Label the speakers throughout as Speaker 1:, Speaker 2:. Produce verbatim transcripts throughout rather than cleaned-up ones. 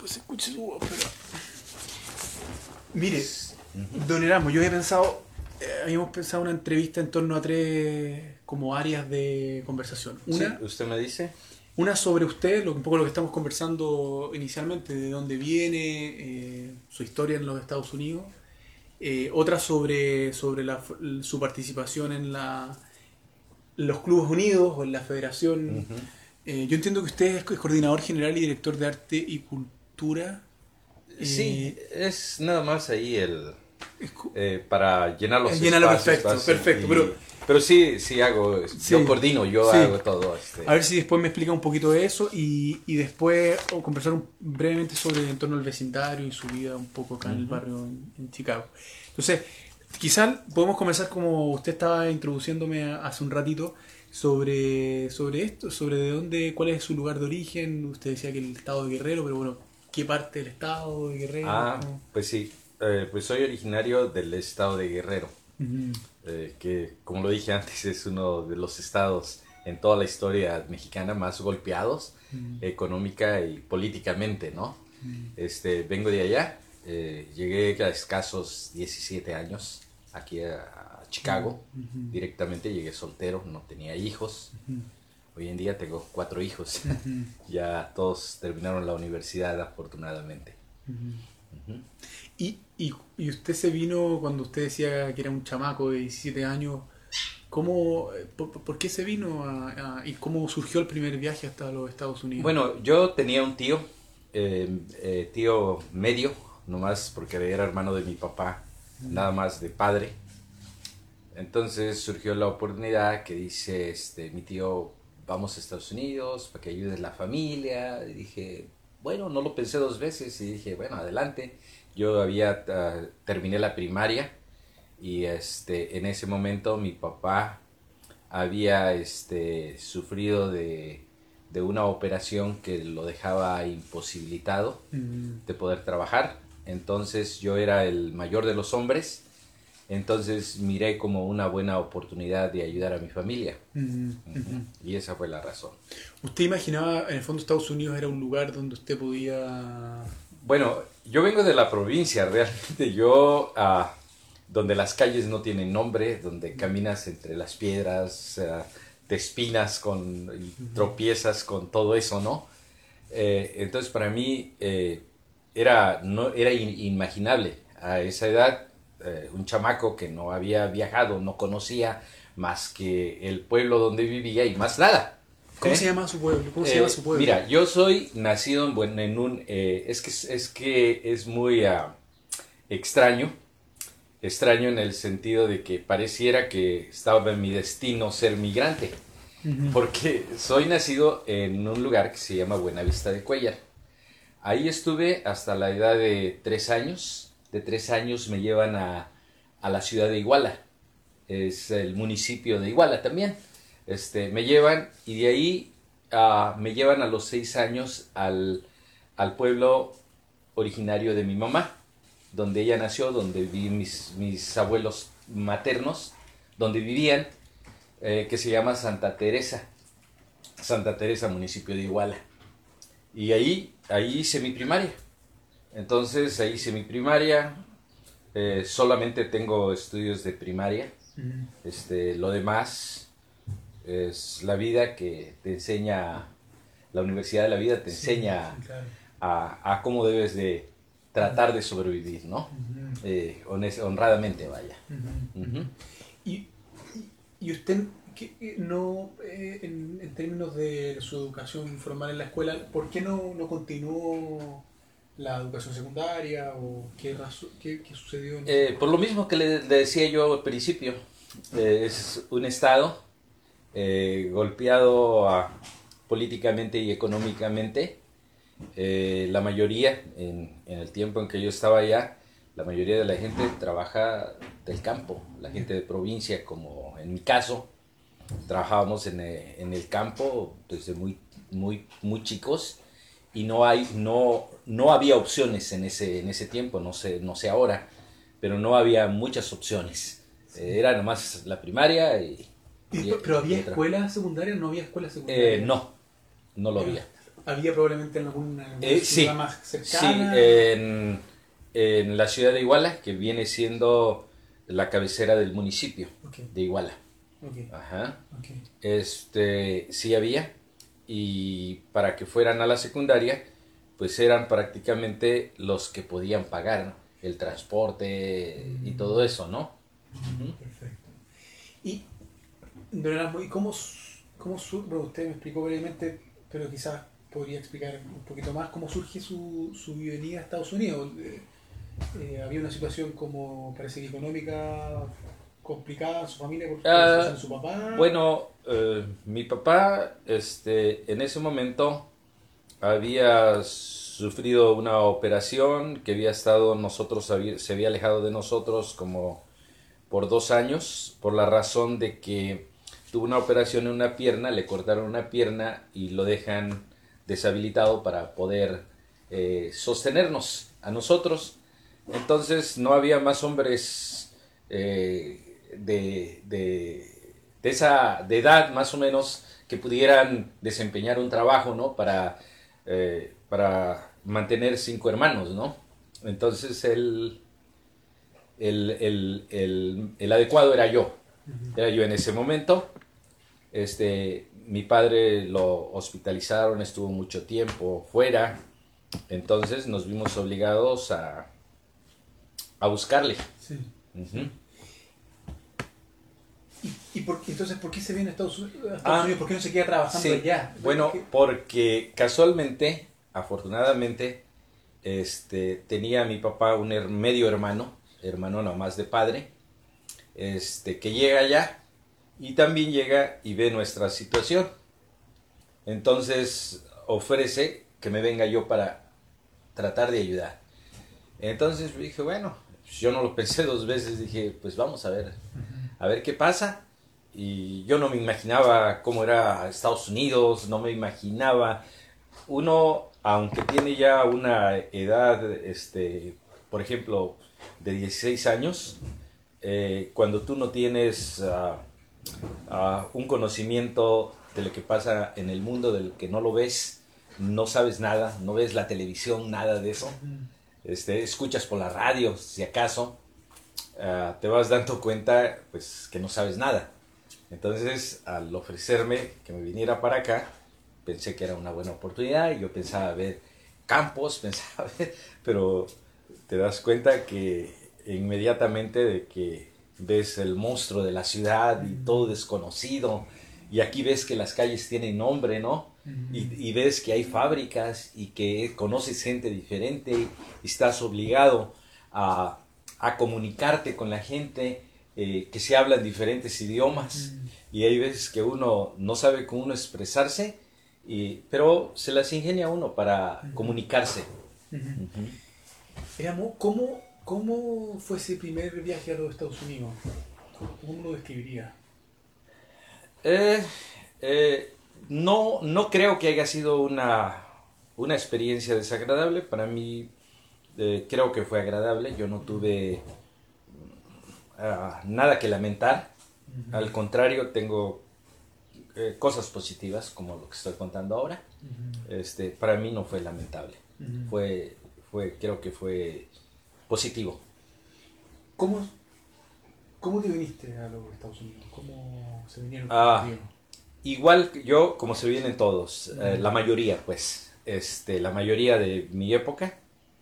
Speaker 1: que se escuche su voz, pero... Mire, don Erasmo, yo había pensado, eh, habíamos pensado una entrevista en torno a tres como áreas de conversación. Una,
Speaker 2: sí, ¿usted me dice?
Speaker 1: Una sobre usted, lo, un poco lo que estamos conversando inicialmente, de dónde viene, eh, su historia en los Estados Unidos. Eh, otra sobre, sobre la, su participación en la, los Clubes Unidos o en la Federación. Uh-huh. Eh, yo entiendo que usted es coordinador general y director de arte y cultura.
Speaker 2: Sí,
Speaker 1: eh,
Speaker 2: es nada más ahí el eh, para llenar los
Speaker 1: llenar
Speaker 2: espacios.
Speaker 1: Perfecto,
Speaker 2: espacios
Speaker 1: perfecto.
Speaker 2: Y,
Speaker 1: pero,
Speaker 2: pero sí, sí hago, sí, yo coordino, yo
Speaker 1: sí.
Speaker 2: hago todo. Este.
Speaker 1: A ver si después me explica un poquito de eso y, y después oh, conversar un, brevemente sobre en torno al vecindario y su vida un poco acá uh-huh. en el barrio en, en Chicago. Entonces, quizás podemos comenzar como usted estaba introduciéndome a, hace un ratito sobre, sobre esto, sobre de dónde, cuál es su lugar de origen. Usted decía que el estado de Guerrero, pero bueno, ¿qué parte del estado de Guerrero?
Speaker 2: Ah,
Speaker 1: ¿no?
Speaker 2: pues sí, eh, pues soy originario del estado de Guerrero,
Speaker 1: uh-huh.
Speaker 2: eh, que como lo dije antes es uno de los estados en toda la historia mexicana más golpeados uh-huh. económica y políticamente, ¿no? Uh-huh. Este, vengo de allá, eh, llegué a escasos diecisiete años aquí a, a Chicago, uh-huh. directamente llegué soltero, no tenía hijos. Uh-huh. Hoy en día tengo cuatro hijos, uh-huh. ya todos terminaron la universidad afortunadamente.
Speaker 1: Uh-huh. Uh-huh. ¿Y, y, ¿Y usted se vino cuando usted decía que era un chamaco de diecisiete años? ¿Cómo, por, por qué se vino a, a, y cómo surgió el primer viaje hasta los Estados Unidos?
Speaker 2: Bueno, yo tenía un tío, eh, eh, tío medio, nomás porque era hermano de mi papá, uh-huh. nada más de padre. Entonces surgió la oportunidad que dice este, mi tío, vamos a Estados Unidos para que ayudes la familia. Y dije, bueno, no lo pensé dos veces y dije, bueno, adelante. Yo había, uh, terminé la primaria y este, en ese momento mi papá había este, sufrido de, de una operación que lo dejaba imposibilitado mm. de poder trabajar. Entonces yo era el mayor de los hombres. Entonces miré como una buena oportunidad de ayudar a mi familia. Uh-huh, uh-huh. Y esa fue la razón.
Speaker 1: ¿Usted imaginaba, en el fondo, Estados Unidos era un lugar donde usted podía...?
Speaker 2: Bueno, yo vengo de la provincia, realmente. Yo, uh, donde las calles no tienen nombre, donde caminas entre las piedras, uh, te espinas con, y uh-huh. tropiezas con todo eso, ¿no? Eh, entonces, para mí, eh, era, no, era inimaginable a esa edad. Eh, un chamaco que no había viajado, no conocía más que el pueblo donde vivía y más nada.
Speaker 1: ¿Cómo
Speaker 2: ¿Eh?
Speaker 1: se llama su pueblo? ¿Cómo se
Speaker 2: eh,
Speaker 1: llama su pueblo?
Speaker 2: Mira, yo soy nacido en, bueno, en un... Eh, es, que, es que es muy uh, extraño, extraño en el sentido de que pareciera que estaba en mi destino ser migrante, uh-huh. porque soy nacido en un lugar que se llama Buenavista de Cuéllar. Ahí estuve hasta la edad de tres años. De tres años me llevan a, a la ciudad de Iguala, es el municipio de Iguala también. Este, me llevan y de ahí uh, me llevan a los seis años al, al pueblo originario de mi mamá, donde ella nació, donde viví mis, mis abuelos maternos, donde vivían, eh, que se llama Santa Teresa, Santa Teresa, municipio de Iguala. Y ahí, ahí hice mi primaria. Entonces ahí hice mi primaria, eh, solamente tengo estudios de primaria, uh-huh. este, lo demás es la vida que te enseña, la Universidad de la Vida te sí, enseña sí, claro. a, a cómo debes de tratar de sobrevivir, ¿no? Uh-huh. Eh, honest, honradamente, vaya.
Speaker 1: Uh-huh. Uh-huh. ¿Y, y usted qué, no, eh, en, en términos de su educación formal en la escuela, por qué no, no continuó la educación secundaria o qué, razón, qué, qué sucedió? En
Speaker 2: eh, por lo mismo que le, le decía yo al principio, eh, es un estado eh, golpeado a, políticamente y económicamente. Eh, la mayoría, en, en el tiempo en que yo estaba allá, la mayoría de la gente trabaja del campo, la gente de provincia, como en mi caso, trabajábamos en el, en el campo desde muy, muy, muy chicos. Y no hay, no, no había opciones en ese, en ese tiempo, no sé, no sé ahora, pero no había muchas opciones. Sí. Eh, era nomás la primaria y...
Speaker 1: ¿Y, y ¿Pero había escuelas secundarias? ¿No había escuelas secundarias?
Speaker 2: Eh, no, no lo había.
Speaker 1: ¿Había probablemente en alguna, alguna
Speaker 2: Eh,
Speaker 1: ciudad
Speaker 2: sí,
Speaker 1: más
Speaker 2: sí,
Speaker 1: cercana?
Speaker 2: en, en la ciudad de Iguala, que viene siendo la cabecera del municipio
Speaker 1: Ok,
Speaker 2: de Iguala.
Speaker 1: ok,
Speaker 2: Ajá.
Speaker 1: ok.
Speaker 2: Este, sí había, y para que fueran a la secundaria, pues eran prácticamente los que podían pagar, ¿no? El transporte y todo eso, ¿no? Ujú.
Speaker 1: Perfecto. Y, don Erasmo, ¿y cómo, s- cómo surge, bueno, usted me explicó brevemente, pero quizás podría explicar un poquito más cómo surge su, su venida a Estados Unidos? Eh, eh, había una situación como, parece que económica complicada en su familia por, por la situación
Speaker 2: Ah,
Speaker 1: de su papá.
Speaker 2: bueno, eh, mi papá, este, en ese momento había sufrido una operación que había estado nosotros, había- se había alejado de nosotros como por dos años, por la razón de que tuvo una operación en una pierna, le cortaron una pierna y lo dejan deshabilitado para poder eh, sostenernos a nosotros. Entonces no había más hombres eh, de, de, de esa de edad más o menos que pudieran desempeñar un trabajo, ¿no? Para, eh, para mantener cinco hermanos, ¿no? Entonces él el, el, el, el adecuado era yo. Era yo en ese momento. Este, mi padre lo hospitalizaron, estuvo mucho tiempo fuera. Entonces nos vimos obligados a, a buscarle.
Speaker 1: Sí,
Speaker 2: Uh-huh.
Speaker 1: sí. ¿Y, y por, qué- entonces por qué se viene a Estados, Unidos, a Estados
Speaker 2: Ah,
Speaker 1: Unidos? ¿Por qué no se queda trabajando
Speaker 2: sí.
Speaker 1: allá?
Speaker 2: Bueno,
Speaker 1: ¿Qué?
Speaker 2: porque casualmente, afortunadamente, este, tenía mi papá un her- medio hermano, hermano nomás de padre, este, que llega allá y también llega y ve nuestra situación. Entonces ofrece que me venga yo para tratar de ayudar. Entonces dije, bueno, yo no lo pensé dos veces, dije, pues vamos a ver, a ver qué pasa. Y yo no me imaginaba cómo era Estados Unidos, no me imaginaba. Uno, aunque tiene ya una edad, este, por ejemplo, de dieciséis años, eh, cuando tú no tienes uh, uh, un conocimiento de lo que pasa en el mundo, del que no lo ves, no sabes nada, no ves la televisión, nada de eso, este, escuchas por la radio, si acaso, uh, te vas dando cuenta pues que no sabes nada. Entonces, al ofrecerme que me viniera para acá, pensé que era una buena oportunidad y yo pensaba ver campos, pensaba ver, pero te das cuenta que inmediatamente de que ves el monstruo de la ciudad y todo desconocido, y aquí ves que las calles tienen nombre, ¿no? Y, y ves que hay fábricas y que conoces gente diferente y estás obligado a, a comunicarte con la gente, eh, que se hablan diferentes idiomas, y hay veces que uno no sabe cómo uno expresarse, y, pero se las ingenia uno para comunicarse. Uh-huh.
Speaker 1: Éramos, ¿cómo, ¿Cómo fue ese primer viaje a los Estados Unidos? ¿Cómo lo describiría?
Speaker 2: Eh, eh, no, no creo que haya sido una, una experiencia desagradable. Para mí, eh, creo que fue agradable. Yo no tuve uh, nada que lamentar. Uh-huh. Al contrario, tengo eh, cosas positivas, como lo que estoy contando ahora. Uh-huh. Este, para mí no fue lamentable. Uh-huh. Fue, fue, creo que fue positivo.
Speaker 1: ¿Cómo, cómo te viniste a los Estados Unidos? ¿Cómo se vinieron
Speaker 2: Ah,
Speaker 1: contigo?
Speaker 2: Igual yo, como se vienen todos, uh-huh. eh, la mayoría, pues, este, la mayoría de mi época.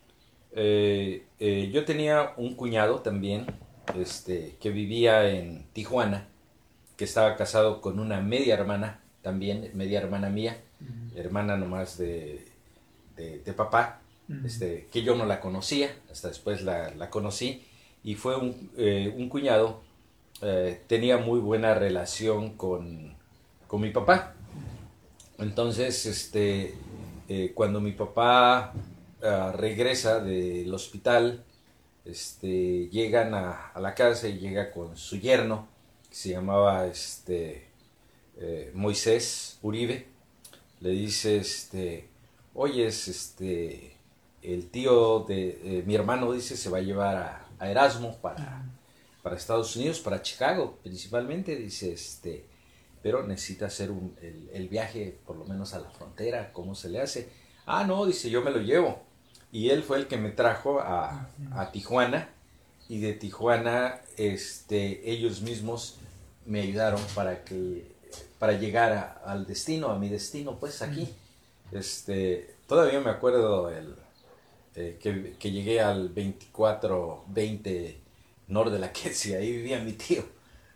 Speaker 2: Eh, eh, yo tenía un cuñado también, este, que vivía en Tijuana, que estaba casado con una media hermana, también, media hermana mía, uh-huh. hermana nomás de, de, de papá, uh-huh. este, que yo no la conocía, hasta después la, la conocí, y fue un, eh, un cuñado, eh, tenía muy buena relación con, con mi papá. Entonces, este, eh, cuando mi papá uh, regresa del hospital, este, llegan a, a la casa y llega con su yerno, que se llamaba este, eh, Moisés Uribe. Le dice, este, oye, este, el tío de eh, mi hermano, dice, se va a llevar a, a Erasmo para, para Estados Unidos, para Chicago principalmente. Dice, este, pero necesita hacer un, el, el viaje por lo menos a la frontera. ¿Cómo se le hace? Ah, no, dice, yo me lo llevo. Y él fue el que me trajo a, a Tijuana, y de Tijuana este, ellos mismos me ayudaron para, que, para llegar a, al destino, a mi destino, pues aquí. Este, todavía me acuerdo el, eh, que, que llegué al veinticuatro veinte Nor de la Quetzia, ahí vivía mi tío.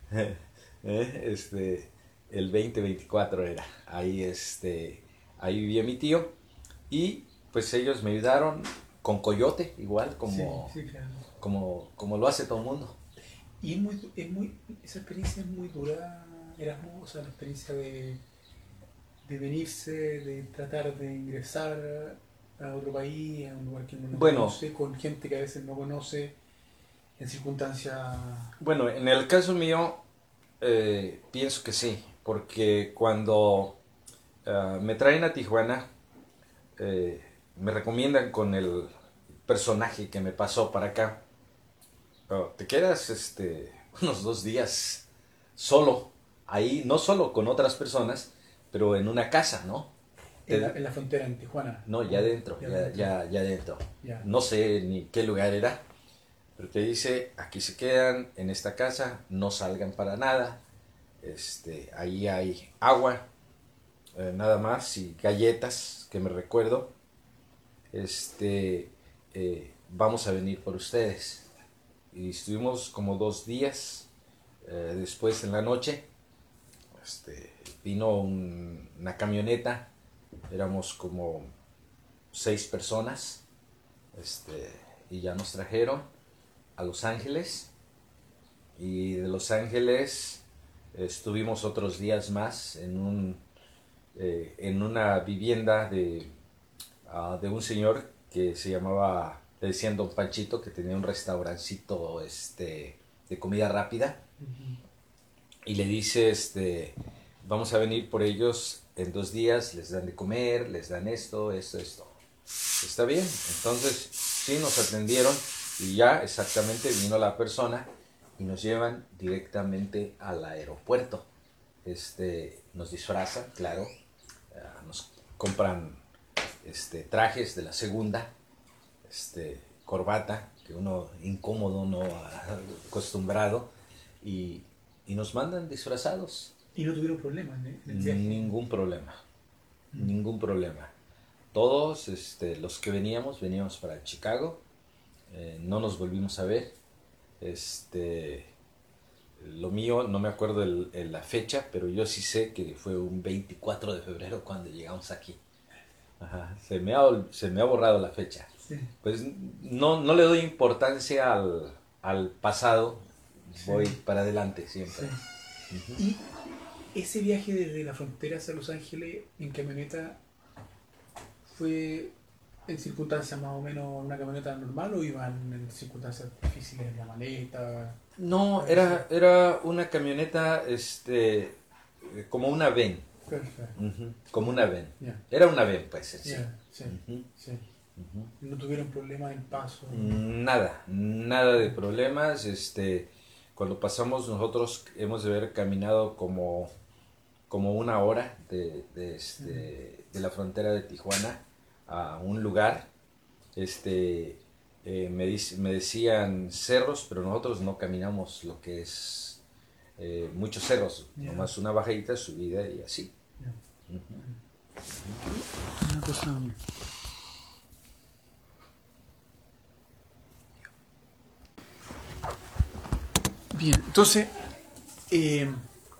Speaker 2: eh, este, el veinte veinticuatro era, ahí, este, ahí vivía mi tío, y pues ellos me ayudaron con coyote, igual como,
Speaker 1: sí, sí, claro.
Speaker 2: como, como lo hace todo el mundo.
Speaker 1: Y es muy, es muy, esa experiencia es muy dura, Erasmo, o sea, la experiencia de, de venirse, de tratar de ingresar a otro país, a un lugar que uno no
Speaker 2: Bueno,
Speaker 1: conoce, con gente que a veces no conoce, en circunstancias...
Speaker 2: Bueno, en el caso mío, eh, pienso que sí, porque cuando uh, me traen a Tijuana, eh, me recomiendan con el personaje que me pasó para acá. Oh, te quedas este, unos dos días solo, ahí, no solo con otras personas, pero en una casa, ¿no?
Speaker 1: En la, en la frontera, en Tijuana.
Speaker 2: No, ya adentro,
Speaker 1: Ya
Speaker 2: ya,
Speaker 1: adentro.
Speaker 2: ya, ya adentro.
Speaker 1: Ya.
Speaker 2: No sé ni qué lugar era, pero te dice, aquí se quedan, en esta casa, no salgan para nada. Este, ahí hay agua, eh, nada más, y galletas, que me recuerdo. Este, eh, vamos a venir por ustedes. Y estuvimos como dos días. Eh, después, en la noche, este, vino un, una camioneta. Éramos como seis personas. Este, y ya nos trajeron a Los Ángeles, y de Los Ángeles estuvimos otros días más en un eh, en una vivienda de, uh, de un señor que se llamaba, le decían Don Panchito, que tenía un restaurancito este, de comida rápida. Uh-huh. Y le dice, este, vamos a venir por ellos en dos días, les dan de comer, les dan esto, esto, esto. Está bien, entonces sí, nos atendieron. Y ya exactamente vino la persona y nos llevan directamente al aeropuerto. Este, nos disfrazan, claro, uh, nos compran este, trajes de la segunda, este, corbata, que uno incómodo, no acostumbrado, y, y nos mandan disfrazados.
Speaker 1: ¿Y no tuvieron problemas en el viaje?
Speaker 2: Ningún problema, mm. ningún problema. Todos este, los que veníamos, veníamos para Chicago. Eh, no nos volvimos a ver. Este, lo mío, no me acuerdo el, el, la fecha, pero yo sí sé que fue un veinticuatro de febrero cuando llegamos aquí. Ajá, se, me ha, se me ha borrado la fecha. Sí. Pues no, no le doy importancia al, al pasado, sí. Voy para adelante siempre.
Speaker 1: Sí. Uh-huh. Y ese viaje desde la frontera hacia Los Ángeles en camioneta fue... ¿En circunstancias más o menos una camioneta normal o iban en circunstancias difíciles en la maleta?
Speaker 2: No, era, era una camioneta este, como una van. Uh-huh. Como una van. Yeah. Era una van, pues. Sí.
Speaker 1: Yeah, sí, uh-huh. sí. Uh-huh. ¿No tuvieron problemas en paso?
Speaker 2: Nada, nada de problemas. Este, cuando pasamos nosotros hemos de haber caminado como, como una hora de, de, este, uh-huh. de la frontera de Tijuana a un lugar, este, eh, me, dic- me decían cerros, pero nosotros no caminamos lo que es eh, muchos cerros, yeah. Nomás una bajadita, subida y así. Yeah. Uh-huh.
Speaker 1: Una cosa... Bien, entonces, eh,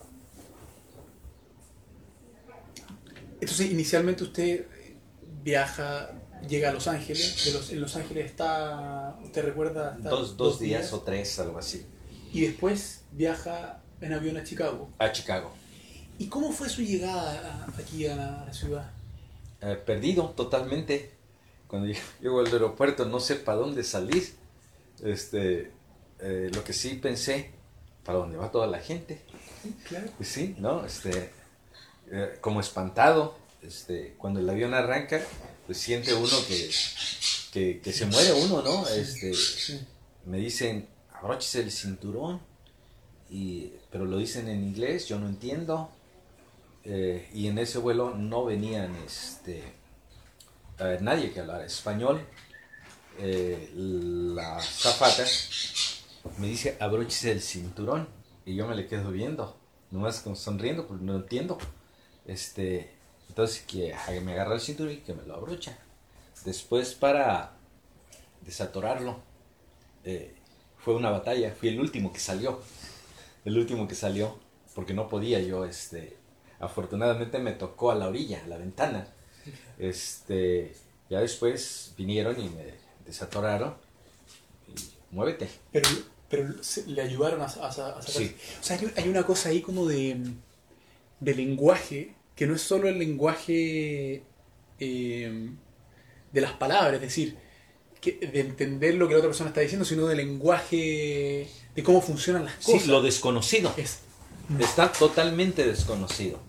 Speaker 1: entonces inicialmente usted viaja, llega a Los Ángeles, de los, en Los Ángeles está, ¿usted recuerda? Está
Speaker 2: dos, dos, dos días, días o tres, algo así.
Speaker 1: Y después viaja en avión a Chicago.
Speaker 2: A Chicago.
Speaker 1: ¿Y cómo fue su llegada a, aquí a la ciudad?
Speaker 2: Eh, perdido totalmente. Cuando llego al aeropuerto no sé para dónde salir. Este, eh, lo que sí pensé, ¿para dónde va toda la gente?
Speaker 1: Claro.
Speaker 2: Sí, ¿no? Este, eh, como espantado. Este, cuando el avión arranca, pues siente uno que, que, que se muere uno, ¿no? Este, me dicen, abróchese el cinturón, y, pero lo dicen en inglés, yo no entiendo. eh, y en ese vuelo no venían este, eh, nadie que hablara español. Eh, la azafata me dice, abróchese el cinturón, y yo me le quedo viendo, nomás como sonriendo, porque no entiendo. Este, entonces que me agarra el cinturón y que me lo abrocha. Después, para desatorarlo, eh, fue una batalla, fui el último que salió, el último que salió, porque no podía yo, este, afortunadamente me tocó a la orilla, a la ventana. Este, ya después vinieron y me desatoraron, y muévete.
Speaker 1: Pero, pero se- le ayudaron a, a, a sacar.
Speaker 2: Sí.
Speaker 1: O sea, hay, hay una cosa ahí como de, de lenguaje, que no es solo el lenguaje eh, de las palabras, es decir, que, de entender lo que la otra persona está diciendo, sino del lenguaje, de cómo funcionan las cosas.
Speaker 2: Sí, lo desconocido.
Speaker 1: Es,
Speaker 2: Está totalmente desconocido.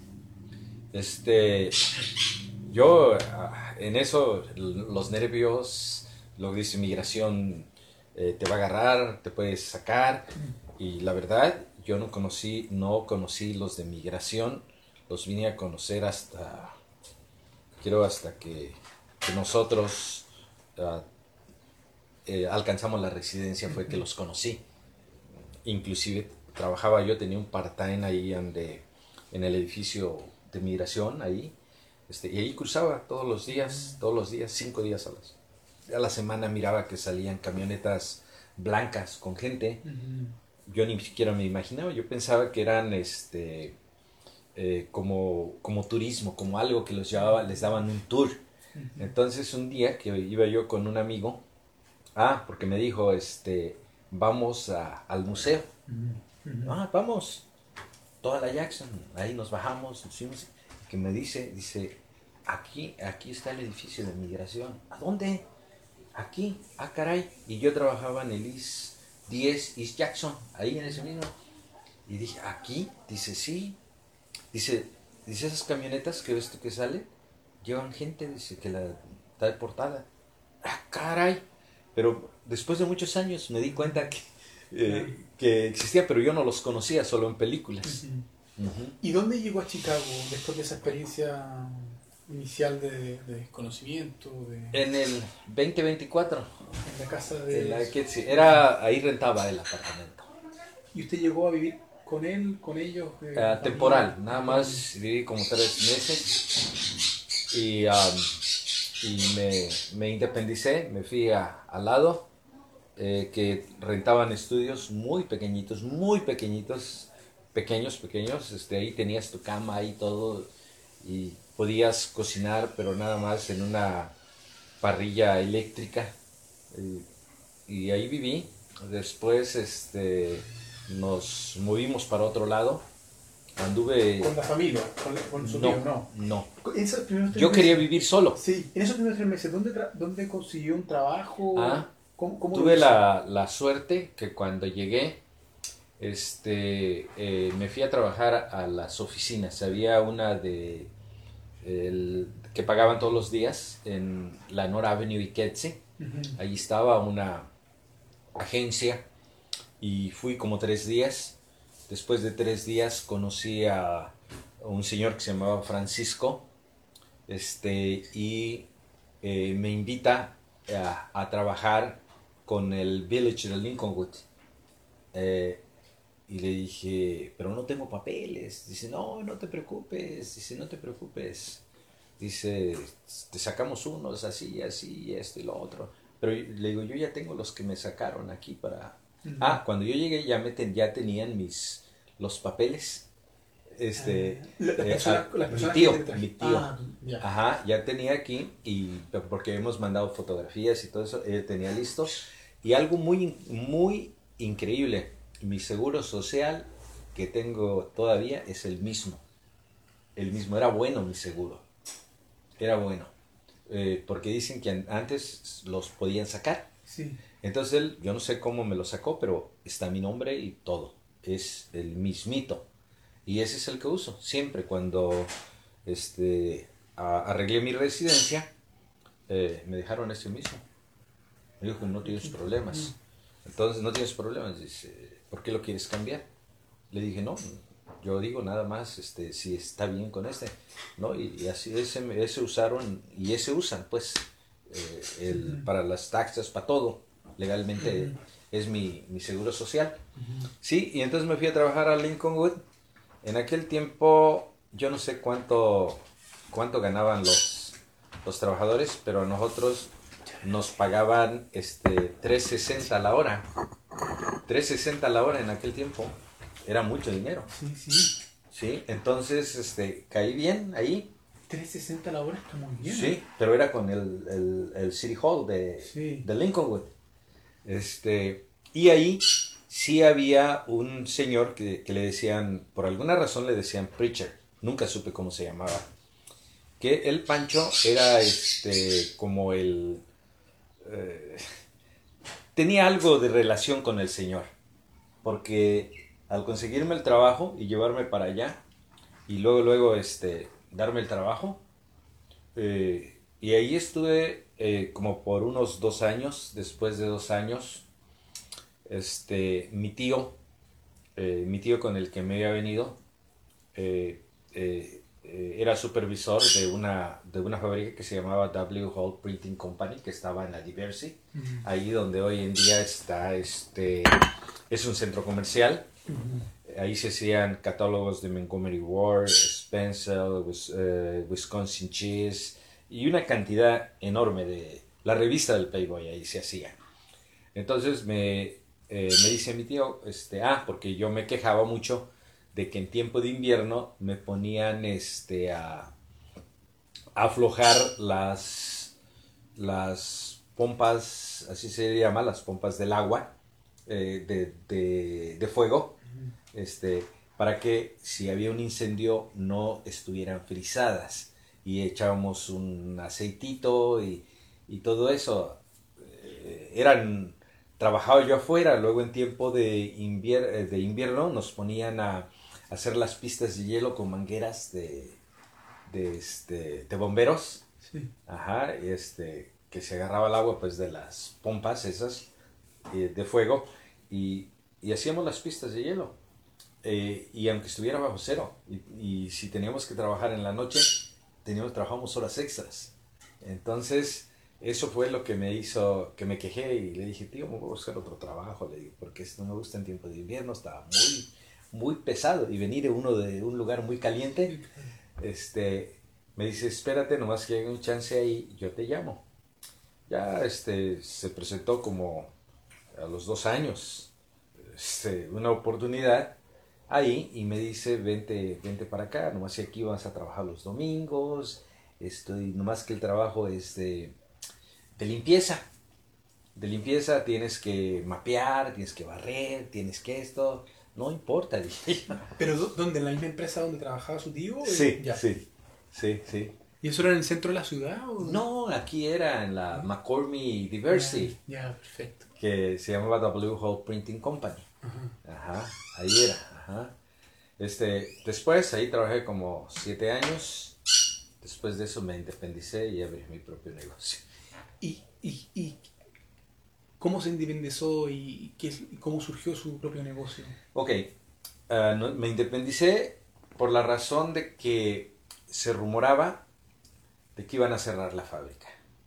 Speaker 2: Este, yo ah, en eso, los nervios, lo que dice migración, eh, te va a agarrar, te puedes sacar. Y la verdad, yo no conocí, no conocí los de migración, los vine a conocer hasta, creo hasta que, que nosotros ah, eh, alcanzamos la residencia, fue que los conocí. Inclusive trabajaba yo, tenía un part-time ahí donde, en el edificio de migración ahí, este, y ahí cruzaba todos los días, todos los días, cinco días a, las, a la semana miraba que salían camionetas blancas con gente. Yo ni siquiera me imaginaba, yo pensaba que eran este eh, como, como turismo, como algo que los llevaba, les daban un tour. Entonces un día que iba yo con un amigo, ah, porque me dijo, este, vamos a, al museo. Ah, vamos, toda la Jackson, ahí nos bajamos, nos fuimos, que me dice, dice, aquí, aquí está el edificio de migración. ¿A dónde? Aquí, ah, caray. Y yo trabajaba en el East diez, East Jackson, ahí en ese mismo. Y dije, ¿aquí? Dice, sí. Dice, dice, esas camionetas que ves tú que salen, llevan gente, dice, que la está deportada. Ah, caray. Pero después de muchos años me di cuenta que Eh, que existía, pero yo no los conocía, solo en películas.
Speaker 1: Uh-huh. Uh-huh. ¿Y dónde llegó a Chicago después de esa experiencia inicial de, de desconocimiento? De...
Speaker 2: En el veinte veinticuatro.
Speaker 1: En la casa de...
Speaker 2: En la que, sí, era, ahí rentaba el apartamento.
Speaker 1: ¿Y usted llegó a vivir con él, con ellos? Eh,
Speaker 2: uh, temporal, nada más viví como tres meses y, um, y me, me independicé, me fui a, al lado. Eh, que rentaban estudios muy pequeñitos, muy pequeñitos, pequeños, pequeños, este, ahí tenías tu cama y todo, y podías cocinar, pero nada más en una parrilla eléctrica, eh, y ahí viví. Después este, nos movimos para otro lado, anduve...
Speaker 1: ¿Con la familia? ¿Con, la, con su
Speaker 2: no,
Speaker 1: tío? No,
Speaker 2: no. Yo
Speaker 1: meses,
Speaker 2: quería vivir solo.
Speaker 1: Sí, en esos primeros tres meses, ¿dónde, tra- dónde consiguió un trabajo?
Speaker 2: Ah,
Speaker 1: ¿Cómo, cómo
Speaker 2: tuve la, la suerte que cuando llegué, este, eh, me fui a trabajar a las oficinas. Había una de el, que pagaban todos los días en la North Avenue y Kedzie. Uh-huh. Ahí estaba una agencia y fui como tres días. Después de tres días conocí a un señor que se llamaba Francisco, este, y eh, me invita a, a trabajar con el Village de Lincolnwood. Eh, y le dije, pero no tengo papeles. Dice, no, no te preocupes. Dice, no te preocupes. Dice, te sacamos unos así, así, esto y lo otro. Pero le digo, yo ya tengo los que me sacaron aquí para... Uh-huh. Ah, cuando yo llegué ya, me ten, ya tenían mis, los papeles. Este,
Speaker 1: uh, la, la persona,
Speaker 2: eh,
Speaker 1: la
Speaker 2: mi tío, mi tío.
Speaker 1: Ah, yeah.
Speaker 2: Ajá, ya tenía aquí, y porque hemos mandado fotografías y todo eso, él tenía listo. Y algo muy, muy increíble, mi seguro social que tengo todavía es el mismo. El mismo, era bueno mi seguro. Era bueno. Eh, porque dicen que antes los podían sacar.
Speaker 1: Sí.
Speaker 2: Entonces él, yo no sé cómo me lo sacó, pero está mi nombre y todo. Es el mismito. Y ese es el que uso. Siempre cuando este, a, arreglé mi residencia, eh, me dejaron ese mismo. Me dijo, no tienes problemas. Entonces, no tienes problemas. Dice, ¿por qué lo quieres cambiar? Le dije, no, yo digo nada más este, si está bien con este, ¿no? Y, y así ese, ese usaron, y ese usan, pues, eh, el, uh-huh. para las taxas, para todo, legalmente uh-huh. es mi, mi seguro social. Uh-huh. Sí, y entonces me fui a trabajar a Lincolnwood. En aquel tiempo, yo no sé cuánto, cuánto ganaban los, los trabajadores, pero a nosotros nos pagaban este, tres sesenta la hora. tres sesenta la hora en aquel tiempo. Era mucho dinero.
Speaker 1: Sí, sí.
Speaker 2: Sí, entonces este, caí bien ahí.
Speaker 1: tres sesenta la hora está muy bien.
Speaker 2: Sí, ¿eh? Pero era con el, el, el City Hall de, sí. de Lincolnwood. Este, y ahí sí había un señor que, que le decían, por alguna razón le decían Preacher. Nunca supe cómo se llamaba. Que el Pancho era este, como el... Eh, tenía algo de relación con el señor. Porque al conseguirme el trabajo y llevarme para allá, y luego, luego, este, darme el trabajo, eh, y ahí estuve eh, como por unos dos años. Después de dos años, este, mi tío, eh, mi tío con el que me había venido, eh, eh, eh, era supervisor de una, de una fábrica que se llamaba W. Hall Printing Company, que estaba en la Diversey, uh-huh. ahí donde hoy en día está, este, es un centro comercial. Uh-huh. Ahí se hacían catálogos de Montgomery Ward, Spencer, uh, Wisconsin Cheese y una cantidad enorme de... La revista del Playboy ahí se hacía. Entonces me, eh, me dice mi tío, este, ah, porque yo me quejaba mucho de que en tiempo de invierno me ponían este, a, a aflojar las, las pompas, así se llama, las pompas del agua, eh, de, de, de fuego, este, para que si había un incendio no estuvieran frisadas, y echábamos un aceitito y, y todo eso. Eh, eran, trabajaba yo afuera, luego en tiempo de, invier de invierno nos ponían a hacer las pistas de hielo con mangueras de, de, este, de bomberos, sí. Ajá, y este, que se agarraba el agua pues de las pompas esas eh, de fuego, y, y hacíamos las pistas de hielo. Eh, y aunque estuviera bajo cero, y, y si teníamos que trabajar en la noche, teníamos, trabajamos horas extras. Entonces eso fue lo que me hizo, que me quejé y le dije, tío, me voy a buscar otro trabajo, le digo, porque esto no me gusta en tiempo de invierno, está muy, muy pesado, y venir uno de un lugar muy caliente, este, me dice, espérate, nomás que llegue un chance ahí, yo te llamo. Ya este, se presentó como a los dos años este, una oportunidad ahí, y me dice, vente, vente para acá, nomás que aquí vas a trabajar los domingos, estoy, nomás que el trabajo es de, de limpieza, de limpieza, tienes que mapear, tienes que barrer, tienes que esto, no importa, dije yo.
Speaker 1: ¿Pero dónde? ¿En la misma empresa donde trabajaba su tío?
Speaker 2: Sí, ya. sí, sí, sí.
Speaker 1: ¿Y eso era en el centro de la ciudad? ¿O?
Speaker 2: No, aquí era en la McCormick Diversey.
Speaker 1: Ya, ya, perfecto.
Speaker 2: Que se llamaba W. Hall Printing Company. Ajá. Ajá, ahí era. Ajá. Este, después ahí trabajé como siete años. Después de eso me independicé y abrí mi propio negocio.
Speaker 1: ¿Y, y, y cómo se independizó y qué, cómo surgió su propio negocio?
Speaker 2: Ok, uh, no, me independicé por la razón de que se rumoraba de que iban a cerrar la fábrica.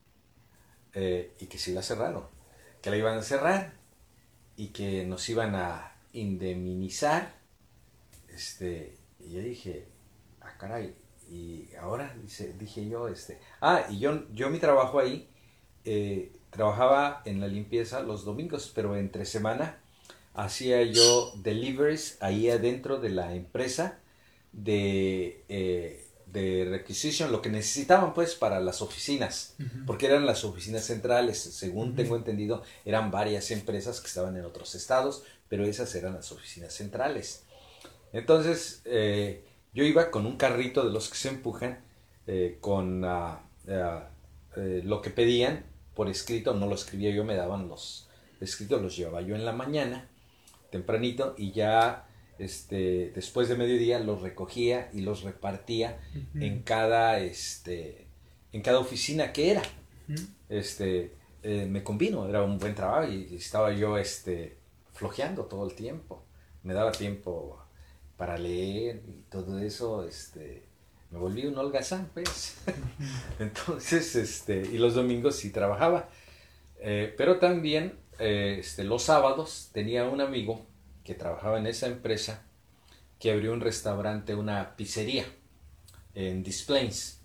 Speaker 2: Eh, y que sí la cerraron. Que la iban a cerrar y que nos iban a indemnizar. Este, y yo dije, ah, caray, y ahora dice, dije yo, este, ah, y yo, yo mi trabajo ahí, eh, trabajaba en la limpieza los domingos, pero entre semana hacía yo deliveries ahí adentro de la empresa de, eh, de requisition, lo que necesitaban pues para las oficinas, uh-huh. porque eran las oficinas centrales, según uh-huh. tengo entendido, eran varias empresas que estaban en otros estados, pero esas eran las oficinas centrales. Entonces, eh, yo iba con un carrito de los que se empujan, eh, con uh, uh, eh, lo que pedían por escrito, no lo escribía yo, me daban los escritos, los llevaba yo en la mañana, tempranito, y ya este, después de mediodía los recogía y los repartía uh-huh. en cada, este, en cada oficina que era. Uh-huh. Este, eh, me convino, era un buen trabajo y estaba yo este, flojeando todo el tiempo, me daba tiempo. para leer y todo eso, este, me volví un holgazán, pues. Entonces, este, y los domingos sí trabajaba. Eh, pero también, eh, este, los sábados tenía un amigo que trabajaba en esa empresa que abrió un restaurante, una pizzería en Des Plaines.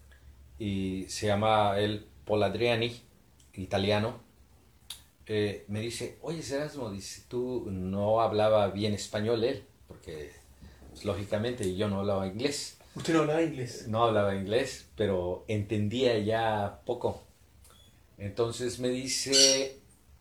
Speaker 2: Y se llama el Paul Adriani, italiano. Eh, me dice, oye Erasmo, dice, tú no hablaba bien español él, porque pues, lógicamente yo no hablaba inglés.
Speaker 1: ¿Usted no hablaba inglés?
Speaker 2: No hablaba inglés, pero entendía ya poco. Entonces me dice,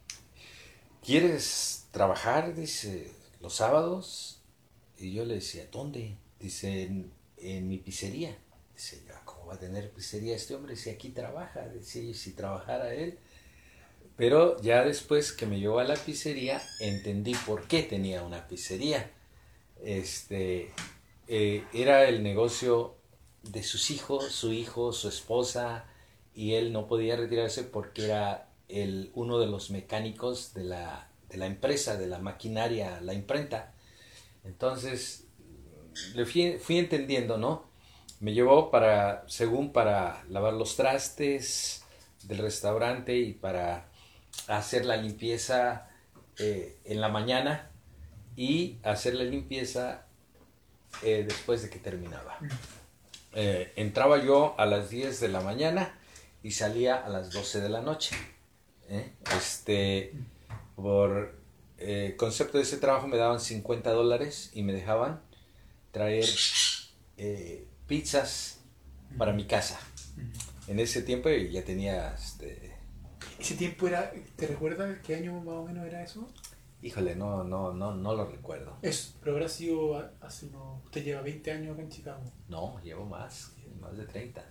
Speaker 2: ¿quieres trabajar? Dice, los sábados. Y yo le decía, ¿dónde? Dice, en, en mi pizzería. Dice, ¿cómo va a tener pizzería este hombre si aquí trabaja? Dice, si trabajara él. Pero ya después que me llevó a la pizzería, entendí por qué tenía una pizzería. Este, eh, era el negocio de sus hijos, su hijo, su esposa, y él no podía retirarse porque era el, uno de los mecánicos de la, de la empresa, de la maquinaria, la imprenta. Entonces, le fui, fui entendiendo, ¿no? Me llevó para, según para lavar los trastes del restaurante y para hacer la limpieza eh, en la mañana y hacer la limpieza eh, después de que terminaba. Eh, entraba yo a las diez de la mañana y salía a las doce de la noche. ¿eh? Este, por eh, concepto de ese trabajo me daban cincuenta dólares y me dejaban traer eh, pizzas para mi casa. En ese tiempo ya tenía... Este,
Speaker 1: ¿Ese tiempo era, te recuerdas qué año más o menos era eso?
Speaker 2: Híjole, no, no, no, no lo recuerdo.
Speaker 1: Eso, pero habrá sido hace unos... Usted lleva veinte años acá en Chicago.
Speaker 2: No, llevo más, más de treinta.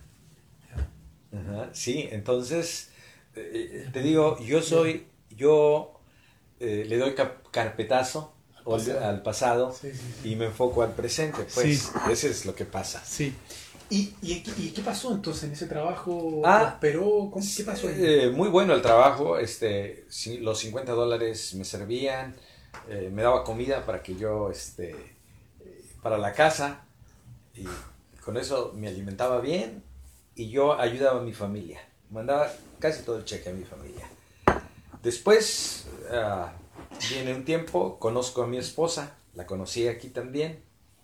Speaker 2: Ajá, sí, entonces, eh, te digo, yo soy, yo eh, le doy cap- carpetazo al pasado, al pasado sí, sí, sí. Y me enfoco al presente, pues, sí. Eso es lo que pasa.
Speaker 1: Sí. ¿Y, y, ¿Y qué pasó entonces en ese trabajo? Ah, ¿prosperó? ¿Qué pasó ahí?
Speaker 2: Eh, muy bueno el trabajo, este, los cincuenta dólares me servían, eh, me daba comida para que yo, este, para la casa, y con eso me alimentaba bien y yo ayudaba a mi familia, mandaba casi todo el cheque a mi familia. Después uh, viene un tiempo, conozco a mi esposa, la conocí aquí también,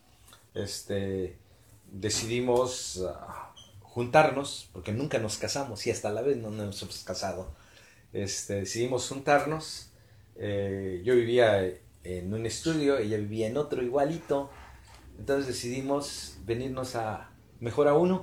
Speaker 2: este, decidimos uh, juntarnos, porque nunca nos casamos y hasta la vez no nos hemos casado. Este, decidimos juntarnos, eh, yo vivía en un estudio, ella vivía en otro igualito, entonces decidimos venirnos a mejor a uno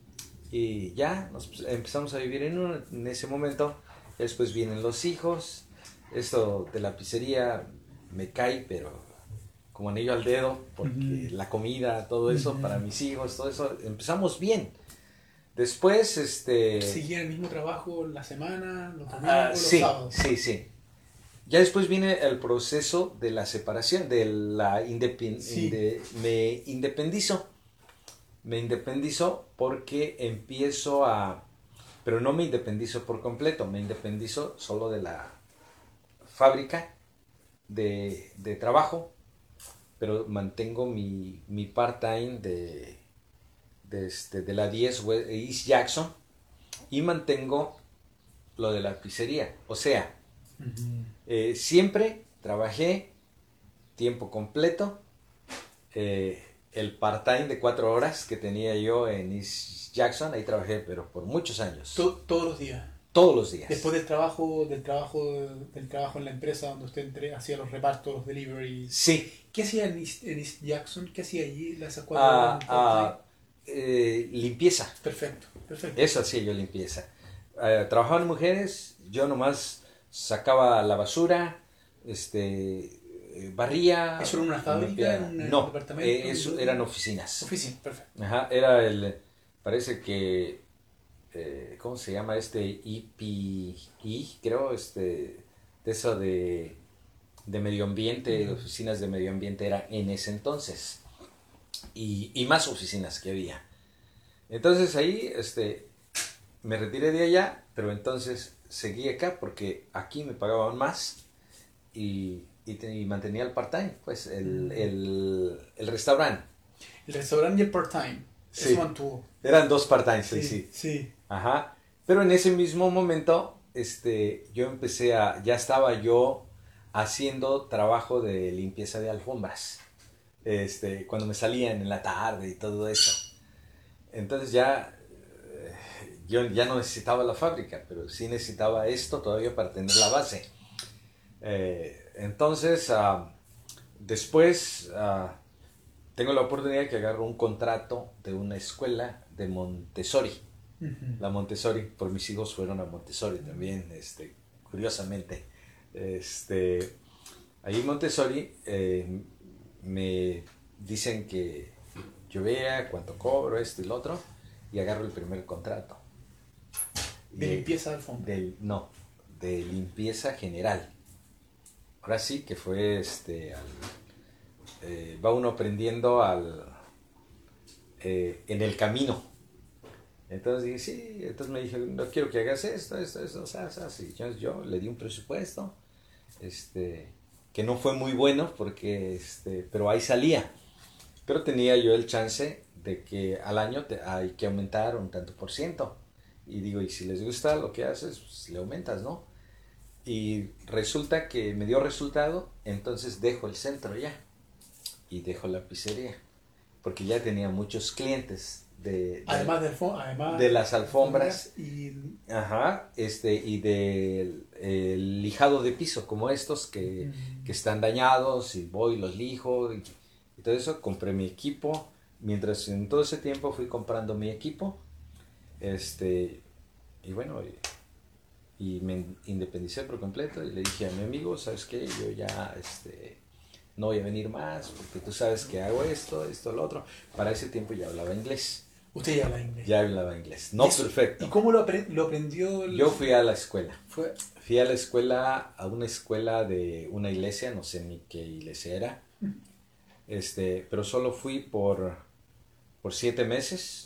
Speaker 2: y ya nos empezamos a vivir en uno en ese momento. Después vienen los hijos, esto de la pizzería me cae pero como anillo al dedo porque uh-huh. la comida, todo eso uh-huh. para mis hijos, todo eso, empezamos bien. Después, este...
Speaker 1: ¿Seguía el mismo trabajo la semana, los domingos,
Speaker 2: uh,
Speaker 1: los
Speaker 2: sí,
Speaker 1: sábados?
Speaker 2: Sí, sí. Ya después viene el proceso de la separación, de la independ... sí. inde... me independizo. Me independizo porque empiezo a... Pero no me independizo por completo, me independizo solo de la fábrica de, de trabajo, pero mantengo mi, mi part-time de, de, este, de la diez East Jackson y mantengo lo de la pizzería. O sea, uh-huh. eh, siempre trabajé tiempo completo, eh, el part-time de cuatro horas que tenía yo en East Jackson, ahí trabajé, pero por muchos años.
Speaker 1: To- todos los días.
Speaker 2: Todos los días.
Speaker 1: Después del trabajo, del trabajo, del trabajo en la empresa donde usted entre, hacía los repartos, los deliveries.
Speaker 2: Sí.
Speaker 1: ¿Qué hacía en East, en East Jackson? ¿Qué hacía allí las cuatro
Speaker 2: ah,
Speaker 1: horas?
Speaker 2: Ah, eh, limpieza.
Speaker 1: Perfecto, perfecto.
Speaker 2: Eso hacía yo, limpieza. Eh, trabajaban mujeres, yo nomás sacaba la basura, este, barría.
Speaker 1: ¿Eso era una fábrica? ¿En un
Speaker 2: no,
Speaker 1: departamento?
Speaker 2: Eh, eso eran oficinas.
Speaker 1: Oficinas, perfecto.
Speaker 2: Ajá, era el, parece que, eh, ¿cómo se llama este? E P E, creo, este, de eso de, de medio ambiente, uh-huh. oficinas de medio ambiente era en ese entonces. Y, y más oficinas que había. Entonces ahí, este, me retiré de allá, pero entonces seguí acá porque aquí me pagaban más y y, te, y mantenía el part-time, pues el, el, el restaurante.
Speaker 1: El restaurante y el part-time.
Speaker 2: Sí.
Speaker 1: Eso mantuvo.
Speaker 2: Eran dos part-time, sí,
Speaker 1: Sí,
Speaker 2: sí.
Speaker 1: sí.
Speaker 2: Ajá. Pero en ese mismo momento, este, yo empecé a, ya estaba yo haciendo trabajo de limpieza de alfombras. Este, cuando me salían en la tarde y todo eso. Entonces ya, eh, yo ya no necesitaba la fábrica, pero sí necesitaba esto todavía para tener la base. Eh, entonces, uh, después uh, tengo la oportunidad que agarro un contrato de una escuela de Montessori. Uh-huh. La Montessori, por mis hijos fueron a Montessori también, este, curiosamente. Este, ahí en Montessori eh, me dicen que yo vea cuánto cobro, esto y lo otro, y agarro el primer contrato.
Speaker 1: ¿De y, limpieza de alfombra?
Speaker 2: De, no, de limpieza general. Ahora sí que fue, este, al, eh, va uno aprendiendo al, eh, en el camino. Entonces dije, sí, entonces me dije, no quiero que hagas esto, esto, esto, o sea, o sea, sí. Yo, yo le di un presupuesto, este, que no fue muy bueno, porque, este, pero ahí salía. Pero tenía yo el chance de que al año te, hay que aumentar un tanto por ciento. Y digo, y si les gusta lo que haces, pues le aumentas, ¿no? Y resulta que me dio resultado, entonces dejo el centro ya. Y dejo la pizzería. Porque ya tenía muchos clientes. De, de,
Speaker 1: además, de, además
Speaker 2: de las alfombras.
Speaker 1: Y...
Speaker 2: Ajá, este, y del de, lijado de piso, como estos que, mm. que están dañados, y voy y los lijo. Y, y todo eso, compré mi equipo. Mientras en todo ese tiempo fui comprando mi equipo. Este, y bueno, y, y me independicé por completo. Y le dije a mi amigo, ¿sabes qué? Yo ya este, no voy a venir más, porque tú sabes que hago esto, esto, lo otro. Para ese tiempo ya hablaba inglés.
Speaker 1: ¿Usted ya hablaba inglés?
Speaker 2: Ya hablaba inglés. No
Speaker 1: ¿Eso?
Speaker 2: Perfecto.
Speaker 1: ¿Y cómo lo, apre lo aprendió? El...
Speaker 2: Yo fui a la escuela.
Speaker 1: ¿Fue?
Speaker 2: Fui a la escuela, a una escuela de una iglesia, no sé ni qué iglesia era. Este, pero solo fui por, por siete meses.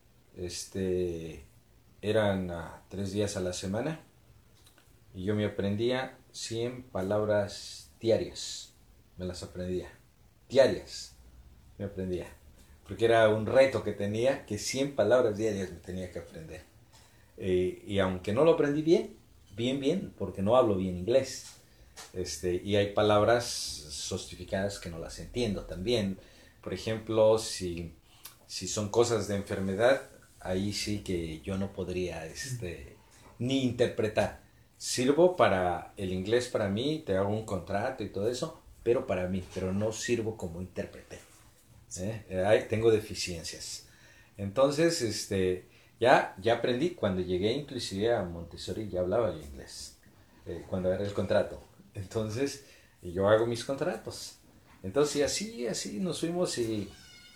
Speaker 2: Este, eran uh, tres días a la semana. Y yo me aprendía cien palabras diarias. Me las aprendía. Diarias. Me aprendía. Porque era un reto que tenía, que cien palabras diarias me tenía que aprender. Eh, y aunque no lo aprendí bien, bien, bien, porque no hablo bien inglés. Este, y hay palabras sofisticadas que no las entiendo también. Por ejemplo, si, si son cosas de enfermedad, ahí sí que yo no podría este, ni interpretar. Sirvo para el inglés para mí, te hago un contrato y todo eso, pero para mí, pero no sirvo como intérprete. ¿Eh? Tengo deficiencias. Entonces, este, ya, ya aprendí. Cuando llegué inclusive a Montessori ya hablaba el inglés, eh, cuando era el contrato. Entonces, yo hago mis contratos. Entonces, y así, así nos fuimos y,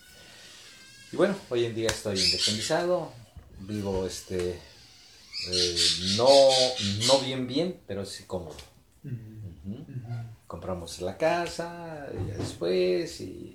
Speaker 2: y bueno, hoy en día estoy independizado, vivo, este, eh, no, no bien bien, pero sí cómodo. Uh-huh. Uh-huh. Uh-huh. Compramos la casa, y después, y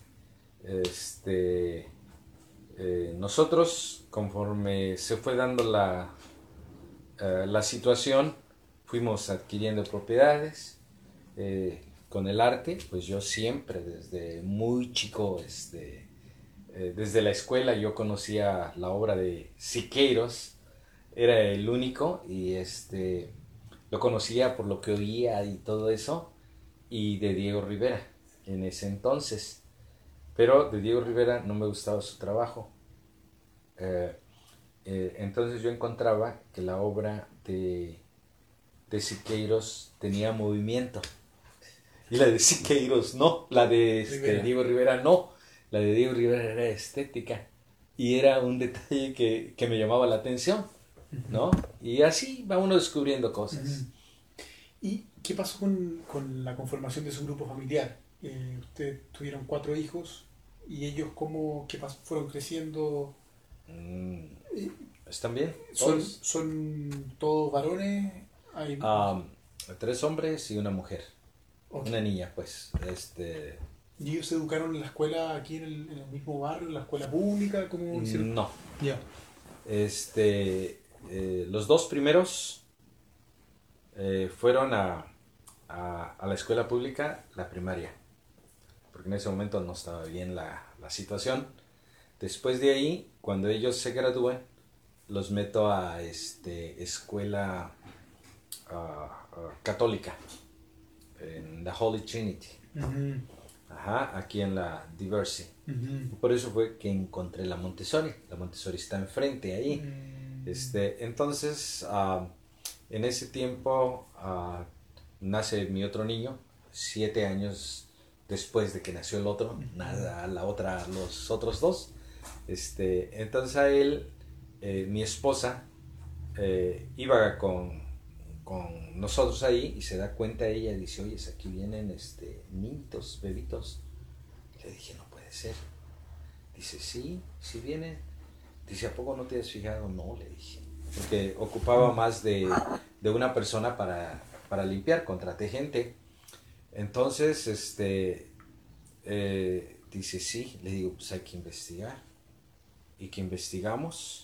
Speaker 2: Este, eh, nosotros, conforme se fue dando la, uh, la situación, fuimos adquiriendo propiedades. Eh, con el arte, pues yo siempre, desde muy chico, este, eh, desde la escuela, yo conocía la obra de Siqueiros, era el único, y este, lo conocía por lo que oía y todo eso, y de Diego Rivera, en ese entonces. Pero de Diego Rivera no me gustaba su trabajo. Eh, eh, entonces yo encontraba que la obra de, de Siqueiros tenía movimiento. Y la de Siqueiros no, la de este, Diego Rivera no. La de Diego Rivera era estética. Y era un detalle que, que me llamaba la atención, ¿no? Y así va uno descubriendo cosas.
Speaker 1: Uh-huh. ¿Y qué pasó con, con la conformación de su grupo familiar? Eh, ustedes tuvieron cuatro hijos y ellos cómo qué pasó, fueron creciendo.
Speaker 2: Mm, ¿Están bien?
Speaker 1: ¿Son, son todos varones? Hay...
Speaker 2: Um, tres hombres y una mujer. Okay. Una niña, pues. Este...
Speaker 1: ¿Y ellos se educaron en la escuela aquí en el, en el mismo barrio, en la escuela pública? ¿Cómo hicieron?
Speaker 2: No.
Speaker 1: Ya. Yeah.
Speaker 2: Este, eh, los dos primeros eh, fueron a a, a la escuela pública, la primaria, porque en ese momento no estaba bien la, la situación. Después de ahí, cuando ellos se gradúan, los meto a este, escuela uh, uh, católica, en la Holy Trinity. Uh-huh. Ajá, aquí en la Diversey. Uh-huh. Por eso fue que encontré la Montessori. La Montessori está enfrente ahí. Uh-huh. Este, entonces, uh, en ese tiempo uh, nace mi otro niño, siete años después de que nació el otro, uh-huh. nada, la otra, los otros dos. Este, entonces a él, eh, mi esposa, eh, iba con, con nosotros ahí y se da cuenta ella, dice, oye, aquí vienen este, niñitos, bebitos. Le dije, no puede ser. Dice, sí, sí vienen. Dice, ¿a poco no te has fijado? No, le dije. Porque ocupaba más de, de una persona para, para limpiar, contraté gente. Entonces, este, eh, dice, sí. Le digo, pues hay que investigar. Y que investigamos.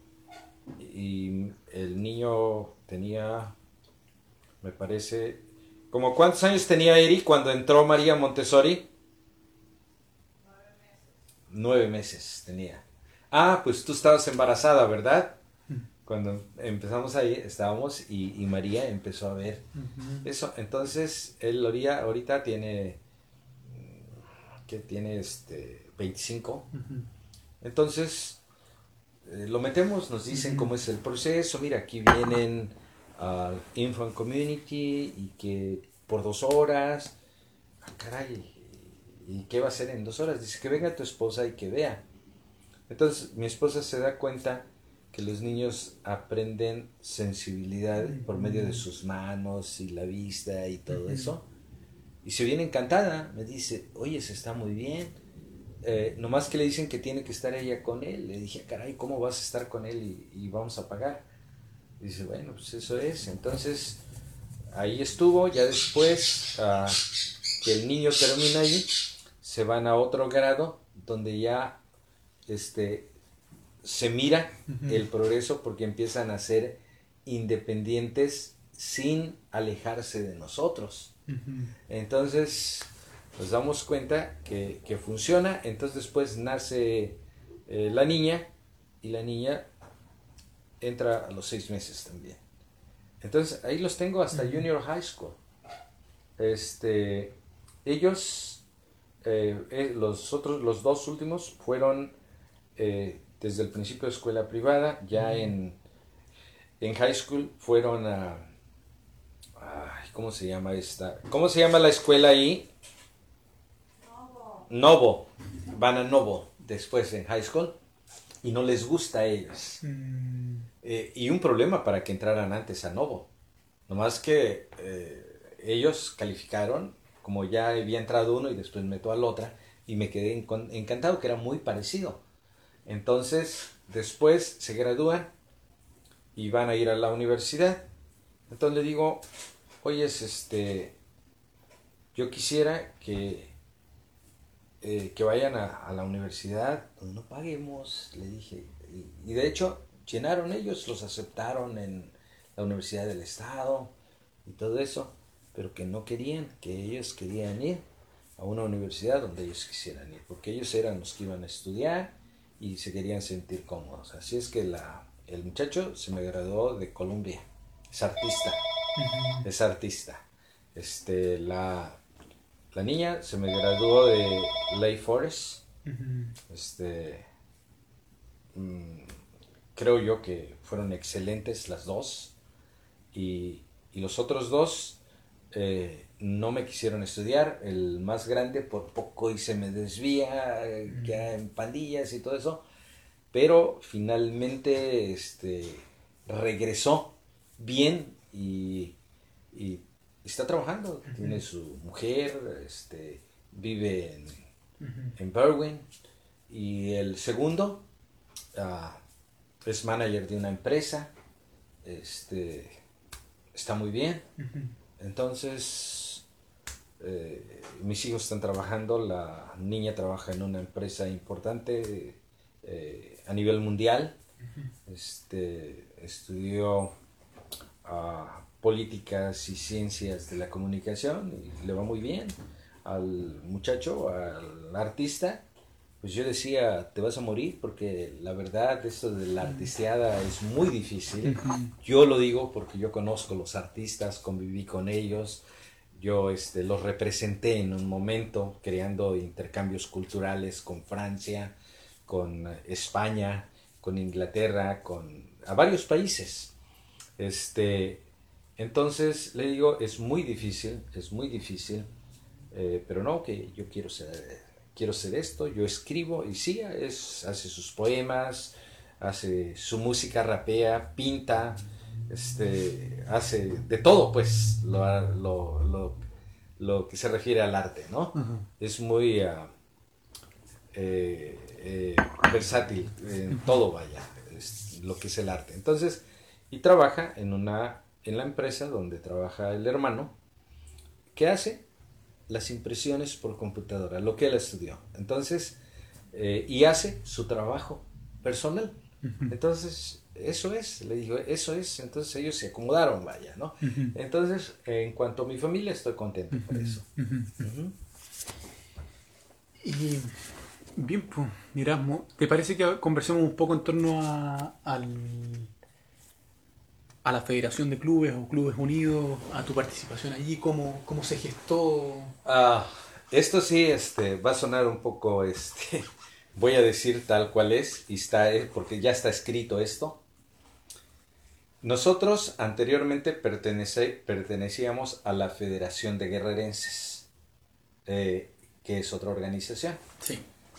Speaker 2: Y el niño tenía, me parece, ¿como cuántos años tenía Eri cuando entró María Montessori?
Speaker 3: Nueve meses.
Speaker 2: Nueve meses tenía. Ah, pues tú estabas embarazada, ¿verdad? Cuando empezamos ahí, estábamos y, y María empezó a ver uh-huh. eso. Entonces, él ahorita, ahorita tiene, que tiene este, veinticinco. Uh-huh. Entonces, eh, lo metemos, nos dicen uh-huh. cómo es el proceso. Mira, aquí vienen al uh, Infant Community y que por dos horas. Ah, caray, ¿y qué va a hacer en dos horas? Dice que venga tu esposa y que vea. Entonces, mi esposa se da cuenta que los niños aprenden sensibilidad por medio de sus manos y la vista y todo eso. Y se viene encantada, me dice, oye, se está muy bien. Eh, nomás que le dicen que tiene que estar ella con él. Le dije, caray, ¿cómo vas a estar con él y, y vamos a pagar? Dice, bueno, pues eso es. Entonces, ahí estuvo. Ya después uh, que el niño termina ahí, se van a otro grado donde ya este... se mira uh-huh. el progreso porque empiezan a ser independientes sin alejarse de nosotros. Uh-huh. Entonces nos damos cuenta que, que funciona. Entonces después nace eh, la niña y la niña entra a los seis meses también. Entonces ahí los tengo hasta uh-huh. Junior High School. Este, ellos, eh, eh, los otros, los dos últimos fueron eh, desde el principio de escuela privada, ya uh-huh. en, en high school fueron a, ay, ¿cómo se llama esta? ¿Cómo se llama la escuela ahí?
Speaker 3: Novo.
Speaker 2: Novo, van a Novo después en high school y no les gusta a ellos. Uh-huh. Eh, y un problema para que entraran antes a Novo, nomás que eh, ellos calificaron, como ya había entrado uno y después meto al otra, y me quedé enc- encantado que era muy parecido. Entonces, después se gradúan y van a ir a la universidad. Entonces le digo, oye, este, yo quisiera que, eh, que vayan a, a la universidad donde no paguemos, le dije. Y, y de hecho, llenaron ellos, los aceptaron en la Universidad del Estado y todo eso, pero que no querían, que ellos querían ir a una universidad donde ellos quisieran ir, porque ellos eran los que iban a estudiar y se querían sentir cómodos. Así es que la, el muchacho se me graduó de Columbia, es artista, uh-huh. es artista. Este, la, la niña se me graduó de Lake Forest, uh-huh. este, mmm, creo yo que fueron excelentes las dos, y, y los otros dos eh, no me quisieron estudiar. El más grande por poco y se me desvía, eh, mm. queda en pandillas y todo eso, pero finalmente este, regresó bien y, y está trabajando, uh-huh. tiene su mujer, este, vive en, uh-huh. en Berwyn, y el segundo uh, es manager de una empresa, este, está muy bien. Uh-huh. Entonces, eh, mis hijos están trabajando, la niña trabaja en una empresa importante eh, a nivel mundial. Uh-huh. Este, estudió uh, políticas y ciencias de la comunicación y le va muy bien al muchacho, al artista. Pues yo decía, te vas a morir porque la verdad esto de la artisteada es muy difícil. Yo lo digo porque yo conozco los artistas, conviví con ellos, yo este, los representé en un momento creando intercambios culturales con Francia, con España, con Inglaterra, con a varios países. Este, entonces le digo, es muy difícil, es muy difícil, eh, pero no, que yo quiero ser... quiero ser esto, yo escribo, y sí, es, hace sus poemas, hace su música, rapea, pinta, este, hace de todo, pues, lo, lo, lo, lo que se refiere al arte, ¿no? Uh-huh. Es muy uh, eh, eh, versátil en todo, vaya, es lo que es el arte. Entonces, y trabaja en, una, en la empresa donde trabaja el hermano, ¿qué hace? Las impresiones por computadora, lo que él estudió. Entonces, eh, y hace su trabajo personal. Uh-huh. Entonces, eso es, le digo, eso es. Entonces ellos se acomodaron, vaya, ¿no? Uh-huh. Entonces, en cuanto a mi familia, estoy contento uh-huh. por eso. Uh-huh. Uh-huh.
Speaker 1: Y, bien, pues, Erasmo, ¿te parece que conversemos un poco en torno a, al... a la Federación de Clubes o Clubes Unidos, a tu participación allí, cómo, cómo se gestó?
Speaker 2: Ah, esto sí, este, va a sonar un poco, este, voy a decir tal cual es, y está, porque ya está escrito esto. Nosotros anteriormente pertenece, pertenecíamos a la Federación de Guerrerenses, eh, que es otra organización.
Speaker 1: Sí.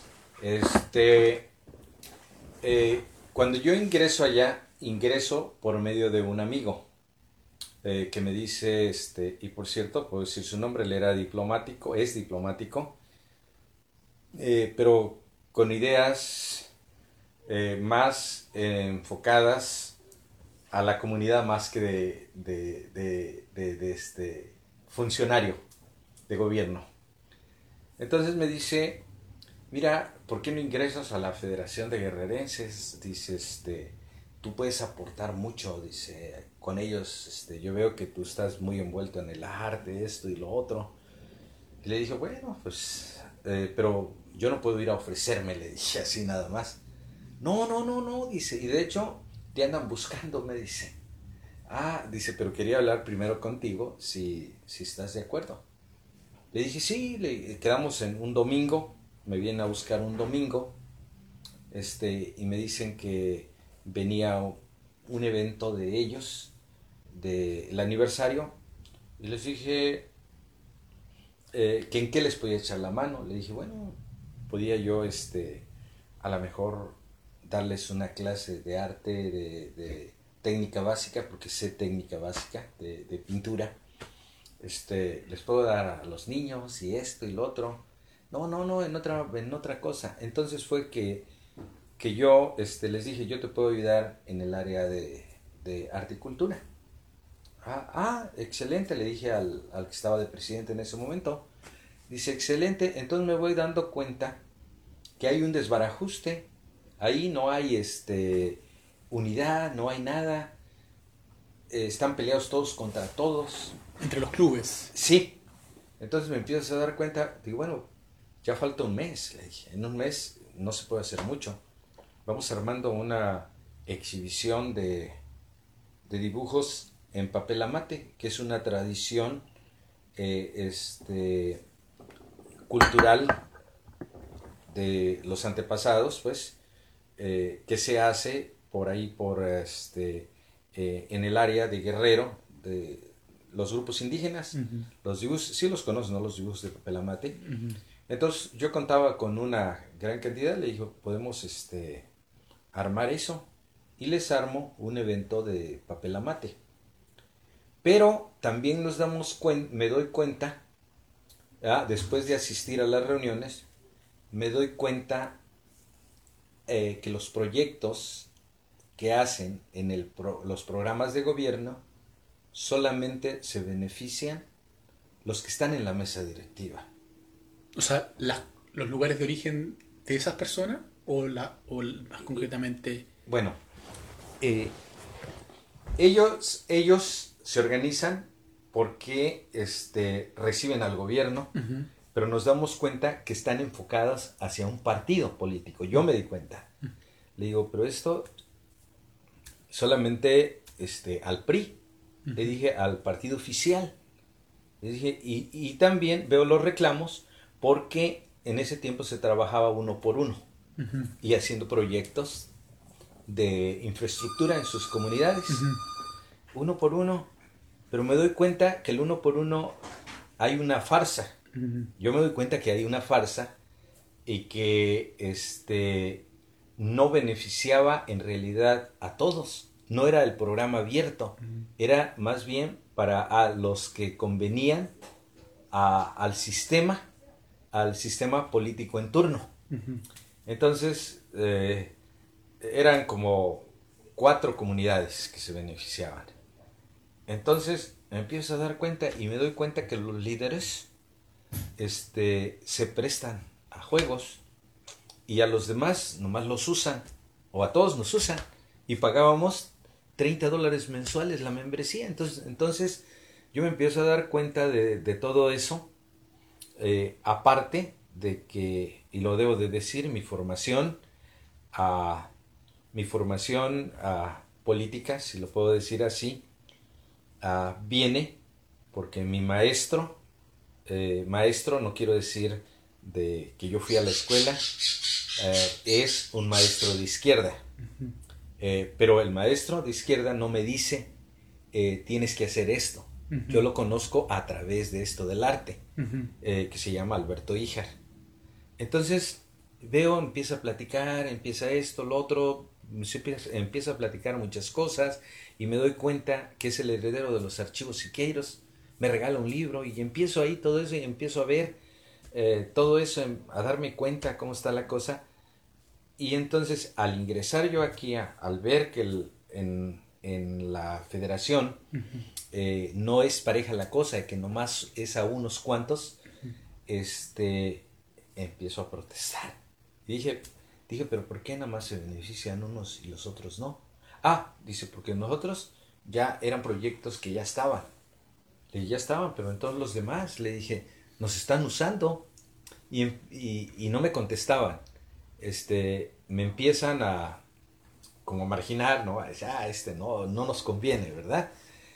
Speaker 2: Este, eh, cuando yo ingreso allá, ingreso por medio de un amigo eh, que me dice, este, y por cierto, puedo decir su nombre, él era diplomático, es diplomático, eh, pero con ideas eh, más eh, enfocadas a la comunidad más que de, de, de, de, de este funcionario de gobierno. Entonces me dice, mira, ¿por qué no ingresas a la Federación de Guerrerenses? Dice, este... tú puedes aportar mucho, dice, con ellos, este, yo veo que tú estás muy envuelto en el arte, esto y lo otro. Y le dije, bueno, pues, eh, pero yo no puedo ir a ofrecerme, le dije así nada más. No, no, no, no, dice, y de hecho, te andan buscando, me dice. Ah, dice, pero quería hablar primero contigo, si, si estás de acuerdo. Le dije, sí, le quedamos en un domingo, me vienen a buscar un domingo, este, y me dicen que venía un evento de ellos, del aniversario, y les dije eh, que en qué les podía echar la mano. Le dije, bueno, podía yo este, a lo mejor darles una clase de arte, de, de técnica básica, porque sé técnica básica de, de pintura. Este, les puedo dar a los niños y esto y lo otro. No, no, no, en otra, en otra cosa. Entonces fue que que yo este, les dije, yo te puedo ayudar en el área de, de arte y cultura. Ah, ah, excelente, le dije al, al que estaba de presidente en ese momento. Dice, excelente, entonces me voy dando cuenta que hay un desbarajuste. Ahí no hay este, unidad, no hay nada. Eh, están peleados todos contra todos.
Speaker 1: Entre los clubes.
Speaker 2: Sí. Entonces me empiezo a dar cuenta, digo, bueno, ya falta un mes, le dije. En un mes no se puede hacer mucho. Vamos armando una exhibición de, de dibujos en papel amate, que es una tradición eh, este, cultural de los antepasados, pues, eh, que se hace por ahí, por este, eh, en el área de Guerrero, de los grupos indígenas. Uh-huh. Los dibujos, sí los conocen, ¿no? Los dibujos de papel amate. Uh-huh. Entonces yo contaba con una gran cantidad, le dijo, podemos este, armar eso, y les armo un evento de papel amate. Pero también nos damos cuen- me doy cuenta, ¿verdad? Después de asistir a las reuniones, me doy cuenta eh, que los proyectos que hacen en el pro- los programas de gobierno solamente se benefician los que están en la mesa directiva.
Speaker 1: O sea, la, los lugares de origen de esas personas o, la, o más concretamente...
Speaker 2: Bueno, eh, ellos, ellos se organizan porque este, reciben al gobierno, uh-huh. pero nos damos cuenta que están enfocadas hacia un partido político. Yo me di cuenta. Uh-huh. Le digo, pero esto solamente este, al P R I. Uh-huh. Le dije, al partido oficial. Le dije, y, y también veo los reclamos porque en ese tiempo se trabajaba uno por uno. Uh-huh. Y haciendo proyectos de infraestructura en sus comunidades. Uh-huh. Uno por uno. Pero me doy cuenta que el uno por uno hay una farsa. Uh-huh. Yo me doy cuenta que hay una farsa y que este, no beneficiaba en realidad a todos. No era el programa abierto. Uh-huh. Era más bien para a los que convenían a, al sistema, al sistema político en turno. Uh-huh. Entonces, eh, eran como cuatro comunidades que se beneficiaban. Entonces me empiezo a dar cuenta y me doy cuenta que los líderes este, se prestan a juegos y a los demás nomás los usan, o a todos nos usan, y pagábamos treinta dólares mensuales la membresía. Entonces, entonces yo me empiezo a dar cuenta de, de todo eso, eh, aparte de que, y lo debo de decir, mi formación, a, mi formación a política, si lo puedo decir así, Uh, viene porque mi maestro, eh, maestro no quiero decir de que yo fui a la escuela, eh, es un maestro de izquierda, uh-huh. eh, pero el maestro de izquierda no me dice eh, tienes que hacer esto, uh-huh. yo lo conozco a través de esto del arte, uh-huh. eh, que se llama Alberto Híjar. Entonces veo, empieza a platicar, empieza esto, lo otro, empieza a platicar muchas cosas y me doy cuenta que es el heredero de los archivos Siqueiros. Me regala un libro y empiezo ahí todo eso y empiezo a ver eh, todo eso, a darme cuenta cómo está la cosa. Y entonces al ingresar yo aquí, a, al ver que el, en, en la federación uh-huh. eh, no es pareja la cosa, que nomás es a unos cuantos, uh-huh. este, empiezo a protestar. Y dije, dije, pero ¿por qué nada más se benefician unos y los otros no? Ah, dice, porque nosotros ya eran proyectos que ya estaban. Le dije, ya estaban, pero entonces los demás, le dije, nos están usando. Y, y, y no me contestaban. Este, me empiezan a como marginar, ¿no? A decir, ah, este no, no nos conviene, ¿verdad?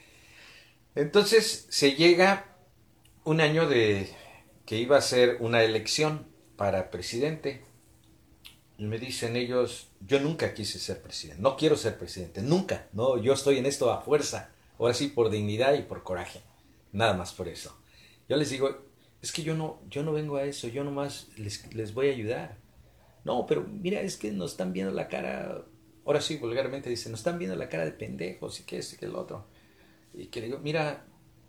Speaker 2: Entonces se llega un año de que iba a ser una elección para presidente. Y me dicen ellos, yo nunca quise ser presidente, no quiero ser presidente, nunca, no, yo estoy en esto a fuerza, ahora sí por dignidad y por coraje, nada más por eso. Yo les digo, es que yo no, yo no vengo a eso, yo nomás les, les voy a ayudar. No, pero mira, es que nos están viendo la cara, ahora sí vulgarmente dicen, nos están viendo la cara de pendejos y que esto y que el otro. Y que le digo, mira,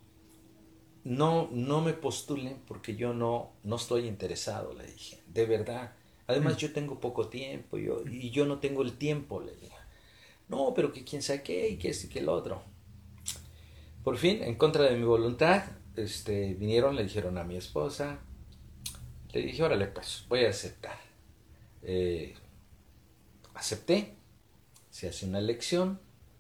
Speaker 2: no, no me postulen porque yo no, no estoy interesado, le dije, de verdad. Además yo tengo poco tiempo yo, y yo no tengo el tiempo, le dije. No, pero que quién sabe qué y que este y que el otro. Por fin, en contra de mi voluntad, este, vinieron, le dijeron a mi esposa. Le dije, órale pues, voy a aceptar. Eh, acepté, se hace una elección.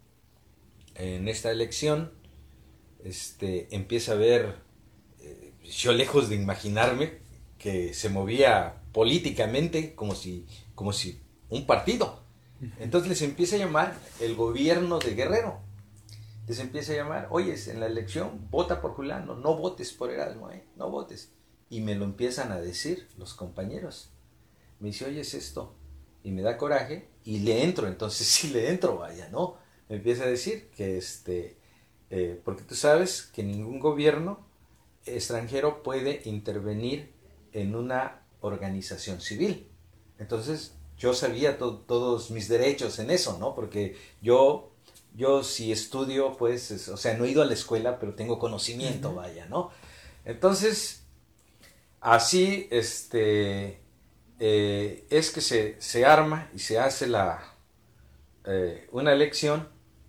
Speaker 2: En esta elección este, empieza a ver, eh, yo lejos de imaginarme que se movía políticamente como si, como si un partido. Entonces les empieza a llamar el gobierno de Guerrero. Les empieza a llamar, oye, en la elección vota por Julano, no votes por Erasmo, ¿eh? No votes. Y me lo empiezan a decir los compañeros. Me dice, oye, es esto. Y me da coraje y le entro. Entonces sí le entro, vaya, ¿no? Me empieza a decir que este, eh, porque tú sabes que ningún gobierno extranjero puede intervenir en una organización civil. Entonces yo sabía to- todos mis derechos en eso, ¿no? Porque yo, yo sí estudio, pues, es, o sea, no he ido a la escuela, pero tengo conocimiento, uh-huh. vaya, ¿no? Entonces, así, este, eh, es que se, se arma y se hace la, eh, una elección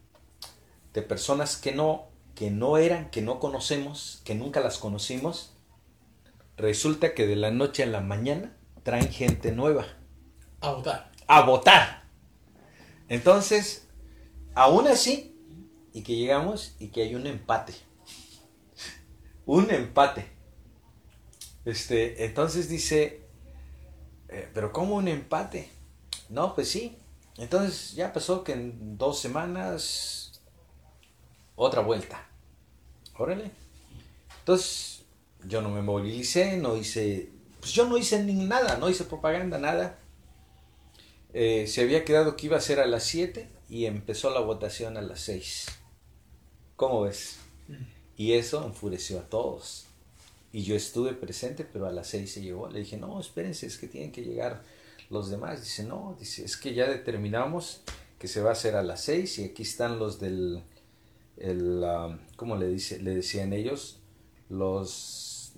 Speaker 2: de personas que no, que no eran, que no conocemos, que nunca las conocimos. Resulta que de la noche a la mañana traen gente nueva.
Speaker 1: A votar.
Speaker 2: A votar. Entonces, aún así, y que llegamos y que hay un empate. Un empate. Este, entonces dice, eh, ¿pero cómo un empate? No, pues sí. Entonces ya pasó que en dos semanas otra vuelta. Órale. Entonces yo no me movilicé, no hice, pues yo no hice ni nada, no hice propaganda, nada. Eh, se había quedado que iba a ser a las siete y empezó la votación a las seis. ¿Cómo ves? Y eso enfureció a todos. Y yo estuve presente, pero a las seis se llegó. Le dije, no, espérense, es que tienen que llegar los demás. Dice, no, dice, es que ya determinamos que se va a hacer a las seis y aquí están los del, el, um, ¿cómo le, dice, le decían ellos? Los,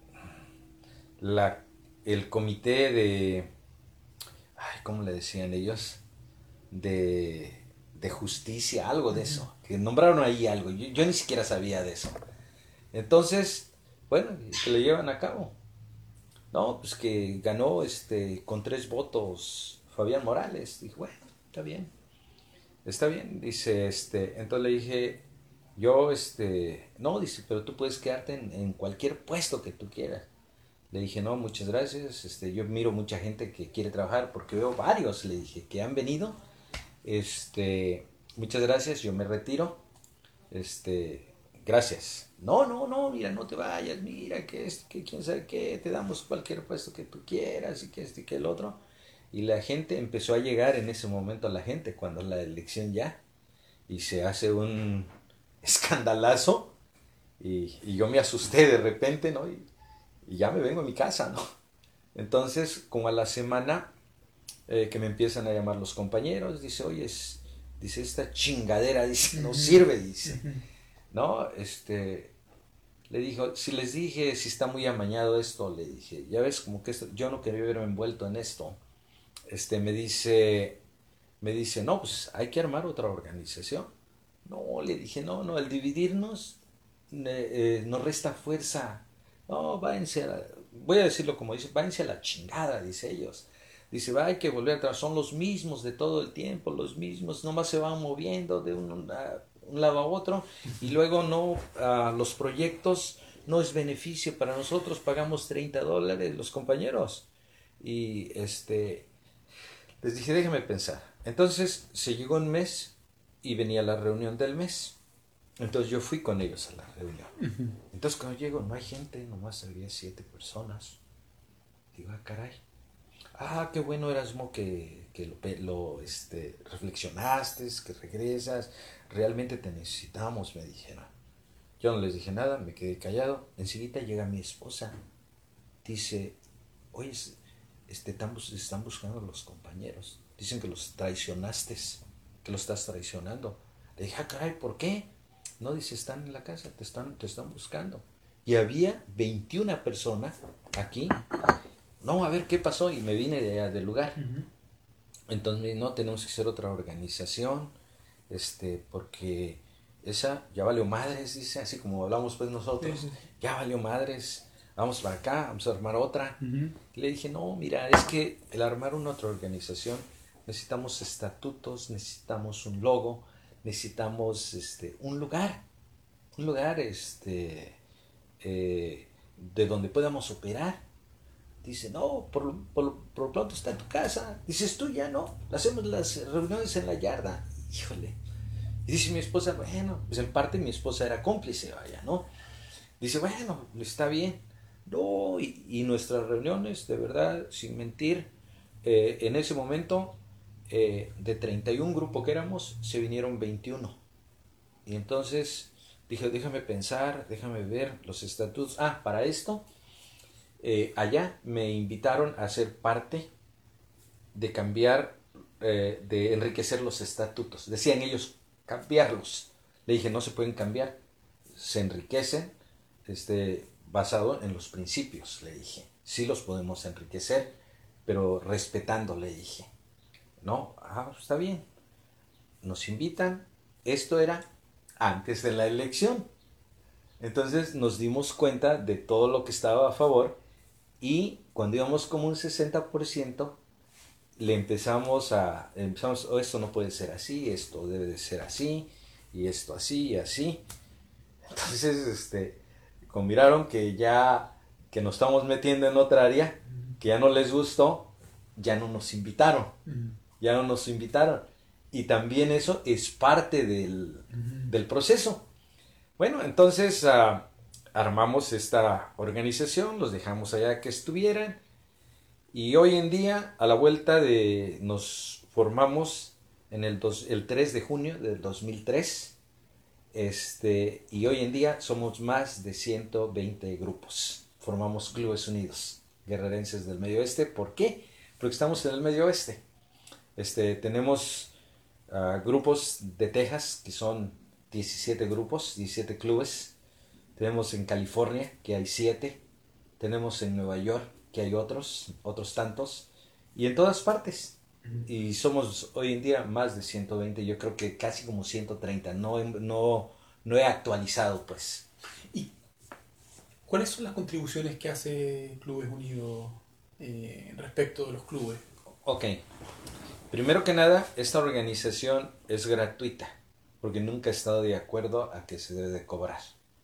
Speaker 2: la, el comité de, ay, ¿cómo le decían ellos? De, de justicia, algo de eso. Que nombraron ahí algo, yo, yo ni siquiera sabía de eso. Entonces, bueno, que le llevan a cabo. No, pues que ganó este con tres votos Fabián Morales. Dije, bueno, está bien. Está bien, dice, este, entonces le dije, yo, este, no, dice, pero tú puedes quedarte en, en cualquier puesto que tú quieras. Le dije, no, muchas gracias, este, yo miro mucha gente que quiere trabajar, porque veo varios, le dije, que han venido, este, muchas gracias, yo me retiro, este, gracias. No, no, no, mira, no te vayas, mira, que es, que quién sabe qué, te damos cualquier puesto que tú quieras, y que este y que el otro. Y la gente empezó a llegar en ese momento a la gente, cuando la elección ya, y se hace un escandalazo, y, y yo me asusté de repente, ¿no? Y, y ya me vengo a mi casa, ¿no? Entonces, como a la semana eh, que me empiezan a llamar los compañeros, dice, oye, es, dice, esta chingadera, dice, no sirve, dice, ¿no? Este, le dijo, si les dije, si está muy amañado esto, le dije, ya ves, como que esto, yo no quería verme envuelto en esto. Este, me dice, me dice, no, pues hay que armar otra organización. No, le dije, no, no, el dividirnos eh, nos resta fuerza. No, váyanse a la, voy a decirlo como dice, váyanse a la chingada, dice ellos. Dice, va, hay que volver atrás, son los mismos de todo el tiempo, los mismos, nomás se van moviendo de un, a, un lado a otro, y luego no, uh, los proyectos no es beneficio para nosotros, pagamos treinta dólares los compañeros. Y este, les dije, déjenme pensar. Entonces se llegó un mes y venía la reunión del mes. Entonces yo fui con ellos a la reunión. Uh-huh. Entonces cuando llego no hay gente, nomás había siete personas. Digo, ah, caray. Ah, qué bueno, Erasmo, que, que lo, lo este, reflexionaste, que regresas. Realmente te necesitamos, me dijeron. Yo no les dije nada, me quedé callado. Enseguida llega mi esposa. Dice, oye, este, están, están buscando los compañeros. Dicen que los traicionaste, que los estás traicionando. Le dije, ah, caray, ¿por qué? No, dice, están en la casa, te están, te están buscando. Y había veintiuna personas aquí. No, a ver, ¿qué pasó? Y me vine de, del lugar. Uh-huh. Entonces, no, tenemos que hacer otra organización, este, porque esa ya valió madres, dice, así como hablamos pues nosotros. Sí, sí. Ya valió madres, vamos para acá, vamos a armar otra. Uh-huh. Y le dije, no, mira, es que el armar una otra organización, necesitamos estatutos, necesitamos un logo, necesitamos este, un lugar, un lugar este, eh, de donde podamos operar. Dice, no, por, por, por pronto está en tu casa. Dices, tú ya no, hacemos las reuniones en la yarda. Híjole. Y dice mi esposa, bueno, pues en parte mi esposa era cómplice, vaya, ¿no? Dice, bueno, está bien. No, y, y nuestras reuniones, de verdad, sin mentir, eh, en ese momento, eh, de treinta y un grupos que éramos, se vinieron veintiuno. Y entonces dije, déjame pensar, déjame ver los estatutos. Ah, para esto, eh, allá me invitaron a ser parte de cambiar, eh, de enriquecer los estatutos. Decían ellos, cambiarlos. Le dije, no se pueden cambiar, se enriquecen este, basado en los principios, le dije. Sí los podemos enriquecer, pero respetando, le dije. No, ah, está bien. Nos invitan. Esto era antes de la elección. Entonces nos dimos cuenta de todo lo que estaba a favor y cuando íbamos como un sesenta por ciento le empezamos a, empezamos, oh, esto no puede ser así, esto debe de ser así, y esto así y así. Entonces, este, como miraron que ya, que nos estamos metiendo en otra área, que ya no les gustó, ya no nos invitaron,
Speaker 1: Mm.
Speaker 2: ya no nos invitaron. Y también eso es parte del,
Speaker 1: Mm.
Speaker 2: del proceso. Bueno, entonces uh, armamos esta organización, los dejamos allá que estuvieran, y hoy en día, a la vuelta de, nos formamos en el, dos, el tres de junio del dos mil tres, este, y hoy en día somos más de ciento veinte grupos. Formamos Clubes Unidos, Guerrerenses del Medio Oeste. ¿Por qué? Porque estamos en el Medio Oeste. Este, tenemos uh, grupos de Texas, que son diecisiete grupos, diecisiete clubes. Tenemos en California, que hay siete. Tenemos en Nueva York, que hay otros, otros tantos. Y en todas partes. Y somos hoy en día más de ciento veinte, yo creo que casi como ciento treinta. No, no, no he actualizado, pues.
Speaker 1: ¿Y cuáles son las contribuciones que hace Clubes Unidos eh, respecto de los clubes?
Speaker 2: Ok. Primero que nada, esta organización es gratuita, porque nunca he estado de acuerdo a que se debe de cobrar.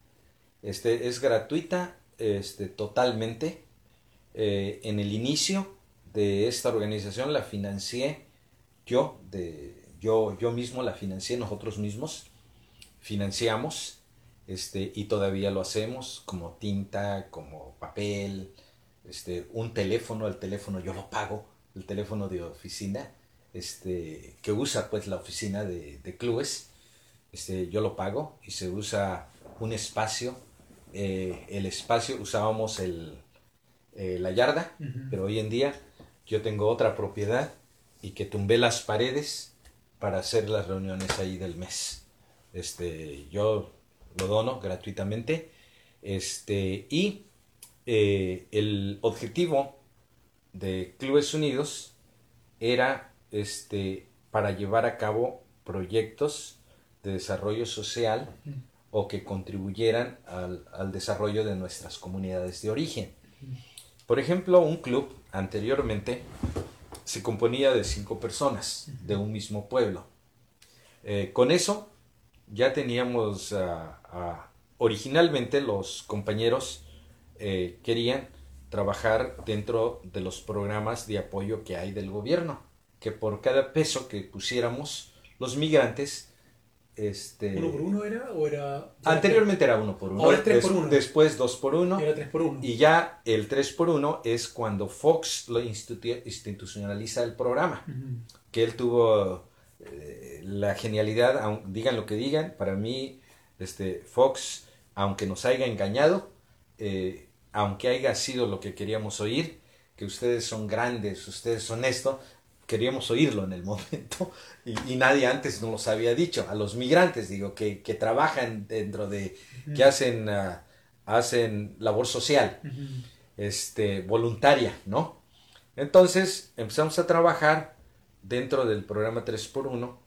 Speaker 2: Este, es gratuita este, totalmente. Eh, en el inicio de esta organización la financié yo, de, yo, yo mismo la financié, nosotros mismos financiamos, este, y todavía lo hacemos, como tinta, como papel, este, un teléfono, el teléfono yo lo pago, el teléfono de oficina, este, que usa pues la oficina de, de clubes, este, yo lo pago, y se usa un espacio, eh, el espacio usábamos el, eh, la yarda, uh-huh. Pero hoy en día yo tengo otra propiedad y que tumbé las paredes para hacer las reuniones ahí del mes. Este, yo lo dono gratuitamente, este, y eh, el objetivo de Clubes Unidos era este, para llevar a cabo proyectos de desarrollo social mm. o que contribuyeran al, al desarrollo de nuestras comunidades de origen. Mm. Por ejemplo, un club anteriormente se componía de cinco personas mm. de un mismo pueblo. Eh, con eso ya teníamos, uh, uh, originalmente los compañeros eh, querían trabajar dentro de los programas de apoyo que hay del gobierno, que por cada peso que pusiéramos los migrantes, este,
Speaker 1: ¿uno por uno era? ¿O era
Speaker 2: anteriormente era uno por uno,
Speaker 1: ahora es tres por uno,
Speaker 2: después dos por uno,
Speaker 1: era tres por uno,
Speaker 2: y ya el tres por uno es cuando Fox lo institu- institucionaliza el programa, uh-huh. que él tuvo eh, la genialidad, aun, digan lo que digan, para mí este, Fox, aunque nos haya engañado, eh, aunque haya sido lo que queríamos oír, que ustedes son grandes, ustedes son esto, queríamos oírlo en el momento, y, y nadie antes nos los había dicho, a los migrantes, digo, que, que trabajan dentro de, uh-huh. que hacen, uh, hacen labor social, uh-huh. este, voluntaria, ¿no? Entonces empezamos a trabajar dentro del programa tres por uno,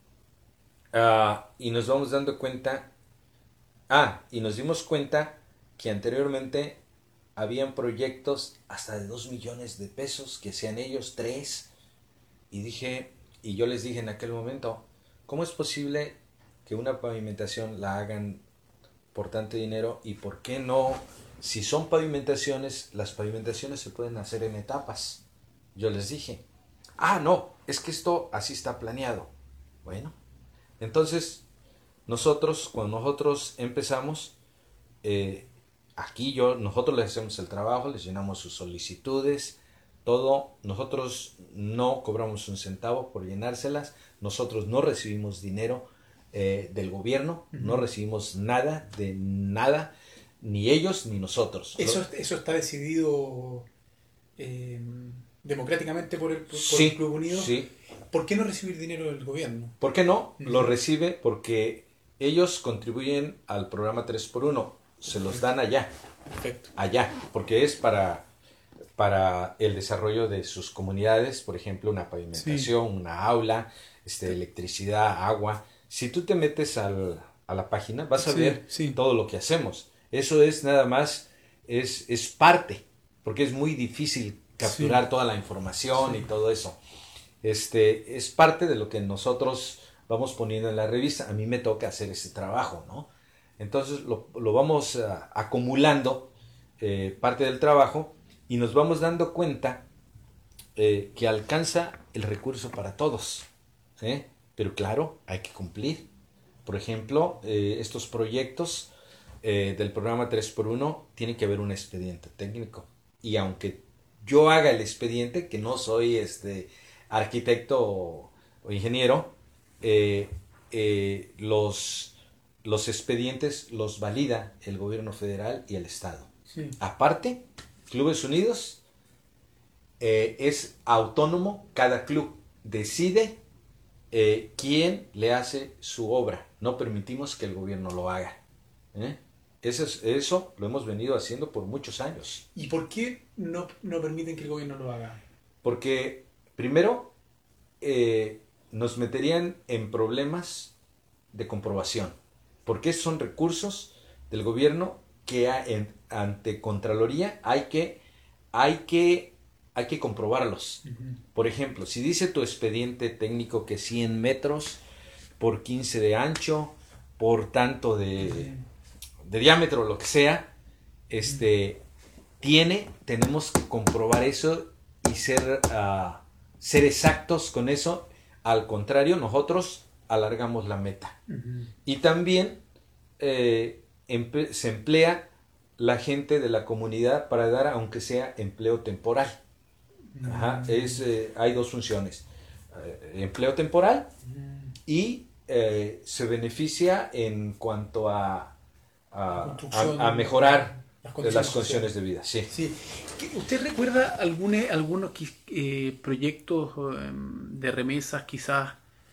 Speaker 2: uh, y nos vamos dando cuenta, ah, y nos dimos cuenta que anteriormente habían proyectos hasta de dos millones de pesos que hacían ellos, tres, y dije, y yo les dije en aquel momento, ¿cómo es posible que una pavimentación la hagan por tanto dinero? Y por qué no, si son pavimentaciones, las pavimentaciones se pueden hacer en etapas. Yo les dije, ah, no, es que esto así está planeado. Bueno, entonces nosotros, cuando nosotros empezamos, eh, aquí yo, nosotros les hacemos el trabajo, les llenamos sus solicitudes, todo, nosotros no cobramos un centavo por llenárselas, nosotros no recibimos dinero eh, del gobierno, uh-huh. no recibimos nada, de nada, ni ellos ni nosotros.
Speaker 1: Eso, eso está decidido eh, democráticamente por el, por,
Speaker 2: sí,
Speaker 1: por el Club Unido.
Speaker 2: Sí.
Speaker 1: ¿Por qué no recibir dinero del gobierno?
Speaker 2: ¿Por qué no?
Speaker 1: Uh-huh.
Speaker 2: Lo recibe porque ellos contribuyen al programa tres por uno, se los dan allá.
Speaker 1: Perfecto.
Speaker 2: Allá, porque es para... para el desarrollo de sus comunidades, por ejemplo, una pavimentación, sí. una aula, este, electricidad, agua. Si tú te metes al, a la página, vas a sí, ver sí. todo lo que hacemos. Eso es nada más, es, es parte, porque es muy difícil capturar sí. toda la información sí. y todo eso. Este, es parte de lo que nosotros vamos poniendo en la revista. A mí me toca hacer ese trabajo, ¿no? Entonces lo, lo vamos uh, acumulando, eh, parte del trabajo, y nos vamos dando cuenta eh, que alcanza el recurso para todos, ¿sí? Pero claro, hay que cumplir. Por ejemplo, eh, estos proyectos eh, del programa tres por uno tiene que haber un expediente técnico. Y aunque yo haga el expediente, que no soy este arquitecto o, o ingeniero, eh, eh, los, los expedientes los valida el gobierno federal y el Estado.
Speaker 1: Sí.
Speaker 2: Aparte, Clubes Unidos eh, es autónomo, cada club decide eh, quién le hace su obra. No permitimos que el gobierno lo haga. ¿eh? Eso, es, eso lo hemos venido haciendo por muchos años.
Speaker 1: ¿Y por qué no, no permiten que el gobierno lo haga?
Speaker 2: Porque, primero, eh, nos meterían en problemas de comprobación. Porque son recursos del gobierno que a, en, ante Contraloría hay que, hay que, hay que comprobarlos. Uh-huh. Por ejemplo, si dice tu expediente técnico que cien metros por quince de ancho, por tanto de... Uh-huh. de diámetro, lo que sea, este, tiene, tenemos que comprobar eso y ser, uh, ser exactos con eso. Al contrario, nosotros alargamos la meta. Uh-huh. Y también eh, emple- se emplea la gente de la comunidad para dar, aunque sea empleo temporal. Uh-huh. Ajá, es, eh, hay dos funciones. Eh, empleo temporal uh-huh. y eh, se beneficia en cuanto a A, a, a mejorar las condiciones, las condiciones de vida. Sí.
Speaker 1: Sí. ¿Usted recuerda algunos, algunos eh, proyectos eh, de remesas quizás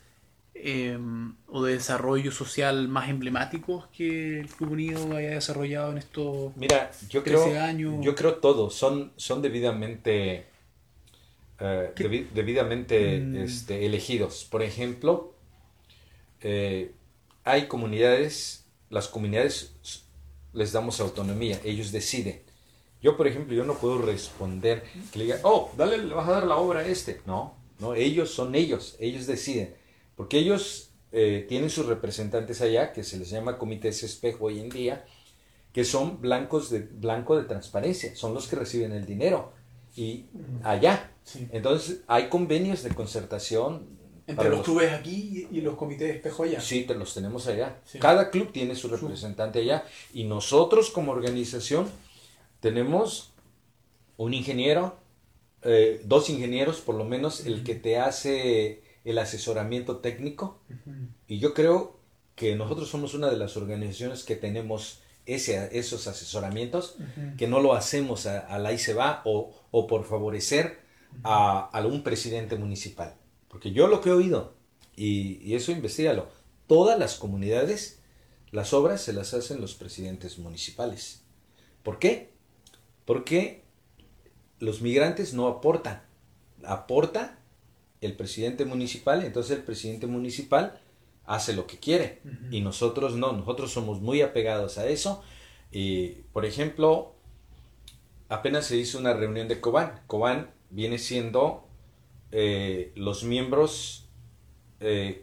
Speaker 1: eh, o de desarrollo social más emblemáticos que el Club Unido haya desarrollado en estos
Speaker 2: Mira, yo
Speaker 1: trece
Speaker 2: creo,
Speaker 1: años?
Speaker 2: Yo creo todos son, son debidamente, eh, debi- debidamente mm. este, elegidos. Por ejemplo, eh, hay comunidades... Las comunidades les damos autonomía, ellos deciden. Yo, por ejemplo, yo no puedo responder que le diga, oh, dale, le vas a dar la obra a este. No, no, ellos son ellos, ellos deciden. Porque ellos eh, tienen sus representantes allá, que se les llama comités espejo hoy en día, que son blancos de, blanco de transparencia, son los que reciben el dinero. Y allá, sí. Entonces hay convenios de concertación.
Speaker 1: Entre los, los clubes aquí y los comités de espejo allá.
Speaker 2: Sí, te los tenemos allá. Sí. Cada club tiene su representante allá. Y nosotros como organización tenemos un ingeniero, eh, dos ingenieros por lo menos, uh-huh. el que te hace el asesoramiento técnico. Uh-huh. Y yo creo que nosotros somos una de las organizaciones que tenemos ese, esos asesoramientos, uh-huh. que no lo hacemos a, a la ahí se va o, o por favorecer uh-huh. a, a algún presidente municipal. Porque yo lo que he oído, y, y eso investígalo, todas las comunidades, las obras se las hacen los presidentes municipales. ¿Por qué? Porque los migrantes no aportan. Aporta el presidente municipal, entonces el presidente municipal hace lo que quiere. Uh-huh. Y nosotros no, nosotros somos muy apegados a eso. Y, por ejemplo, apenas se hizo una reunión de Cobán. Cobán viene siendo... Eh, los miembros eh,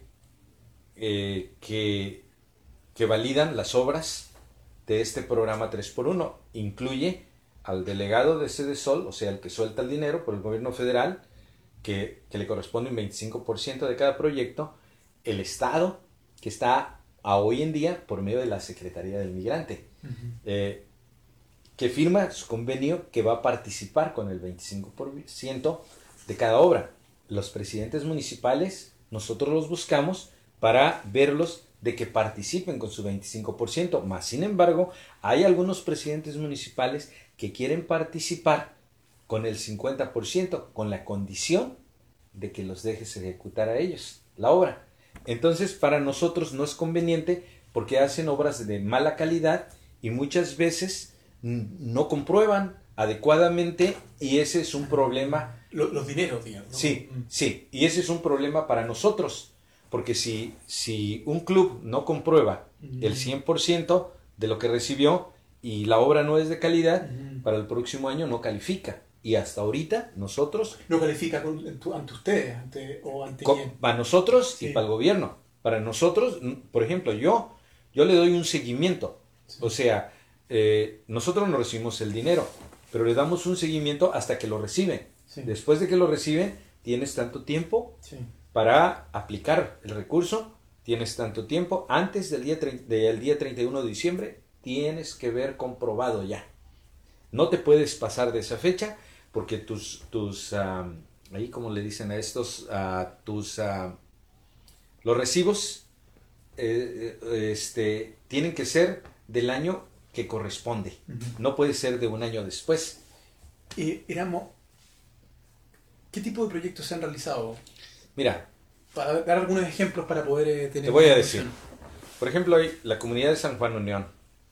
Speaker 2: eh, que, que validan las obras de este programa tres por uno. Incluye al delegado de Sedesol, o sea, el que suelta el dinero por el gobierno federal, que, que le corresponde un veinticinco por ciento de cada proyecto, el Estado, que está a hoy en día por medio de la Secretaría del Migrante, uh-huh. eh, que firma su convenio que va a participar con el veinticinco por ciento de cada obra. Los presidentes municipales, nosotros los buscamos para verlos de que participen con su veinticinco por ciento. Más sin embargo, hay algunos presidentes municipales que quieren participar con el cincuenta por ciento, con la condición de que los dejes ejecutar a ellos la obra. Entonces, para nosotros no es conveniente porque hacen obras de mala calidad y muchas veces no comprueban adecuadamente y ese es un problema.
Speaker 1: Los, los dineros, digamos, ¿no?
Speaker 2: Sí, sí, y ese es un problema para nosotros, porque si, si un club no comprueba uh-huh. el cien por ciento de lo que recibió y la obra no es de calidad, uh-huh. para el próximo año no califica. Y hasta ahorita nosotros...
Speaker 1: No califica con, ante ustedes, ante, o ante
Speaker 2: con,
Speaker 1: quién.
Speaker 2: para nosotros sí. y para el gobierno. Para nosotros, por ejemplo, yo, yo le doy un seguimiento. Sí. O sea, eh, nosotros no recibimos el dinero, pero le damos un seguimiento hasta que lo reciben. Sí. Después de que lo reciben, tienes tanto tiempo sí. para aplicar el recurso, tienes tanto tiempo, antes del día, del día treinta y uno de diciembre, tienes que ver comprobado ya. No te puedes pasar de esa fecha, porque tus, tus um, ahí como le dicen a estos, uh, tus, uh, los recibos, eh, este, tienen que ser del año que corresponde. Uh-huh. No puede ser de un año después.
Speaker 1: Eh, éramos, ¿qué tipo de proyectos se han realizado?
Speaker 2: Mira.
Speaker 1: Para dar algunos ejemplos para poder eh, tener...
Speaker 2: Te voy a decir. Por ejemplo, hoy la comunidad de San Juan Unión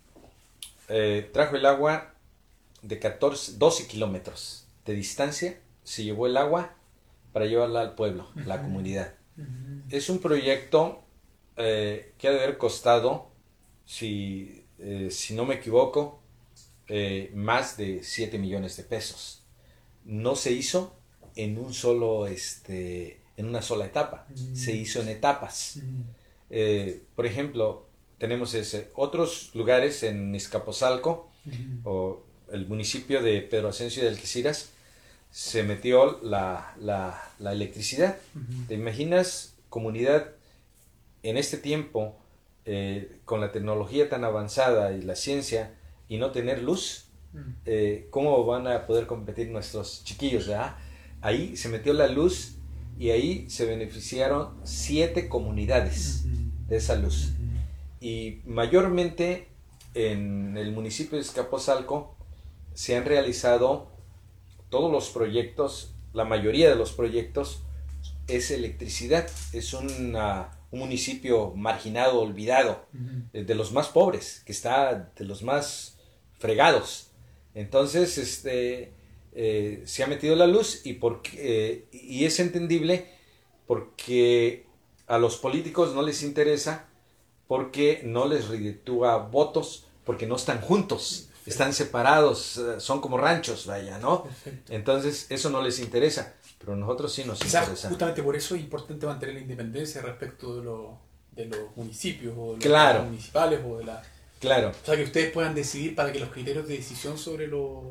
Speaker 2: eh, trajo el agua de catorce, doce kilómetros de distancia. Se llevó el agua para llevarla al pueblo, uh-huh. la comunidad. Uh-huh. Es un proyecto eh, que ha de haber costado, si, eh, si no me equivoco, eh, más de siete millones de pesos. No se hizo en un solo, este, en una sola etapa. Uh-huh. Se hizo en etapas. Uh-huh. Eh, por ejemplo, tenemos ese, otros lugares en Izcapotzalco, uh-huh. o el municipio de Pedro Ascencio de Algeciras, se metió la, la, la electricidad. Uh-huh. ¿Te imaginas comunidad en este tiempo eh, con la tecnología tan avanzada y la ciencia y no tener luz? Uh-huh. Eh, ¿cómo van a poder competir nuestros chiquillos? ¿Verdad? Ahí se metió la luz y ahí se beneficiaron siete comunidades uh-huh. de esa luz. Uh-huh. Y mayormente en el municipio de Izcapotzalco se han realizado todos los proyectos, la mayoría de los proyectos es electricidad. Es una, un municipio marginado, olvidado, uh-huh. de los más pobres, que está de los más fregados. Entonces, este, eh, se ha metido la luz y, porque, eh, y es entendible porque a los políticos no les interesa, porque no les reditúa votos, porque no están juntos. Están separados, son como ranchos, vaya, ¿no? Perfecto. Entonces, eso no les interesa, pero a nosotros sí nos
Speaker 1: Quizás
Speaker 2: interesa.
Speaker 1: Justamente por eso es importante mantener la independencia respecto de, lo, de los municipios, o de los
Speaker 2: claro.
Speaker 1: municipales, o de la...
Speaker 2: Claro.
Speaker 1: O sea, que ustedes puedan decidir para que los criterios de decisión sobre los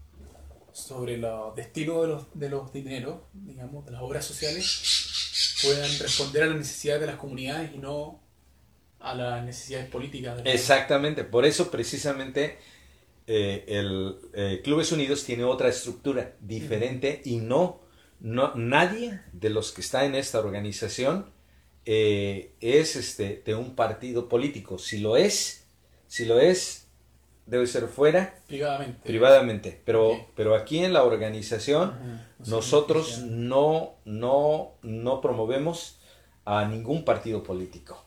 Speaker 1: sobre los destinos de los, de los dineros, digamos, de las obras sociales, puedan responder a las necesidades de las comunidades y no a las necesidades políticas. De
Speaker 2: Exactamente, por eso precisamente... Eh, el eh, Clubes Unidos tiene otra estructura diferente uh-huh. y no, no nadie de los que está en esta organización eh, es este de un partido político. Si lo es, si lo es, debe ser fuera
Speaker 1: privadamente.
Speaker 2: Privadamente, pero okay. pero aquí en la organización uh-huh. nosotros no no no promovemos a ningún partido político.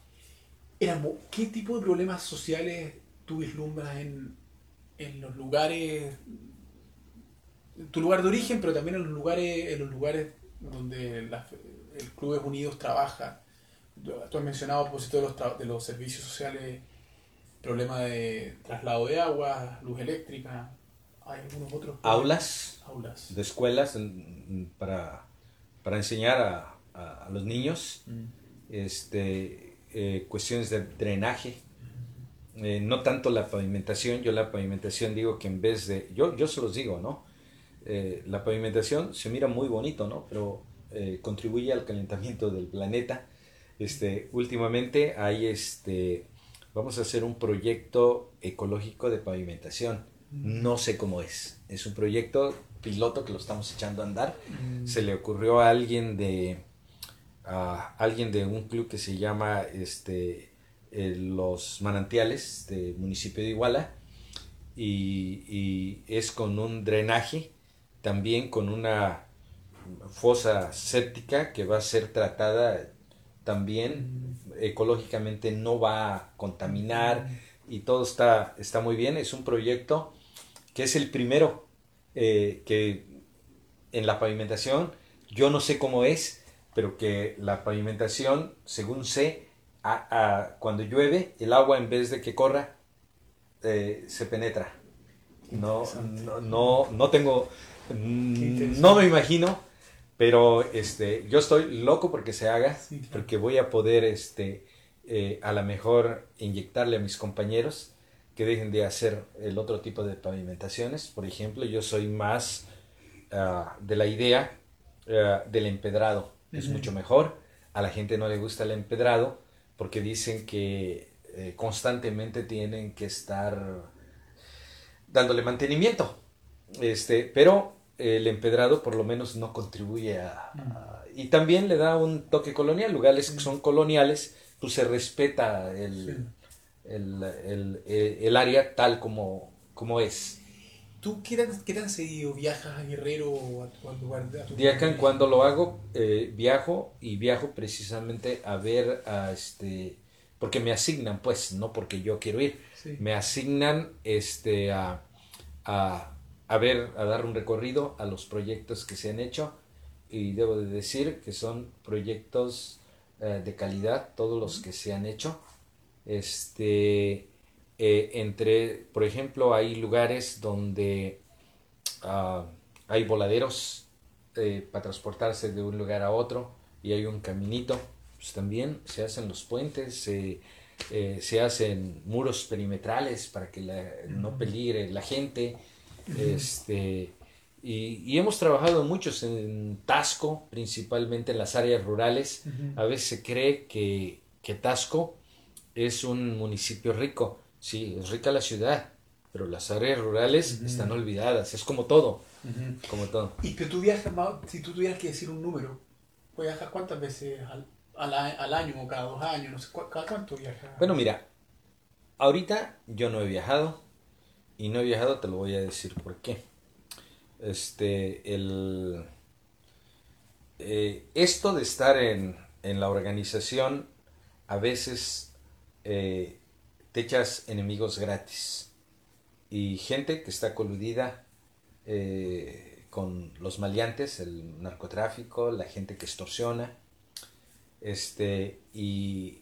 Speaker 1: ¿Qué tipo de problemas sociales tú vislumbras en en los lugares, tu lugar de origen, pero también en los lugares, en los lugares donde la, el Clubes Unidos trabaja? Tú has mencionado a propósito de los, tra- de los servicios sociales, problema de traslado de agua, luz eléctrica, hay algunos otros.
Speaker 2: Aulas,
Speaker 1: aulas.
Speaker 2: de escuelas para, para enseñar a, a, a los niños, mm. este, eh, cuestiones de drenaje. Eh, no tanto la pavimentación, yo la pavimentación digo que en vez de, yo, yo se los digo, ¿no? Eh, la pavimentación se mira muy bonito, ¿no? Pero eh, contribuye al calentamiento del planeta. Este, últimamente hay este, vamos a hacer un proyecto ecológico de pavimentación. No sé cómo es. Es un proyecto piloto que lo estamos echando a andar. Mm. Se le ocurrió a alguien de, a alguien de un club que se llama, este, Eh, los manantiales del municipio de Iguala y, y es con un drenaje, también con una fosa séptica que va a ser tratada también ecológicamente, no va a contaminar y todo está, está muy bien. Es un proyecto que es el primero eh, que en la pavimentación, yo no sé cómo es, pero que la pavimentación, según sé, A, a, cuando llueve, el agua en vez de que corra, eh, se penetra. No, no, no, no tengo, no me imagino, pero este, yo estoy loco porque se haga, sí, claro. Porque voy a poder este, eh, a lo mejor inyectarle a mis compañeros que dejen de hacer el otro tipo de pavimentaciones. Por ejemplo, yo soy más uh, de la idea uh, del empedrado. Uh-huh. Es mucho mejor. A la gente no le gusta el empedrado porque dicen que eh, constantemente tienen que estar dándole mantenimiento. Este, pero el empedrado por lo menos no contribuye a, a... Y también le da un toque colonial. Lugares que son coloniales, pues se respeta el... Sí. El, el, el, el área tal como, como es.
Speaker 1: ¿Tú qué tan, qué tan seguido viajas a Guerrero o a, a lugar de tu
Speaker 2: Viajan cuando lo hago, eh, viajo y viajo precisamente a ver a este, porque me asignan, pues, no porque yo quiero ir, sí. Me asignan este a, a, a ver, a dar un recorrido a los proyectos que se han hecho, y debo de decir que son proyectos eh, de calidad, todos los que se han hecho. Este, eh, entre, por ejemplo, hay lugares donde uh, hay voladeros eh, para transportarse de un lugar a otro y hay un caminito, pues también se hacen los puentes, se, eh, se hacen muros perimetrales para que la, no peligre la gente. Uh-huh. este, y, y hemos trabajado muchos en Taxco, principalmente en las áreas rurales. Uh-huh. A veces se cree que, que Taxco es un municipio rico. Sí, es rica la ciudad, pero las áreas rurales uh-huh. están olvidadas. Es como todo, uh-huh. como todo.
Speaker 1: Y que tú viajas, si tú tuvieras que decir un número, ¿viajas cuántas veces al, al, al año o cada dos años? No sé, ¿cada cuánto viajas?
Speaker 2: Bueno, mira, ahorita yo no he viajado, y no he viajado, te lo voy a decir por qué. Este, el, eh, esto de estar en, en la organización, a veces Eh, te echas enemigos gratis y gente que está coludida eh, con los maleantes, el narcotráfico, la gente que extorsiona, este, y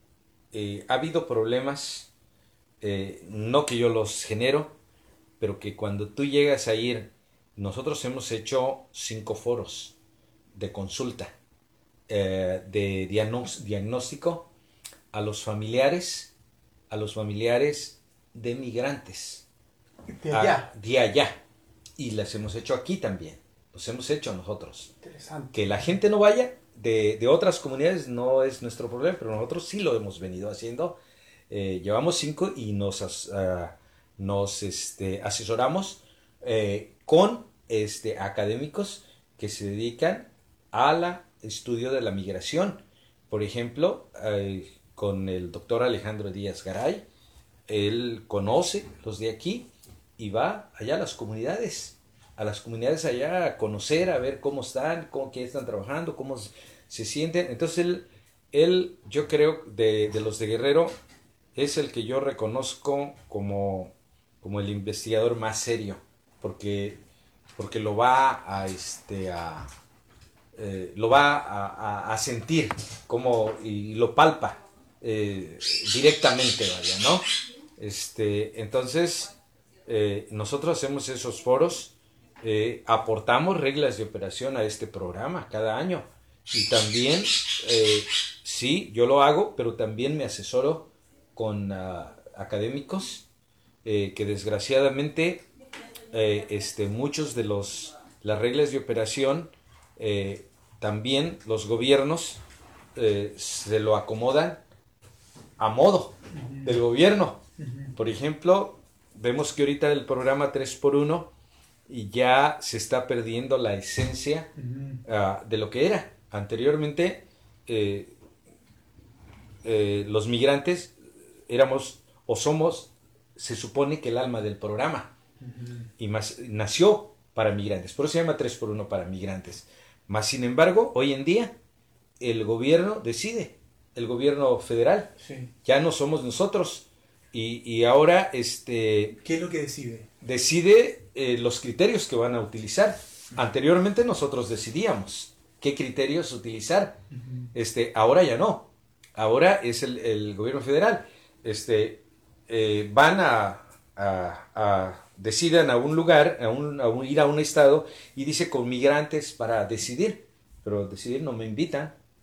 Speaker 2: eh, ha habido problemas, eh, no que yo los genero, pero que cuando tú llegas a ir, nosotros hemos hecho cinco foros de consulta, eh, de diagnós- diagnóstico a los familiares, a los familiares de migrantes.
Speaker 1: De allá.
Speaker 2: A, de allá. Y las hemos hecho aquí también. Los hemos hecho nosotros.
Speaker 1: Interesante.
Speaker 2: Que la gente no vaya de, de otras comunidades no es nuestro problema, pero nosotros sí lo hemos venido haciendo. Eh, llevamos cinco y nos, uh, nos este, asesoramos eh, con este, académicos que se dedican al estudio de la migración. Por ejemplo, eh, con el doctor Alejandro Díaz Garay, él conoce los de aquí y va allá a las comunidades, a las comunidades allá a conocer, a ver cómo están, cómo qué están trabajando, cómo se sienten. Entonces él, él yo creo, de, de los de Guerrero, es el que yo reconozco como, como el investigador más serio, porque, porque lo va a, este, a, eh, lo va a, a, a sentir como, y lo palpa. Eh, directamente, vaya, ¿no? Este, entonces, eh, nosotros hacemos esos foros, eh, aportamos reglas de operación a este programa cada año, y también, eh, sí, yo lo hago, pero también me asesoro con uh, académicos eh, que desgraciadamente eh, este, muchos de los las reglas de operación eh, también los gobiernos eh, se lo acomodan a modo uh-huh. del gobierno. Uh-huh. Por ejemplo, vemos que ahorita el programa tres por uno y ya se está perdiendo la esencia uh-huh. uh, de lo que era. Anteriormente, eh, eh, los migrantes éramos o somos, se supone que el alma del programa. Uh-huh. Y más, nació para migrantes. Por eso se llama tres por uno para migrantes. Más sin embargo, hoy en día, el gobierno decide. El gobierno federal, sí. Ya no somos nosotros, y, y ahora este
Speaker 1: ¿qué es lo que decide?
Speaker 2: Decide eh, los criterios que van a utilizar. Anteriormente nosotros decidíamos qué criterios utilizar. Uh-huh. Este, ahora ya no, ahora es el, el gobierno federal. Este, eh, van a, a, a decidan a un lugar, a, un, a un, ir a un estado y dice con migrantes para decidir, pero decidir no me invitan.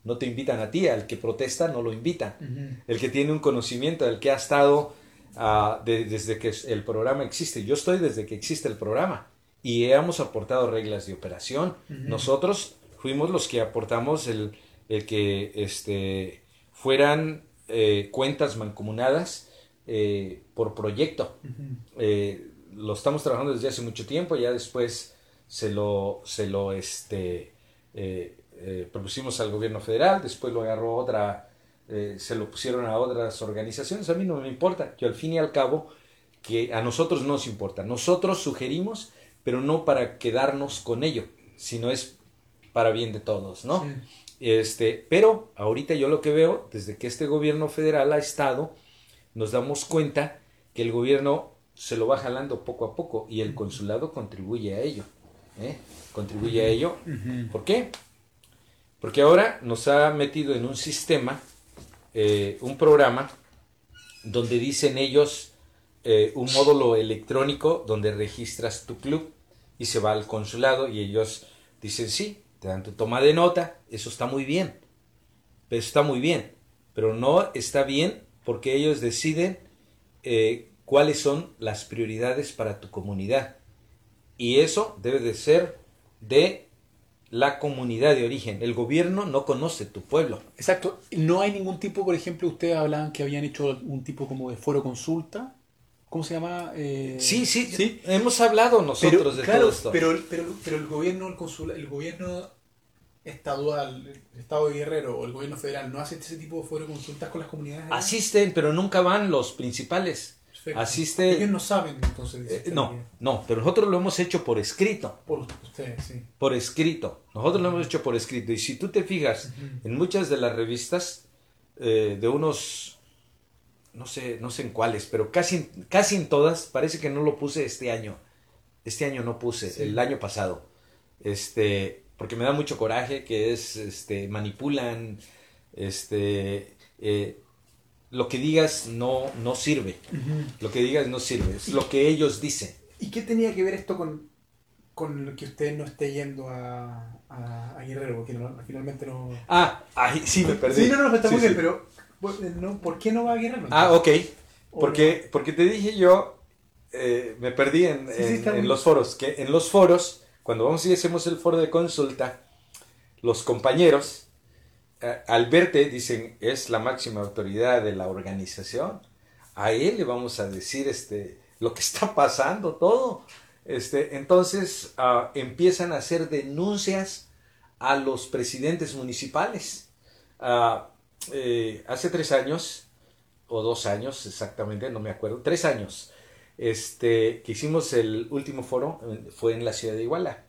Speaker 2: no te invitan a ti, al que protesta no lo invitan.
Speaker 1: Ujú.
Speaker 2: El que tiene un conocimiento, el que ha estado uh, de, desde que el programa existe. Yo estoy desde que existe el programa y hemos aportado reglas de operación.
Speaker 1: Ujú.
Speaker 2: Nosotros fuimos los que aportamos el, el que este, fueran eh, cuentas mancomunadas eh, por proyecto.
Speaker 1: Ujú.
Speaker 2: Eh, lo estamos trabajando desde hace mucho tiempo, ya después se lo, se lo este, eh, eh, propusimos al gobierno federal, después lo agarró otra, eh, se lo pusieron a otras organizaciones. A mí no me importa, yo al fin y al cabo, que a nosotros no nos importa. Nosotros sugerimos, pero no para quedarnos con ello, sino es para bien de todos, ¿no?
Speaker 1: Sí.
Speaker 2: Este, pero ahorita yo lo que veo, desde que este gobierno federal ha estado, nos damos cuenta que el gobierno se lo va jalando poco a poco y el consulado contribuye a ello, ¿eh? Contribuye a ello.
Speaker 1: Ujú.
Speaker 2: ¿Por qué? Porque ahora nos ha metido en un sistema, eh, un programa, donde dicen ellos eh, un módulo electrónico donde registras tu club y se va al consulado y ellos dicen sí, te dan tu toma de nota, eso está muy bien, pero está muy bien, pero no está bien porque ellos deciden eh, cuáles son las prioridades para tu comunidad y eso debe de ser de la comunidad de origen. El gobierno no conoce tu pueblo.
Speaker 1: Exacto. No hay ningún tipo, por ejemplo, ustedes hablaban que habían hecho un tipo como de foro consulta. ¿Cómo se llama? Eh,
Speaker 2: Sí, sí,
Speaker 1: ¿sí?
Speaker 2: hemos hablado nosotros
Speaker 1: Pero,
Speaker 2: de
Speaker 1: claro,
Speaker 2: todo esto.
Speaker 1: Pero, pero, pero el gobierno, el, consula, el gobierno estadual, el Estado de Guerrero o el gobierno federal no hace ese tipo de foro consultas con las comunidades. allá?
Speaker 2: Asisten, pero nunca van los principales.
Speaker 1: Perfecto.
Speaker 2: Asiste.
Speaker 1: Ellos no saben, entonces.
Speaker 2: Eh,
Speaker 1: dicen,
Speaker 2: no, no, pero nosotros lo hemos hecho por escrito.
Speaker 1: Por ustedes, sí.
Speaker 2: Por escrito. Nosotros lo hemos hecho por escrito. Y si tú te fijas
Speaker 1: Ujú.
Speaker 2: en muchas de las revistas, eh, de unos, no sé, no sé en cuáles, pero casi, casi en todas, parece que no lo puse este año. Este año no puse,
Speaker 1: Sí.
Speaker 2: el año pasado. Este, porque me da mucho coraje que es, este, manipulan, este, eh, lo que digas no, no sirve.
Speaker 1: Ujú.
Speaker 2: Lo que digas no sirve. Es lo que ellos dicen.
Speaker 1: ¿Y qué tenía que ver esto con, con lo que usted no esté yendo a, a, a Guerrero? Porque no, finalmente no...
Speaker 2: Ah, ay, sí, me perdí.
Speaker 1: Sí, no, no, está
Speaker 2: Sí,
Speaker 1: muy
Speaker 2: sí.
Speaker 1: bien, pero pues, no, ¿por qué no va a Guerrero?
Speaker 2: Ah, ok.
Speaker 1: ¿O
Speaker 2: Porque, porque te dije yo, eh, me perdí en,
Speaker 1: Sí, sí,
Speaker 2: en-
Speaker 1: está
Speaker 2: en
Speaker 1: bien.
Speaker 2: los foros. Que en los foros, cuando vamos y hacemos el foro de consulta, los compañeros, eh, al verte, dicen, es la máxima autoridad de la organización. A él le vamos a decir este, lo que está pasando, todo. Este, entonces ah, empiezan a hacer denuncias a los presidentes municipales. Ah, eh, hace tres años, o dos años exactamente, no me acuerdo, tres años, este, que hicimos el último foro, eh, fue en la ciudad de Iguala.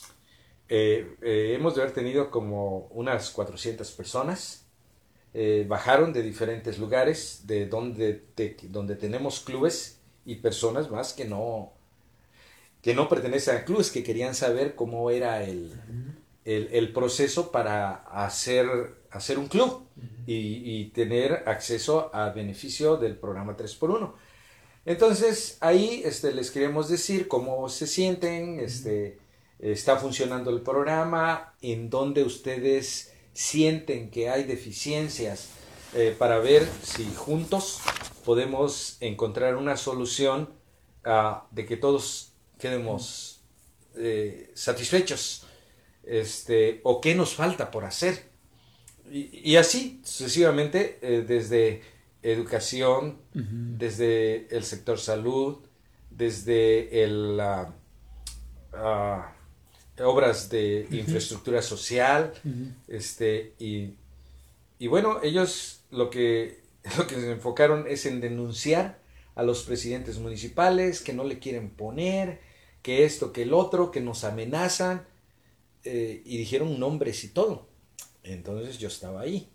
Speaker 2: Eh, eh, hemos de haber tenido como unas cuatrocientas personas. Eh, bajaron de diferentes lugares, de donde, te- donde tenemos clubes y personas más que no, que no pertenecen a clubes, que querían saber cómo era el, el, el proceso para hacer, hacer un club y, y tener acceso a beneficio del programa tres por uno. Entonces ahí este, les queremos decir cómo se sienten, este, está funcionando el programa, en donde ustedes sienten que hay deficiencias, eh, para ver si juntos podemos encontrar una solución ah, de que todos quedemos eh, satisfechos, este, o qué nos falta por hacer. Y, y así sucesivamente, eh, desde educación,
Speaker 1: Ujú.
Speaker 2: desde el sector salud, desde el, ah, ah, obras de infraestructura social,
Speaker 1: Ujú.
Speaker 2: este, y, y bueno, ellos lo que, lo que se enfocaron es en denunciar a los presidentes municipales, que no le quieren poner, que esto, que el otro, que nos amenazan, eh, y dijeron nombres y todo. Entonces yo estaba ahí.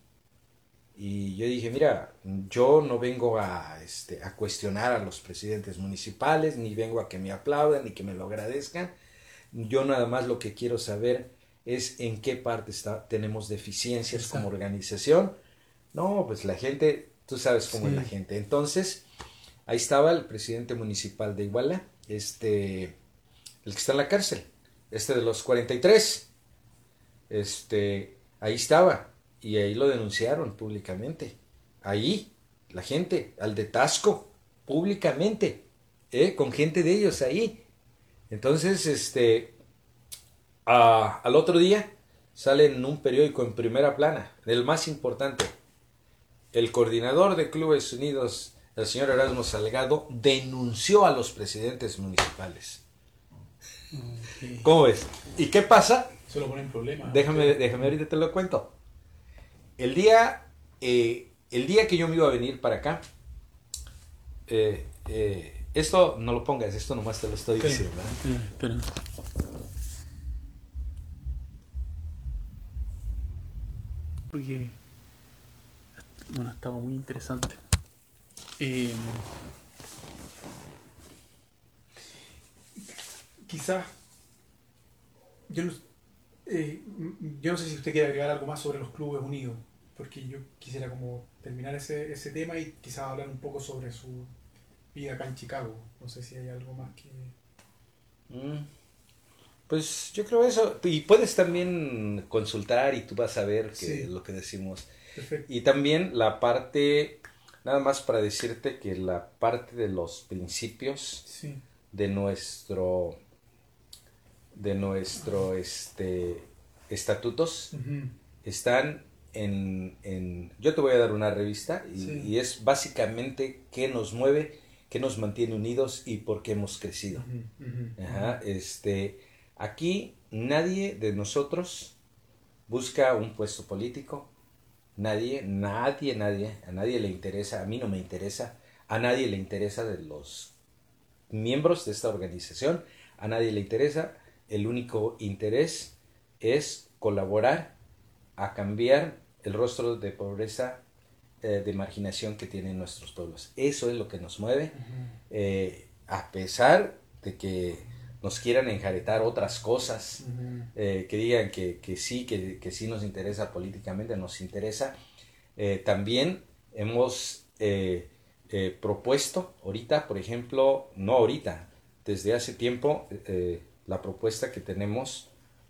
Speaker 2: Y yo dije, mira, yo no vengo a, este, a cuestionar a los presidentes municipales, ni vengo a que me aplaudan, ni que me lo agradezcan. Yo nada más lo que quiero saber es en qué parte está, tenemos deficiencias
Speaker 1: Exacto.
Speaker 2: como organización. No, pues la gente, tú sabes cómo
Speaker 1: Sí.
Speaker 2: es la gente. Entonces, ahí estaba el presidente municipal de Iguala, este, el que está en la cárcel, este de los cuarenta y tres. Este, ahí estaba. y ahí lo denunciaron públicamente. Ahí, la gente, al de Tasco, públicamente, ¿eh? Con gente de ellos ahí. Entonces, este, a, al otro día sale en un periódico en primera plana, el más importante, el coordinador de Clubes Unidos, el señor Erasmo Salgado, denunció a los presidentes municipales.
Speaker 1: Okay.
Speaker 2: ¿Cómo ves? ¿Y qué pasa?
Speaker 1: Se lo pone en problema.
Speaker 2: Déjame, déjame ahorita te lo cuento. El día, eh, el día que yo me iba a venir para acá, eh, eh, esto no lo pongas, esto nomás te lo estoy
Speaker 1: Okay.
Speaker 2: diciendo, ¿verdad?
Speaker 1: Eh, espera. Porque, bueno, estaba muy interesante. Eh, quizás, yo no, eh, yo no sé si usted quiere agregar algo más sobre los clubes unidos, porque yo quisiera como terminar ese, ese tema y quizás hablar un poco sobre su vida acá en Chicago. No sé si hay algo más que...
Speaker 2: Mm, Pues yo creo eso. Y puedes también consultar y tú vas a ver que
Speaker 1: Sí.
Speaker 2: lo que decimos.
Speaker 1: Perfecto.
Speaker 2: Y también la parte, nada más para decirte que la parte de los principios
Speaker 1: Sí.
Speaker 2: de nuestro, de nuestro, este, estatutos
Speaker 1: Ujú.
Speaker 2: están en, en, yo te voy a dar una revista y,
Speaker 1: Sí.
Speaker 2: y es básicamente qué nos mueve, qué nos mantiene unidos y por qué hemos crecido.
Speaker 1: Ujú, ujú,
Speaker 2: Ajá, este, aquí nadie de nosotros busca un puesto político, nadie, nadie, nadie, a nadie le interesa, a mí no me interesa, a nadie le interesa de los miembros de esta organización, a nadie le interesa, el único interés es colaborar a cambiar el rostro de pobreza, eh, de marginación que tienen nuestros pueblos. Eso es lo que nos mueve,
Speaker 1: ujú.
Speaker 2: eh, a pesar de que nos quieran enjaretar otras cosas,
Speaker 1: Ujú.
Speaker 2: eh, que digan que, que sí, que, que sí nos interesa políticamente, nos interesa. Eh, también hemos eh, eh, propuesto ahorita, por ejemplo, no ahorita, desde hace tiempo, eh, la propuesta que tenemos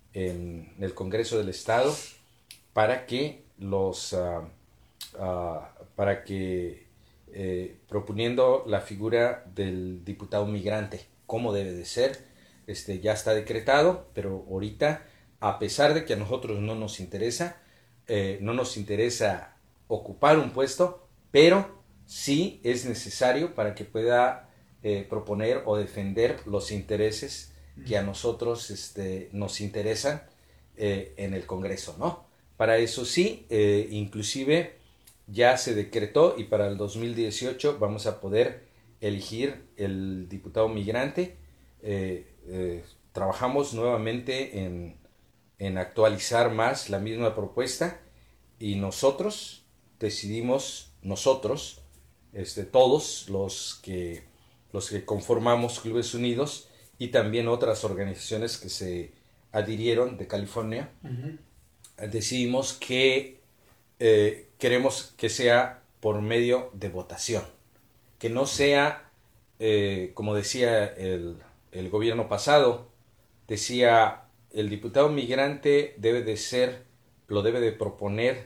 Speaker 2: en el Congreso del Estado para que los uh, uh, para que eh, proponiendo la figura del diputado migrante, cómo debe de ser, este ya está decretado, pero ahorita, a pesar de que a nosotros no nos interesa, eh, no nos interesa ocupar un puesto, pero sí es necesario para que pueda eh, proponer o defender los intereses que a nosotros este, nos interesan eh, en el Congreso, ¿no? Para eso sí, eh, inclusive ya se decretó y para el dos mil dieciocho vamos a poder elegir el diputado migrante. Eh, eh, trabajamos nuevamente en, en actualizar más la misma propuesta y nosotros decidimos, nosotros, este, todos los que, los que conformamos Clubes Unidos y también otras organizaciones que se adhirieron de California,
Speaker 1: Ujú.
Speaker 2: decidimos que eh, queremos que sea por medio de votación, que no sea, eh, como decía el, el gobierno pasado, decía el diputado migrante debe de ser, lo debe de proponer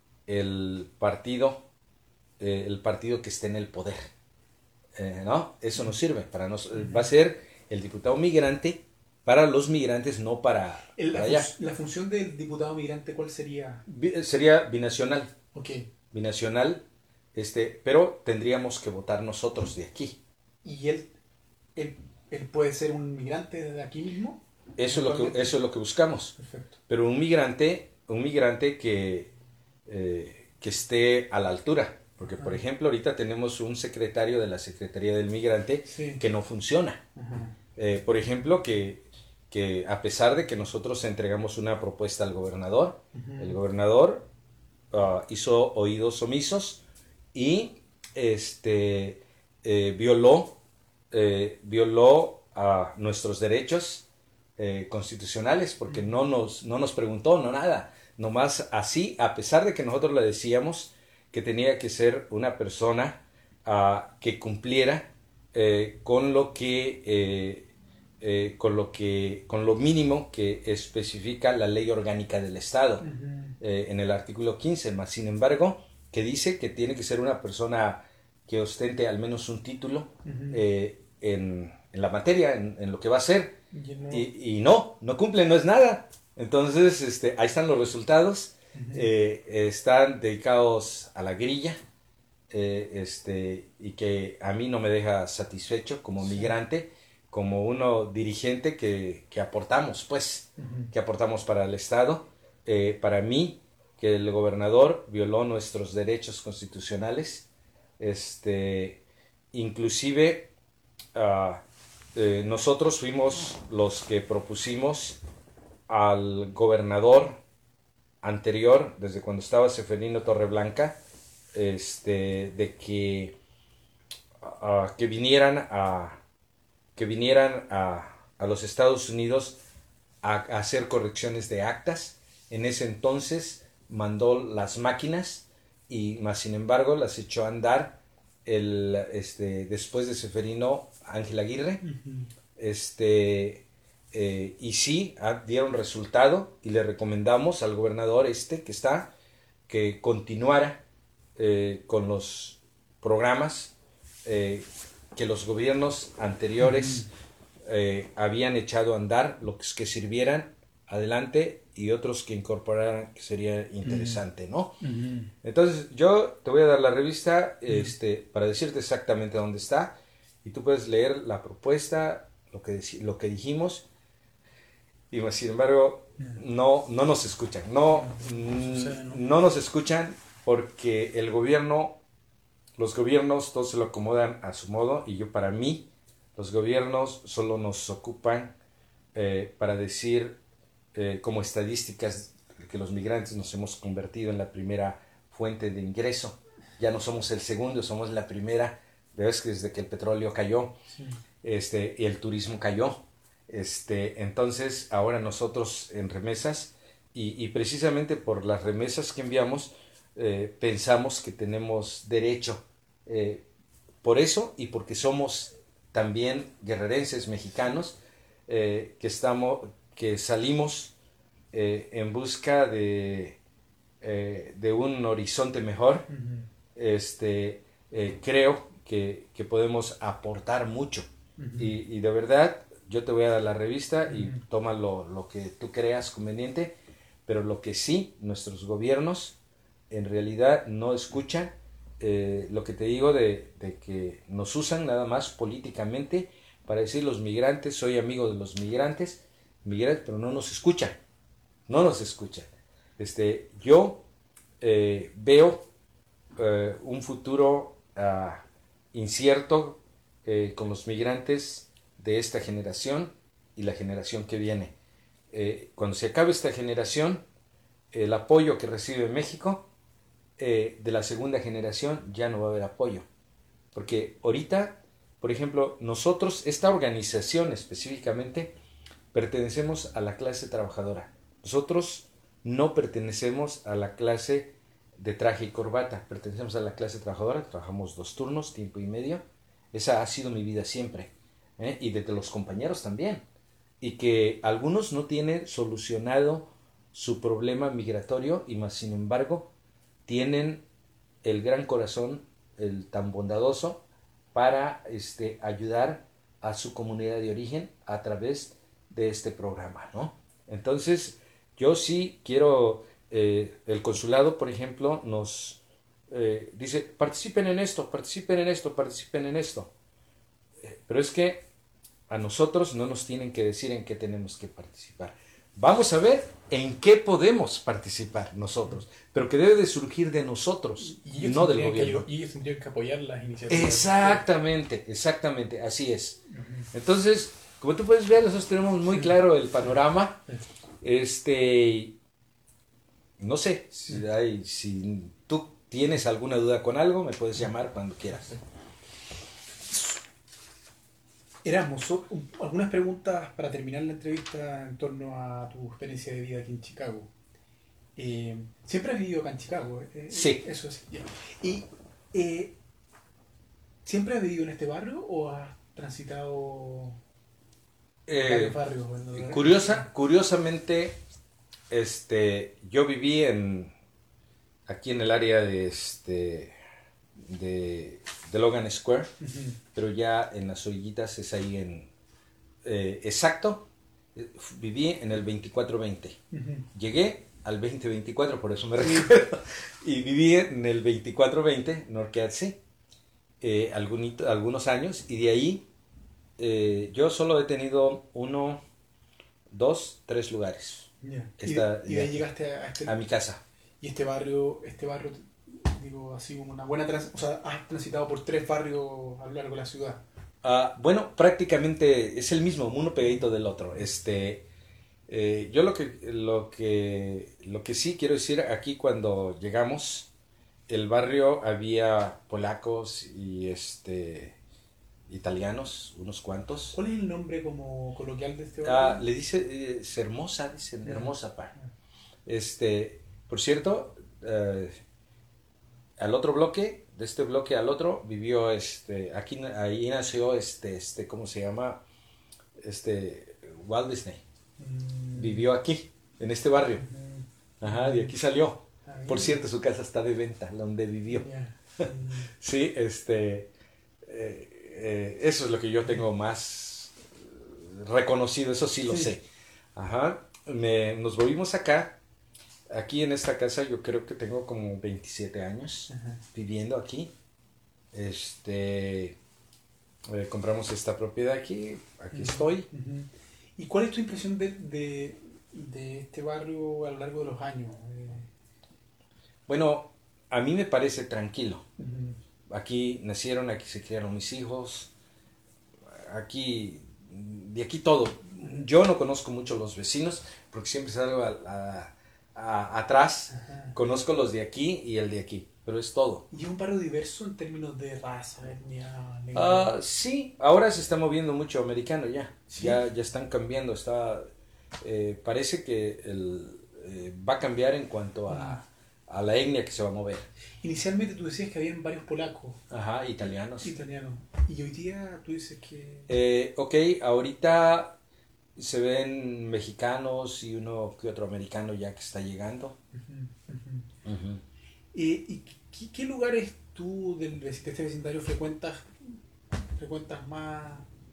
Speaker 2: el partido, eh, el partido que esté en el poder, eh, ¿no? Eso no sirve, para nos, va a ser el diputado migrante para los migrantes, no para,
Speaker 1: El- la,
Speaker 2: para allá.
Speaker 1: fun- la función del diputado migrante, ¿cuál sería?
Speaker 2: Bi- Sería binacional,
Speaker 1: Ok.
Speaker 2: binacional, este, pero tendríamos que votar nosotros de aquí.
Speaker 1: ¿Y él, él, él puede ser un migrante de aquí mismo?
Speaker 2: Eso es lo que,
Speaker 1: Eventualmente.
Speaker 2: eso es lo que buscamos.
Speaker 1: Perfecto.
Speaker 2: Pero un migrante, un migrante que, eh, que esté a la altura. Porque, por
Speaker 1: Ajá.
Speaker 2: ejemplo, ahorita tenemos un secretario de la Secretaría del Migrante
Speaker 1: Sí.
Speaker 2: que no funciona.
Speaker 1: Ajá.
Speaker 2: Eh, por ejemplo, que, que a pesar de que nosotros entregamos una propuesta al gobernador,
Speaker 1: Ujú.
Speaker 2: el gobernador uh, hizo oídos omisos y este, eh, violó, eh, violó a nuestros derechos eh, constitucionales porque no nos, no nos preguntó, no nada. Nomás así, a pesar de que nosotros le decíamos que tenía que ser una persona uh, que cumpliera eh, con lo que eh, eh, con lo que con lo mínimo que especifica la ley orgánica del Estado,
Speaker 1: Ujú.
Speaker 2: eh, en el artículo quince, más sin embargo, que dice que tiene que ser una persona que ostente al menos un título
Speaker 1: Ujú.
Speaker 2: eh, en, en la materia, en, en lo que va a hacer.
Speaker 1: Y no-
Speaker 2: Y, y no, no cumple, no es nada. Entonces, este, ahí están los resultados.
Speaker 1: Ujú.
Speaker 2: Eh, están dedicados a la grilla, eh, este, y que a mí no me deja satisfecho como
Speaker 1: Sí.
Speaker 2: migrante, como uno dirigente que, que aportamos, pues,
Speaker 1: Ujú.
Speaker 2: que aportamos para el Estado. Eh, para mí, que el gobernador violó nuestros derechos constitucionales, este, inclusive ah, eh, nosotros fuimos los que propusimos al gobernador anterior, desde cuando estaba Seferino Torreblanca, este, de que, ah, que vinieran a que vinieran a, a los Estados Unidos a, a hacer correcciones de actas. En ese entonces mandó las máquinas y más sin embargo las echó a andar el, este, después de Seferino Ángel Aguirre.
Speaker 1: Ujú.
Speaker 2: Este, eh, y sí, ah, dieron resultado y le recomendamos al gobernador este que está que continuara eh, con los programas eh, que los gobiernos anteriores eh, habían echado a andar, los que sirvieran adelante y otros que incorporaran, que sería interesante, ¿no?
Speaker 1: Ujú.
Speaker 2: Entonces yo te voy a dar la revista este, para decirte exactamente dónde está y tú puedes leer la propuesta, lo que, deci- lo que dijimos y más sin embargo no, no nos escuchan, no,
Speaker 1: sucede, ¿no?
Speaker 2: mm, no nos escuchan porque el gobierno, los gobiernos todos se lo acomodan a su modo y yo para mí los gobiernos solo nos ocupan eh, para decir eh, como estadísticas que los migrantes nos hemos convertido en la primera fuente de ingreso, ya no somos el segundo, somos la primera, ves que desde que el petróleo cayó
Speaker 1: Sí.
Speaker 2: este, y el turismo cayó, este, entonces ahora nosotros en remesas y, y precisamente por las remesas que enviamos eh, pensamos que tenemos derecho eh, por eso y porque somos también guerrerenses mexicanos eh, que estamos que salimos eh, en busca de, eh, de un horizonte mejor.
Speaker 1: Ujú.
Speaker 2: este eh, creo que, que podemos aportar mucho
Speaker 1: Ujú.
Speaker 2: y, y de verdad yo te voy a dar la revista y
Speaker 1: Ujú.
Speaker 2: toma lo, lo que tú creas conveniente, pero lo que sí nuestros gobiernos en realidad no escuchan eh, lo que te digo de, de que nos usan nada más políticamente para decir los migrantes, soy amigo de los migrantes, migrantes, pero no nos escuchan, no nos escuchan. Este, yo eh, veo eh, un futuro ah, incierto eh, con los migrantes de esta generación y la generación que viene. Eh, cuando se acabe esta generación, el apoyo que recibe México eh, de la segunda generación ya no va a haber apoyo. Porque ahorita, por ejemplo, nosotros, esta organización específicamente, pertenecemos a la clase trabajadora. Nosotros no pertenecemos a la clase de traje y corbata, pertenecemos a la clase trabajadora, trabajamos dos turnos, tiempo y medio. Esa ha sido mi vida siempre, ¿eh? Y desde los compañeros también. Y que algunos no tienen solucionado su problema migratorio y más sin embargo tienen el gran corazón, el tan bondadoso, para este, ayudar a su comunidad de origen a través de este programa, ¿no? Entonces, yo sí quiero, eh, el consulado, por ejemplo, nos eh, dice, participen en esto, participen en esto, participen en esto. Eh, pero es que a nosotros no nos tienen que decir en qué tenemos que participar. Vamos a ver en qué podemos participar nosotros, pero que debe de surgir de nosotros,
Speaker 1: Y ellos,
Speaker 2: no del
Speaker 1: tendrían que,
Speaker 2: gobierno.
Speaker 1: y ellos tendrían que apoyar las iniciativas.
Speaker 2: Exactamente, exactamente, así es.
Speaker 1: Ujú.
Speaker 2: Entonces, como tú puedes ver, nosotros tenemos muy claro el panorama. Este, no sé, si, hay, si tú tienes alguna duda con algo, me puedes llamar cuando quieras.
Speaker 1: Erasmo, so- un- algunas preguntas para terminar la entrevista en torno a tu experiencia de vida aquí en Chicago. Eh, ¿Siempre has vivido acá en Chicago? Eh,
Speaker 2: Sí.
Speaker 1: Eso es. Ya. ¿Y eh, siempre has vivido en este barrio o has transitado
Speaker 2: Eh,
Speaker 1: varios barrios. Bueno,
Speaker 2: curiosa, curiosamente, este, yo viví en aquí en el área de este de, de Logan Square,
Speaker 1: uh-huh.
Speaker 2: pero ya en las orillitas es ahí en eh, exacto, eh, viví en el veinticuatro veinte.
Speaker 1: Uh-huh.
Speaker 2: Llegué al veinte veinticuatro, por eso me recuerdo, y viví en el veinticuatro veinte, Norqueatse, eh, algunito, algunos años, y de ahí eh, yo solo he tenido uno, dos, tres lugares.
Speaker 1: Yeah.
Speaker 2: Esta,
Speaker 1: y, de, y de ahí llegaste a, este,
Speaker 2: a mi casa.
Speaker 1: Y este barrio, este barrio, digo, así como una buena trans, o sea, has transitado por tres barrios a lo largo de la ciudad.
Speaker 2: Uh, bueno, prácticamente es el mismo, uno pegadito del otro. Este, eh, yo lo que, lo que, lo que sí quiero decir, aquí cuando llegamos, el barrio había polacos y este italianos, unos cuantos.
Speaker 1: ¿Cuál es el nombre como coloquial de este
Speaker 2: Uh,
Speaker 1: barrio?
Speaker 2: le dice, eh, es hermosa, dicen, yeah. hermosa pa. Este, por cierto, uh, al otro bloque, de este bloque al otro, vivió, este, aquí, ahí nació, este, este, ¿cómo se llama? Este, Walt Disney. Mm. Vivió aquí, en este barrio. Mm. Ajá, de aquí salió. Ah, por cierto, su casa está de venta, donde vivió. Yeah. Mm. Sí, este, eh, eh, eso es lo que yo tengo más reconocido, eso sí lo sí. sé. Ajá, Me, nos volvimos acá. Aquí en esta casa yo creo que tengo como veintisiete años. Ajá. Viviendo aquí. Este eh, compramos esta propiedad aquí, aquí uh-huh. estoy.
Speaker 1: Uh-huh. ¿Y cuál es tu impresión de, de, de este barrio a lo largo de los años? Eh...
Speaker 2: Bueno, a mí me parece tranquilo.
Speaker 1: Uh-huh.
Speaker 2: Aquí nacieron, aquí se criaron mis hijos. Aquí, de aquí todo. Uh-huh. Yo no conozco mucho los vecinos porque siempre salgo a, a A, atrás, ajá. Conozco los de aquí y el de aquí, pero es todo.
Speaker 1: ¿Y es un barrio diverso en términos de raza, etnia?
Speaker 2: Uh, sí, ahora se está moviendo mucho americano ya, ¿sí? ya, ya están cambiando, está, eh, parece que el, eh, va a cambiar en cuanto a, a la etnia que se va a mover.
Speaker 1: Inicialmente tú decías que habían varios polacos.
Speaker 2: Ajá, italianos.
Speaker 1: Italianos. Y hoy día tú dices que...
Speaker 2: Eh, ok, ahorita... Se ven mexicanos y uno que otro americano ya que está llegando.
Speaker 1: Uh-huh, uh-huh. Uh-huh. Eh, ¿Y qué, qué lugares tú del, de este vecindario frecuentas, frecuentas más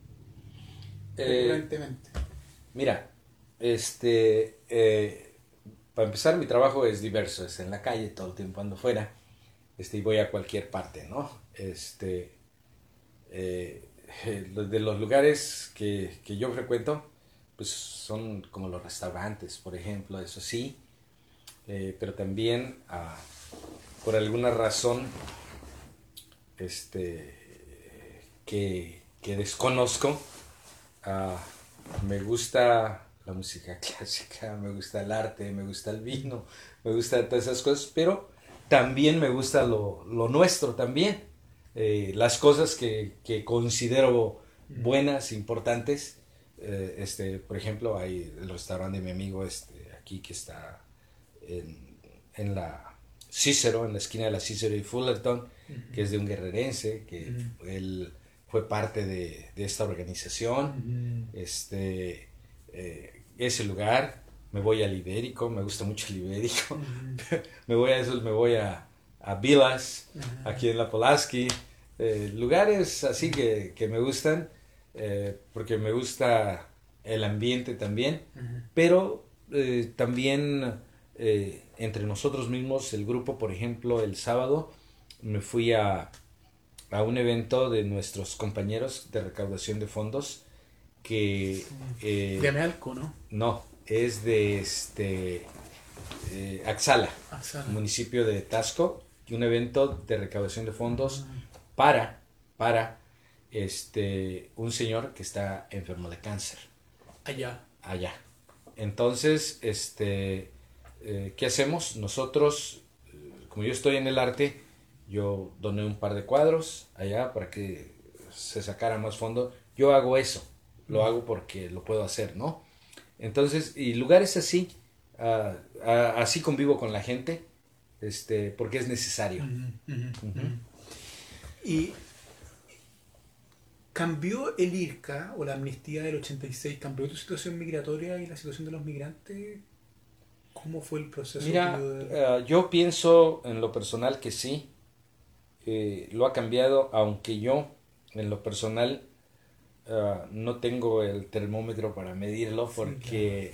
Speaker 1: recurrentemente?
Speaker 2: Eh, mira, este, eh, para empezar mi trabajo es diverso, es en la calle, todo el tiempo ando fuera, este, y voy a cualquier parte, ¿no? Este, eh, de los lugares que, que yo frecuento, pues son como los restaurantes, por ejemplo, eso sí, eh, pero también uh, por alguna razón este que, que desconozco, uh, me gusta la música clásica, me gusta el arte, me gusta el vino, me gusta todas esas cosas, pero también me gusta lo, lo nuestro también, eh, las cosas que, que considero buenas, importantes. Eh, este, por ejemplo, hay el restaurante de mi amigo este, aquí que está en, en la Cícero, en la esquina de la Cícero y Fullerton, uh-huh. que es de un guerrerense, que uh-huh. él fue parte de, de esta organización. Uh-huh. Este, eh, ese lugar, me voy al Ibérico, me gusta mucho el Ibérico, uh-huh. me voy a esos, me voy a, a Vilas, uh-huh. aquí en la Pulaski, eh, lugares así que, que me gustan. Eh, porque me gusta el ambiente también, uh-huh. pero eh, también eh, entre nosotros mismos, el grupo, por ejemplo, el sábado me fui a, a un evento de nuestros compañeros de recaudación de fondos que... Eh,
Speaker 1: de Amealco, ¿no?
Speaker 2: No, es de este eh, Axala, Axala, municipio de Tasco, y un evento de recaudación de fondos uh-huh. para, para este un señor que está enfermo de cáncer.
Speaker 1: Allá.
Speaker 2: Allá. Entonces, este, eh, ¿qué hacemos? Nosotros, como yo estoy en el arte, yo doné un par de cuadros allá para que se sacara más fondo. Yo hago eso, lo uh-huh. hago porque lo puedo hacer, ¿no? Entonces, y lugares así, uh, uh, así convivo con la gente, este, porque es necesario.
Speaker 1: Uh-huh. Uh-huh. Uh-huh. Y ¿Cambió el IRCA o la amnistía del ochenta y seis? ¿Cambió tu situación migratoria y la situación de los migrantes? ¿Cómo fue el proceso?
Speaker 2: Mira,
Speaker 1: tuyo de-
Speaker 2: eh, yo pienso en lo personal que sí, eh, lo ha cambiado, aunque yo en lo personal eh, no tengo el termómetro para medirlo
Speaker 1: Sí,
Speaker 2: porque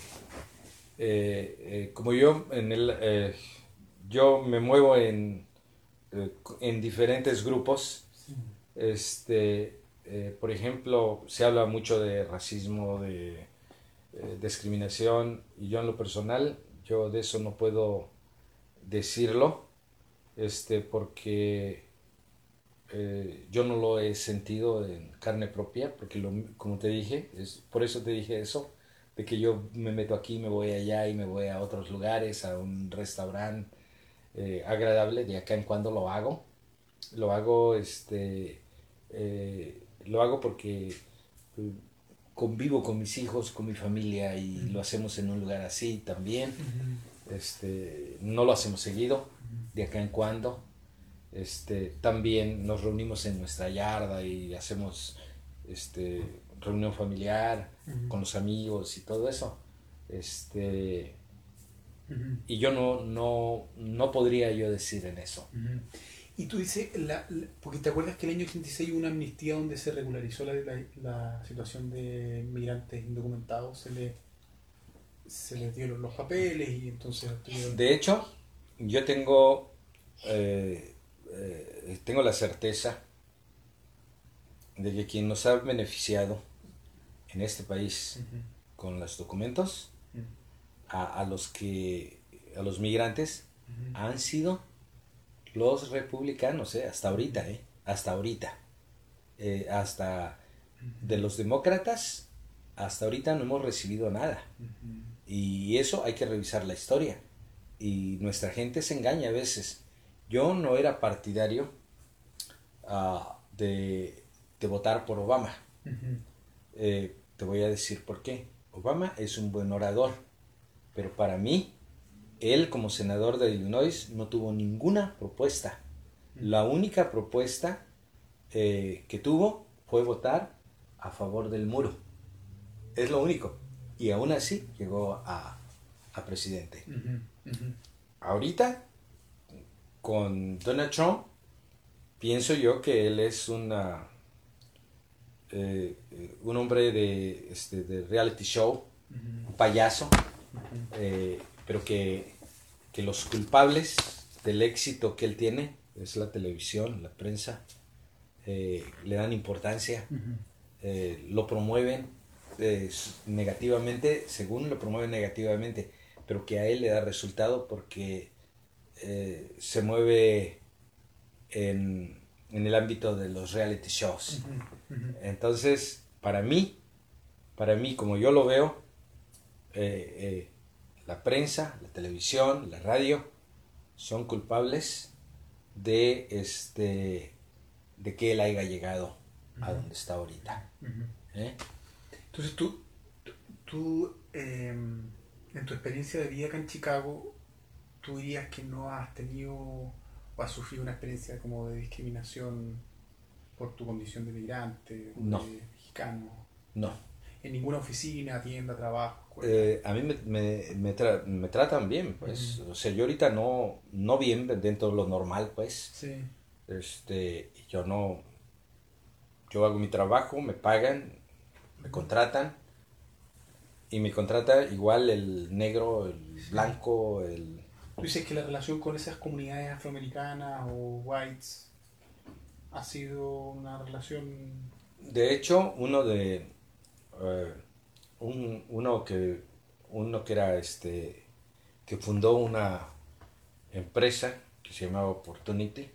Speaker 2: eh, eh, como yo en el eh, yo me muevo en eh, en diferentes grupos.
Speaker 1: Sí.
Speaker 2: Este, eh, por ejemplo, se habla mucho de racismo, de eh, discriminación, y yo en lo personal, yo de eso no puedo decirlo, este, porque eh, yo no lo he sentido en carne propia, porque lo, como te dije, es, por eso te dije eso, de que yo me meto aquí, me voy allá y me voy a otros lugares, a un restaurante eh, agradable, de acá en cuando lo hago. Lo hago, este, eh, lo hago porque eh, convivo con mis hijos, con mi familia y
Speaker 1: Ujú.
Speaker 2: lo hacemos en un lugar así también.
Speaker 1: Ujú.
Speaker 2: Este, no lo hacemos seguido,
Speaker 1: Ujú.
Speaker 2: de acá en cuando. Este, también nos reunimos en nuestra yarda y hacemos este, reunión familiar
Speaker 1: Ujú.
Speaker 2: con los amigos y todo eso. Este,
Speaker 1: Ujú.
Speaker 2: y yo no, no, no podría yo decir en eso.
Speaker 1: Ujú. Y tú dices, la, la- porque te acuerdas que el año ochenta y seis hubo una amnistía donde se regularizó la, la, la situación de migrantes indocumentados, se, le, se les dieron los papeles y entonces tuvieron...
Speaker 2: De hecho, yo tengo, eh, eh, tengo la certeza de que quien nos ha beneficiado en este país
Speaker 1: Ujú.
Speaker 2: con los documentos
Speaker 1: Ujú.
Speaker 2: a, a los que a los migrantes
Speaker 1: Ujú.
Speaker 2: han sido los republicanos, eh, hasta ahorita, eh, hasta ahorita, Eh, hasta de los demócratas, hasta ahorita no hemos recibido nada.
Speaker 1: Ujú.
Speaker 2: Y eso hay que revisar la historia. Y nuestra gente se engaña a veces. Yo no era partidario ah, de, de votar por Obama.
Speaker 1: Ujú.
Speaker 2: Eh, te voy a decir por qué. Obama es un buen orador, pero para mí, él como senador de Illinois no tuvo ninguna propuesta. La única propuesta eh, que tuvo fue votar a favor del muro. Es lo único. Y aún así llegó a, a presidente.
Speaker 1: Ujú. Ujú.
Speaker 2: Ahorita, con Donald Trump, pienso yo que él es una, eh, eh, un hombre de, este, de reality show,
Speaker 1: Ujú.
Speaker 2: un payaso,
Speaker 1: Ujú.
Speaker 2: eh, pero que, que los culpables del éxito que él tiene es la televisión, la prensa, eh, le dan importancia,
Speaker 1: Ujú.
Speaker 2: eh, lo promueven eh, negativamente, según lo promueven negativamente, pero que a él le da resultado porque eh, se mueve en, en el ámbito de los reality shows.
Speaker 1: Ujú. Ujú.
Speaker 2: Entonces, para mí, para mí, como yo lo veo, eh, eh, la prensa, la televisión, la radio, son culpables de este de que él haya llegado a donde está ahorita.
Speaker 1: Ujú.
Speaker 2: ¿eh?
Speaker 1: Entonces tú, tú, tú, eh, en tu experiencia de vida acá en Chicago, tú dirías que no has tenido o has sufrido una experiencia como de discriminación por tu condición de migrante o
Speaker 2: No,
Speaker 1: de mexicano.
Speaker 2: no.
Speaker 1: En ninguna oficina, tienda, trabajo, escuela.
Speaker 2: Eh, a mí me, me, me, tra- me tratan bien, pues.
Speaker 1: Ujú.
Speaker 2: O sea, yo ahorita no, no bien dentro de lo normal, pues.
Speaker 1: Sí.
Speaker 2: Este, yo no, yo hago mi trabajo, me pagan, me contratan y me contrata igual el negro, el blanco, el...
Speaker 1: Tú dices que la relación con esas comunidades afroamericanas o whites ha sido una relación...
Speaker 2: De hecho, uno de, eh, un, uno que, uno que era este, que fundó una empresa que se llamaba Opportunity,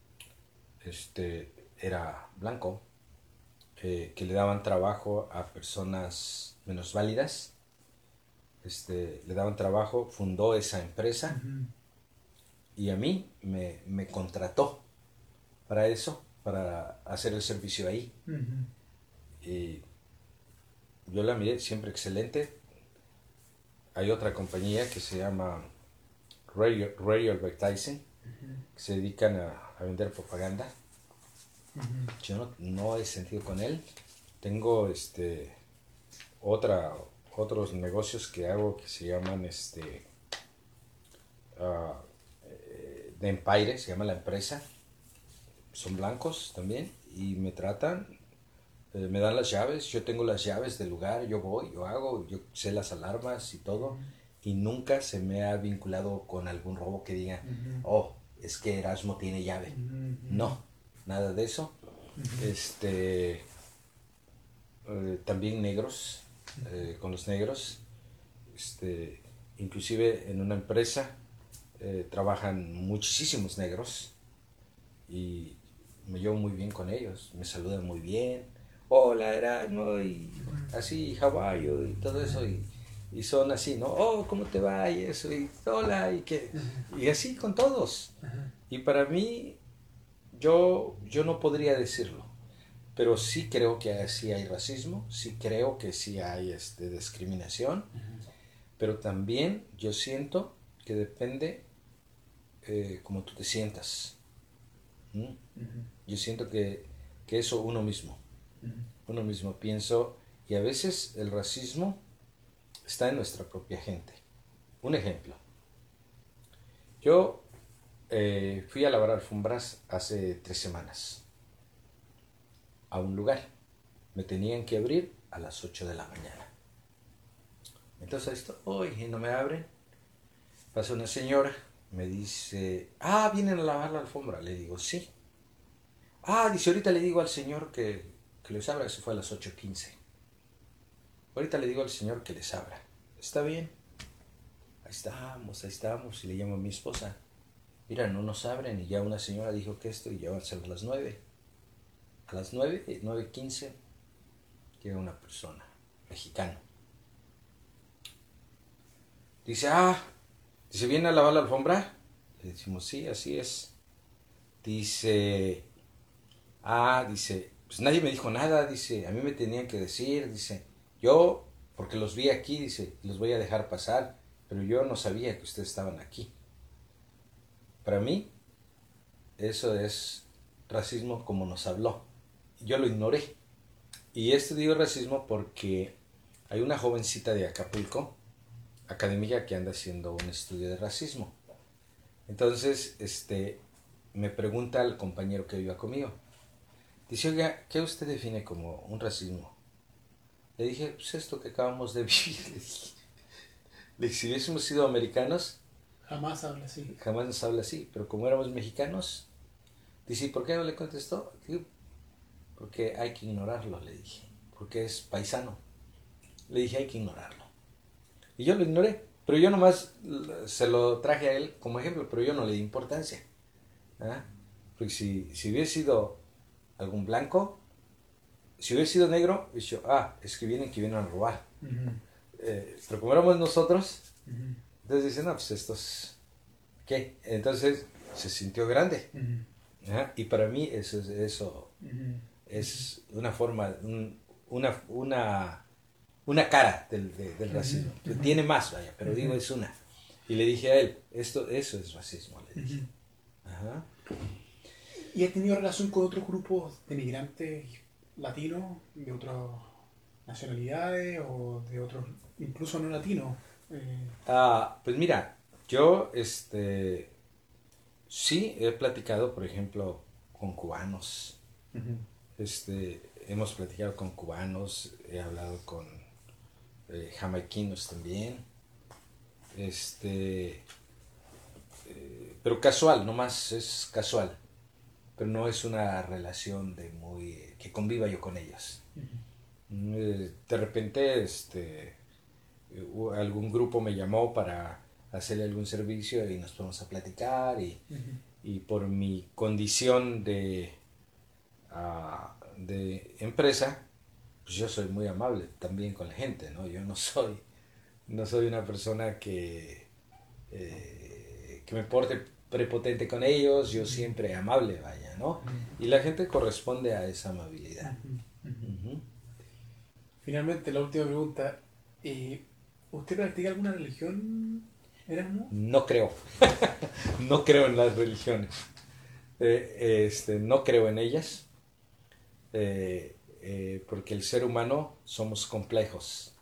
Speaker 2: este, era blanco, eh, que le daban trabajo a personas menos válidas, este, le daban trabajo, fundó esa empresa
Speaker 1: Ujú.
Speaker 2: y a mí me, me contrató para eso, para hacer el servicio ahí.
Speaker 1: Ujú.
Speaker 2: Y yo la miré siempre excelente. Hay otra compañía que se llama Radio, Radio Advertising,
Speaker 1: Ujú.
Speaker 2: que se dedican a, a vender propaganda.
Speaker 1: Ujú.
Speaker 2: Yo no, no he sentido con él. Tengo este otra otros negocios que hago que se llaman este ah, eh, de Empire, se llama la empresa. Son blancos también y me tratan, eh, me dan las llaves, yo tengo las llaves del lugar, yo voy, yo hago, yo sé las alarmas y todo, y nunca se me ha vinculado con algún robo que diga,
Speaker 1: Ujú.
Speaker 2: oh, es que Erasmo tiene llave.
Speaker 1: Ujú.
Speaker 2: No, nada de eso.
Speaker 1: Ujú.
Speaker 2: Este, eh, también negros, eh, con los negros, este, inclusive en una empresa eh, trabajan muchísimos negros y me llevo muy bien con ellos, me saludan muy bien, hola Erasmo, y así, how are you, y todo eso, y, y son así, ¿no? Oh, ¿cómo te va? Y eso, y hola, y que, y así con todos.
Speaker 1: Ajá.
Speaker 2: Y para mí, yo, yo no podría decirlo, pero sí creo que sí hay racismo, sí creo que sí hay este, discriminación, pero también yo siento que depende eh, cómo tú te sientas. ¿Mm?
Speaker 1: Ujú.
Speaker 2: Yo siento que, que eso uno mismo,
Speaker 1: Ujú.
Speaker 2: uno mismo pienso, y a veces el racismo está en nuestra propia gente. Un ejemplo, yo eh, fui a lavar alfombras hace tres semanas a un lugar, me tenían que abrir a las ocho de la mañana. Entonces esto, hoy no me abren, pasa una señora, me dice, ah, vienen a lavar la alfombra, le digo, sí. Ah, dice, ahorita le digo al señor que, que les abra, eso fue a las ocho quince. Ahorita le digo al señor que les abra. Está bien. Ahí estamos, ahí estamos. Y le llamo a mi esposa. Mira, no nos abren. Y ya una señora dijo que esto y ya van a ser las nueve. A las nueve, nueve quince, llega una persona, mexicano. Dice, ah, dice, ¿viene a lavar la alfombra? Le decimos, sí, así es. Dice, ah, dice, pues nadie me dijo nada, dice, a mí me tenían que decir, dice, yo, porque los vi aquí, dice, los voy a dejar pasar, pero yo no sabía que ustedes estaban aquí. Para mí, eso es racismo como nos habló. Yo lo ignoré. Y esto digo racismo porque hay una jovencita de Acapulco, académica, que anda haciendo un estudio de racismo. Entonces, este, me pregunta al compañero que viva conmigo. Dice, oiga, ¿qué usted define como un racismo? Le dije, pues esto que acabamos de vivir. Le dije, le dije, si hubiésemos sido americanos,
Speaker 1: Jamás habla así.
Speaker 2: jamás nos habla así, pero como éramos mexicanos, dice, ¿y por qué no le contestó? Digo, porque hay que ignorarlo, le dije, porque es paisano. Le dije, hay que ignorarlo. Y yo lo ignoré, pero yo nomás se lo traje a él como ejemplo, pero yo no le di importancia. ¿Ah? Porque si, si hubiera sido algún blanco, si hubiera sido negro, hubiera dicho, ah, es que vienen que vienen a robar.
Speaker 1: Ujú.
Speaker 2: Eh, pero como éramos nosotros,
Speaker 1: Ujú.
Speaker 2: entonces dicen, no, pues estos, ¿qué? Entonces se sintió grande.
Speaker 1: Ujú.
Speaker 2: ¿Ah? Y para mí eso, es- eso
Speaker 1: Ujú.
Speaker 2: es una forma, un- una, una, una cara del, de- del racismo.
Speaker 1: Ujú.
Speaker 2: Tiene más, vaya, pero
Speaker 1: Ujú.
Speaker 2: digo, es una. Y le dije a él, esto, eso es racismo, le dije.
Speaker 1: Ujú.
Speaker 2: Ajá.
Speaker 1: ¿Y has tenido relación con otros grupos de migrantes latinos, de otras nacionalidades o de otros, incluso no latinos? Eh,
Speaker 2: Ah, pues mira, yo este sí he platicado, por ejemplo, con cubanos.
Speaker 1: ujú.
Speaker 2: Este, hemos platicado con cubanos, he hablado con eh, jamaiquinos también. Este, eh, pero casual, nomás es casual. Pero no es una relación de muy que conviva yo con ellos.
Speaker 1: Ujú.
Speaker 2: Eh, De repente, este, u- algún grupo me llamó para hacerle algún servicio y nos ponemos a platicar y,
Speaker 1: Ujú.
Speaker 2: y por mi condición de, ah, de empresa, pues yo soy muy amable también con la gente, ¿no? Yo no soy, no soy una persona que, eh, que me porte prepotente con ellos, yo siempre amable, vaya, ¿no? Y la gente corresponde a esa amabilidad.
Speaker 1: Ujú. Ujú.
Speaker 2: Ujú.
Speaker 1: Finalmente, la última pregunta. Eh, ¿Usted practica alguna religión, Erasmo?
Speaker 2: No creo, no creo en las religiones. Eh, este, no creo en ellas. eh, eh, porque el ser humano somos complejos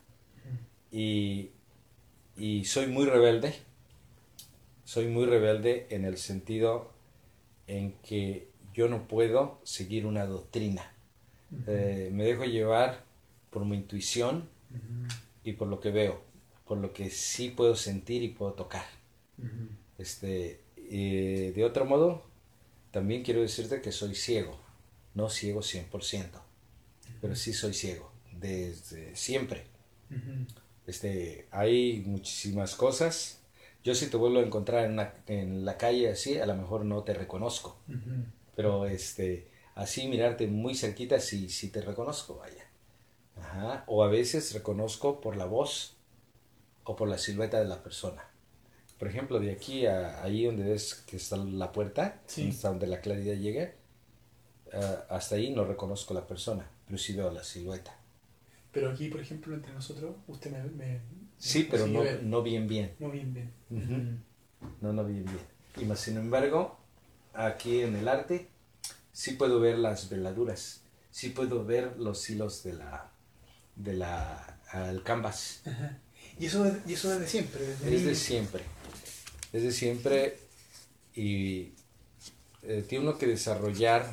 Speaker 2: y, y soy muy rebelde, soy muy rebelde en el sentido en que yo no puedo seguir una doctrina. Uh-huh. Eh, me dejo llevar por mi intuición uh-huh. y por lo que veo, por lo que sí puedo sentir y puedo tocar. Uh-huh. Este, eh, de otro modo, también quiero decirte que soy ciego, no ciego cien por ciento, uh-huh. pero sí soy ciego, desde siempre. Uh-huh. Este, hay muchísimas cosas. Yo si te vuelvo a encontrar en, una, en la calle así, a lo mejor no te reconozco. Uh-huh. Pero este, así mirarte muy cerquita sí, sí te reconozco, vaya. Ajá. O a veces reconozco por la voz o por la silueta de la persona. Por ejemplo, de aquí a ahí donde ves que está la puerta, sí. hasta donde la claridad llega, uh, hasta ahí no reconozco la persona, pero sí veo la silueta.
Speaker 1: Pero aquí, por ejemplo, entre nosotros, usted me... me
Speaker 2: sí, pero no, no bien bien.
Speaker 1: No bien bien.
Speaker 2: Uh-huh. Uh-huh. No, no bien bien. Y más sin embargo, aquí en el arte, sí puedo ver las veladuras, sí puedo ver los hilos de la, de la, el canvas.
Speaker 1: Ajá. ¿Y eso, y eso desde siempre? Desde
Speaker 2: desde siempre, desde siempre, y eh, tiene uno que desarrollar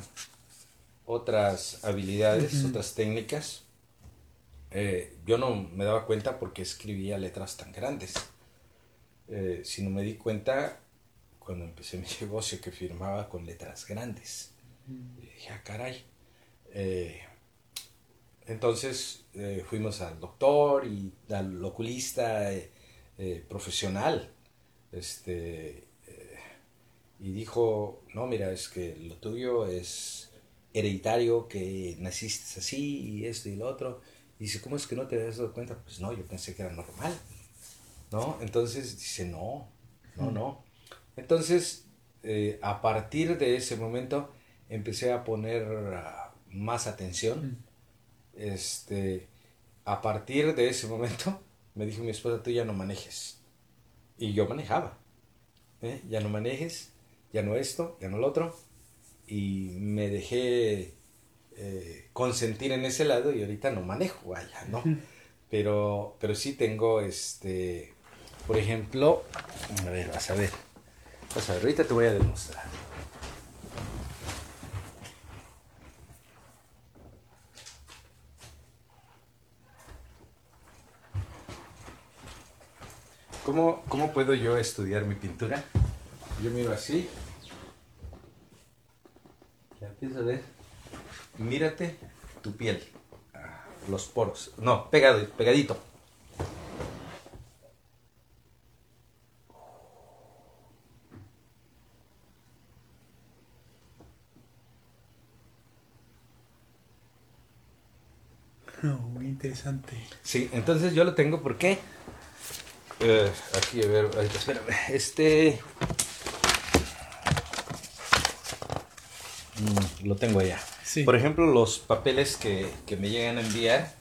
Speaker 2: otras habilidades, uh-huh. otras técnicas. Eh, yo no me daba cuenta porque escribía letras tan grandes, eh, sino me di cuenta cuando empecé mi negocio que firmaba con letras grandes. Mm. Y dije, ah, caray. Eh, entonces eh, fuimos al doctor y al oculista eh, eh, profesional, este, eh, y dijo, no, mira, es que lo tuyo es hereditario, que naciste así y esto y lo otro. Y dice, ¿cómo es que no te habías dado cuenta? Pues no, yo pensé que era normal, ¿no? Entonces dice, no, no, no. Entonces, eh, a partir de ese momento, empecé a poner uh, más atención. Este, a partir de ese momento, me dijo mi esposa, tú ya no manejes. Y yo manejaba. ¿eh? Ya no manejes, ya no esto, ya no lo otro. Y me dejé... Eh, consentir en ese lado y ahorita no manejo, vaya, ¿no? Pero, pero sí tengo, este, por ejemplo, a ver, vas a ver, vas a ver, ahorita te voy a demostrar. ¿Cómo, cómo puedo yo estudiar mi pintura? Yo miro así, ya empiezo a ver. Mírate tu piel, los poros, no, pegado, pegadito.
Speaker 1: No, muy interesante.
Speaker 2: Sí, entonces yo lo tengo porque, eh, aquí a ver, ahorita, espérame, este, mm, lo tengo allá. Sí. Por ejemplo, los papeles que, que me llegan a enviar,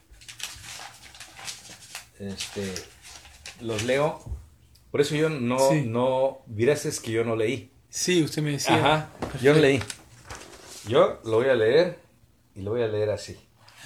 Speaker 2: este, los leo. Por eso yo no, sí. no, dirás es que yo no leí.
Speaker 1: Sí, usted me decía.
Speaker 2: Ajá, perfecto. Yo no leí. Yo lo voy a leer y lo voy a leer así.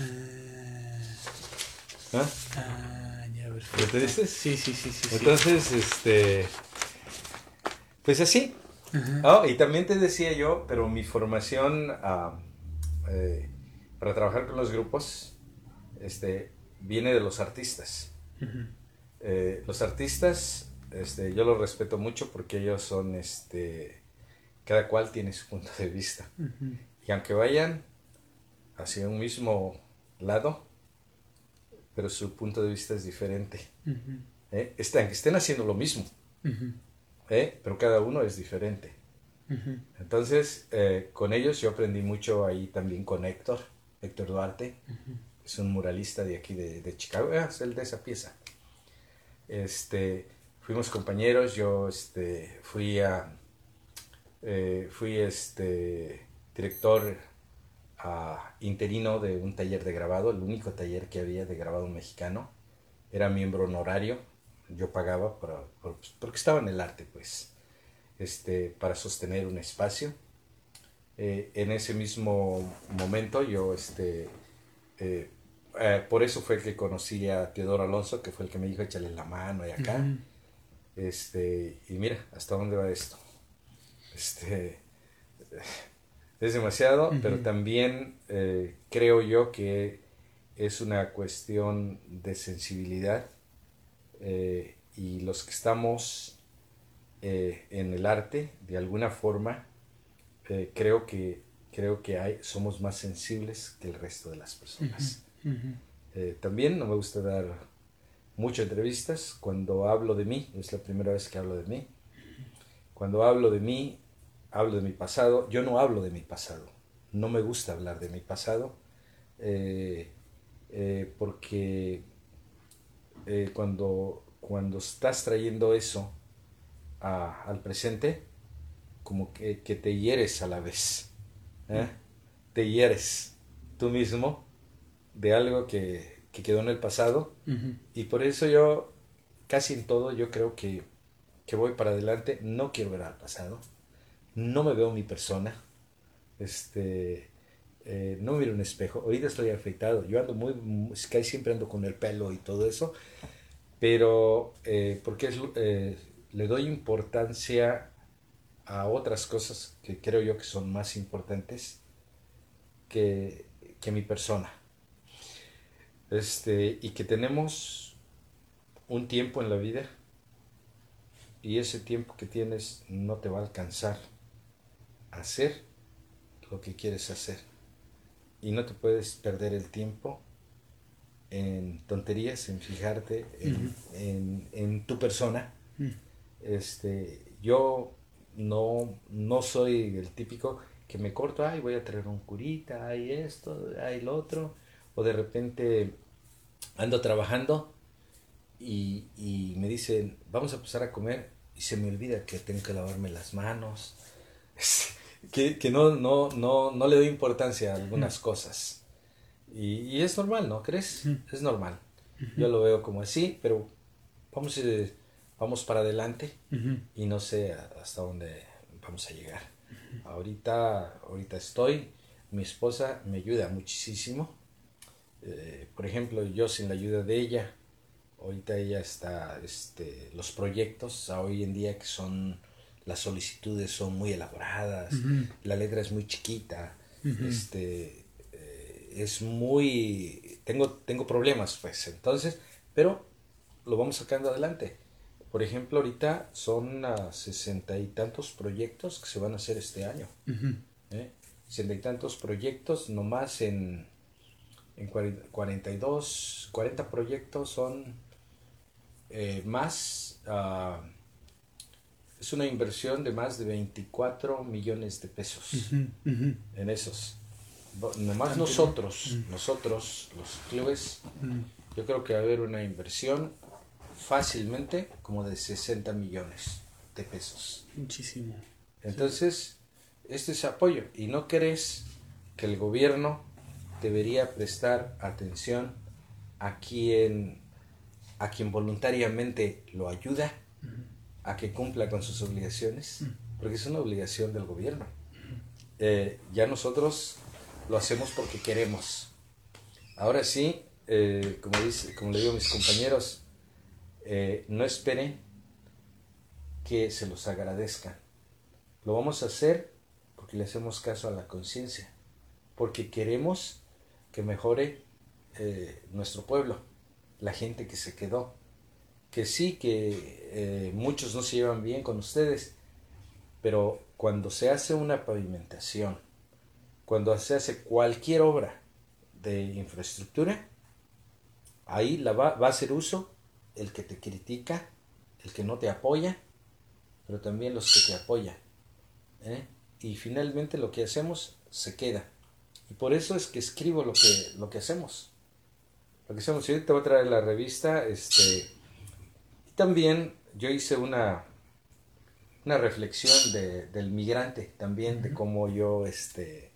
Speaker 1: Ah, ¿Ah? ah ya, perfecto.
Speaker 2: ¿Ya te dices?
Speaker 1: Sí, sí, sí, sí.
Speaker 2: Entonces,
Speaker 1: sí.
Speaker 2: este, pues así. Uh-huh. Oh, y también te decía yo, pero mi formación... Uh, Eh, para trabajar con los grupos este, viene de los artistas. Uh-huh. eh, los artistas este, yo los respeto mucho porque ellos son este, cada cual tiene su punto de vista. Uh-huh. Y aunque vayan hacia un mismo lado, pero su punto de vista es diferente. Uh-huh. eh, están, estén haciendo lo mismo, uh-huh. eh, pero cada uno es diferente. Uh-huh. Entonces, eh, con ellos yo aprendí mucho ahí también con Héctor, Héctor Duarte, uh-huh. es un muralista de aquí de, de Chicago, es el de esa pieza. Este, fuimos compañeros, yo este, fui a, eh, fui este, director a, interino de un taller de grabado, el único taller que había de grabado mexicano, era miembro honorario, yo pagaba por, por, porque estaba en el arte, pues. Este, para sostener un espacio. eh, en ese mismo momento yo, este, eh, eh, por eso fue que conocí a Teodoro Alonso, que fue el que me dijo échale la mano y acá.
Speaker 1: Ujú.
Speaker 2: Este, y mira, hasta dónde va esto. Este, es demasiado,
Speaker 1: Ujú.
Speaker 2: pero también eh, creo yo que es una cuestión de sensibilidad, eh, y los que estamos eh, en el arte, de alguna forma, eh, creo que, creo que hay, somos más sensibles que el resto de las personas.
Speaker 1: Ujú. Ujú.
Speaker 2: Eh, también no me gusta dar muchas entrevistas. Cuando hablo de mí, es la primera vez que hablo de mí. Cuando hablo de mí, hablo de mi pasado. Yo no hablo de mi pasado. No me gusta hablar de mi pasado, eh, eh, porque eh, cuando, cuando estás trayendo eso a, al presente, como que, que te hieres a la vez. ¿eh? Te hieres tú mismo de algo que, que quedó en el pasado,
Speaker 1: Ujú.
Speaker 2: y por eso yo casi en todo yo creo que, que voy para adelante. No quiero ver al pasado, no me veo mi persona, este eh, no me miro en un espejo. Ahorita estoy afeitado, yo ando muy, casi siempre ando con el pelo y todo eso, pero eh, porque es, eh, le doy importancia a otras cosas que creo yo que son más importantes que, que mi persona. Este, y que tenemos un tiempo en la vida, y ese tiempo que tienes no te va a alcanzar a hacer lo que quieres hacer. Y no te puedes perder el tiempo en tonterías, en fijarte en,
Speaker 1: Ujú.
Speaker 2: en, en tu persona.
Speaker 1: Ujú.
Speaker 2: Este, yo no, no soy el típico que me corto, ay, voy a traer un curita, ay esto, ay lo otro, o de repente ando trabajando y, y me dicen, vamos a empezar a comer, y se me olvida que tengo que lavarme las manos, que, que no, no, no, no le doy importancia a algunas cosas. Y, y es normal, ¿no crees?
Speaker 1: Ujú.
Speaker 2: Es normal.
Speaker 1: Ujú.
Speaker 2: Yo lo veo como así, pero vamos, eh, vamos para adelante,
Speaker 1: Ujú.
Speaker 2: y no sé hasta dónde vamos a llegar. Ahorita, ahorita estoy, mi esposa me ayuda muchísimo. Eh, por ejemplo, yo sin la ayuda de ella, ahorita ella está, este, los proyectos a hoy en día que son, las solicitudes son muy elaboradas,
Speaker 1: Ujú.
Speaker 2: la letra es muy chiquita,
Speaker 1: Ujú.
Speaker 2: este, eh, es muy, tengo, tengo problemas pues, entonces, pero lo vamos sacando adelante. Por ejemplo, ahorita son uh, sesenta y tantos proyectos que se van a hacer este año.
Speaker 1: Ujú.
Speaker 2: ¿eh? Sesenta y tantos proyectos, nomás en, en cuarenta y dos, cuarenta proyectos son eh, más, uh, es una inversión de más de veinticuatro millones de pesos
Speaker 1: Ujú. Ujú.
Speaker 2: en esos. Bo- Nomás
Speaker 1: Bastante, ¿no?
Speaker 2: nosotros,
Speaker 1: Mm.
Speaker 2: nosotros, los clubes,
Speaker 1: Mm.
Speaker 2: yo creo que va a haber una inversión fácilmente como de sesenta millones de pesos.
Speaker 1: Muchísimo.
Speaker 2: Entonces, este es apoyo. ¿Y no crees que el gobierno debería prestar atención a quien, a quien voluntariamente lo ayuda a que cumpla con sus obligaciones? Porque es una obligación del gobierno. Eh, ya nosotros lo hacemos porque queremos. Ahora sí, eh, como, dice, como le digo a mis compañeros, eh, no esperen que se los agradezcan. Lo vamos a hacer porque le hacemos caso a la conciencia, porque queremos que mejore eh, nuestro pueblo, la gente que se quedó, que sí, que eh, muchos no se llevan bien con ustedes, pero cuando se hace una pavimentación, cuando se hace cualquier obra de infraestructura, ahí la va, va a hacer uso el que te critica, el que no te apoya, pero también los que te apoyan. ¿eh? Y finalmente lo que hacemos se queda. Y por eso es que escribo lo que, lo que hacemos. Lo que hacemos. Yo te voy a traer la revista. Este, y también yo hice una, una reflexión de, del migrante, también de cómo yo, este,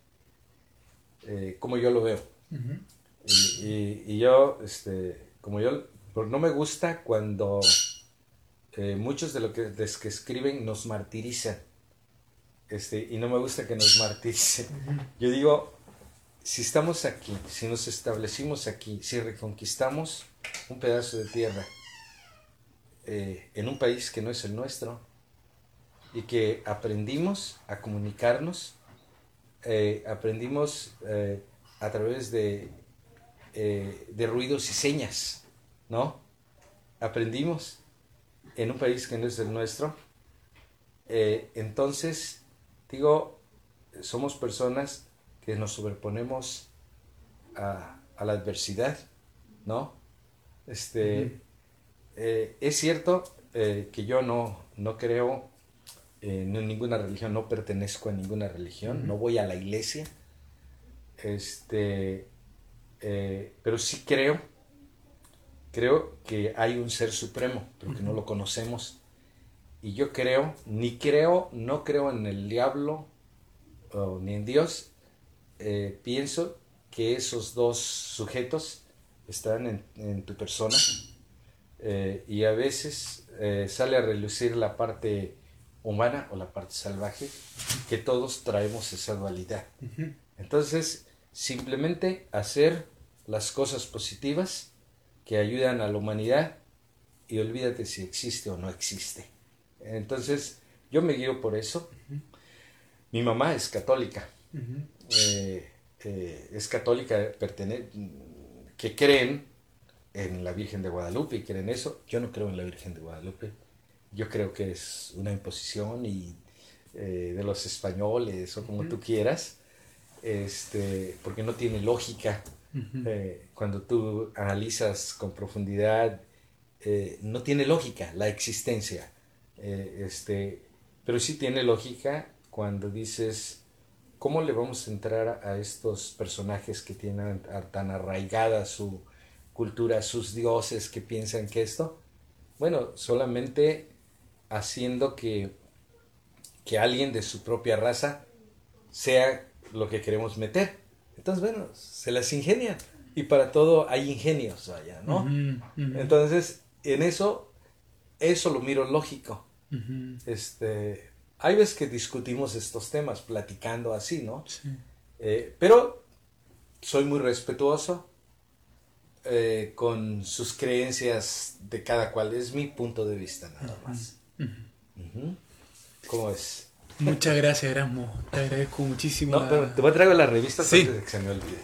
Speaker 2: eh, cómo yo lo veo.
Speaker 1: Ujú.
Speaker 2: Y, y, y yo, este, como yo, pues no me gusta cuando eh, muchos de los que, de que escriben nos martirizan. este, y no me gusta que nos martiricen. Yo digo, si estamos aquí, si nos establecimos aquí, si reconquistamos un pedazo de tierra eh, en un país que no es el nuestro, y que aprendimos a comunicarnos, eh, aprendimos eh, a través de, eh, de ruidos y señas, ¿no? Aprendimos en un país que no es el nuestro. Eh, entonces, digo, somos personas que nos sobreponemos a, a la adversidad, ¿no? Este, uh-huh. eh, es cierto eh, que yo no, no creo en ninguna religión, no pertenezco a ninguna religión, uh-huh. no voy a la iglesia, este, eh, pero sí creo, creo que hay un ser supremo, pero que uh-huh. no lo conocemos. Y yo creo, ni creo, no creo en el diablo o ni en Dios. Eh, pienso que esos dos sujetos están en, en tu persona. Eh, y a veces eh, sale a relucir la parte humana o la parte salvaje, que todos traemos esa dualidad. Uh-huh. Entonces, simplemente hacer las cosas positivas que ayudan a la humanidad y olvídate si existe o no existe. Entonces, yo me guío por eso. Uh-huh. Mi mamá es católica. Uh-huh. Eh, eh, es católica, pertene- que creen en la Virgen de Guadalupe y creen eso. Yo no creo en la Virgen de Guadalupe. Yo creo que es una imposición y, eh, de los españoles o como uh-huh. tú quieras, este, porque no tiene lógica. Uh-huh. Eh, cuando tú analizas con profundidad, eh, no tiene lógica la existencia. Eh, este, pero sí tiene lógica cuando dices, ¿cómo le vamos a entrar a estos personajes que tienen tan arraigada su cultura, sus dioses, que piensan que esto? Bueno, solamente haciendo que, que alguien de su propia raza sea lo que queremos meter. Entonces, bueno, se las ingenian. Y para todo hay ingenios allá, ¿no? Uh-huh, uh-huh. Entonces, en eso, eso lo miro lógico. Uh-huh. Este, hay veces que discutimos estos temas, platicando así, ¿no? Sí. Eh, pero soy muy respetuoso eh, con sus creencias de cada cual. Es mi punto de vista, nada más. Uh-huh. Uh-huh. ¿Cómo es?
Speaker 1: Muchas gracias, Erasmo. Te agradezco muchísimo.
Speaker 2: No, la... pero te voy a traer la revista
Speaker 1: sí.
Speaker 2: antes de que se me olvide.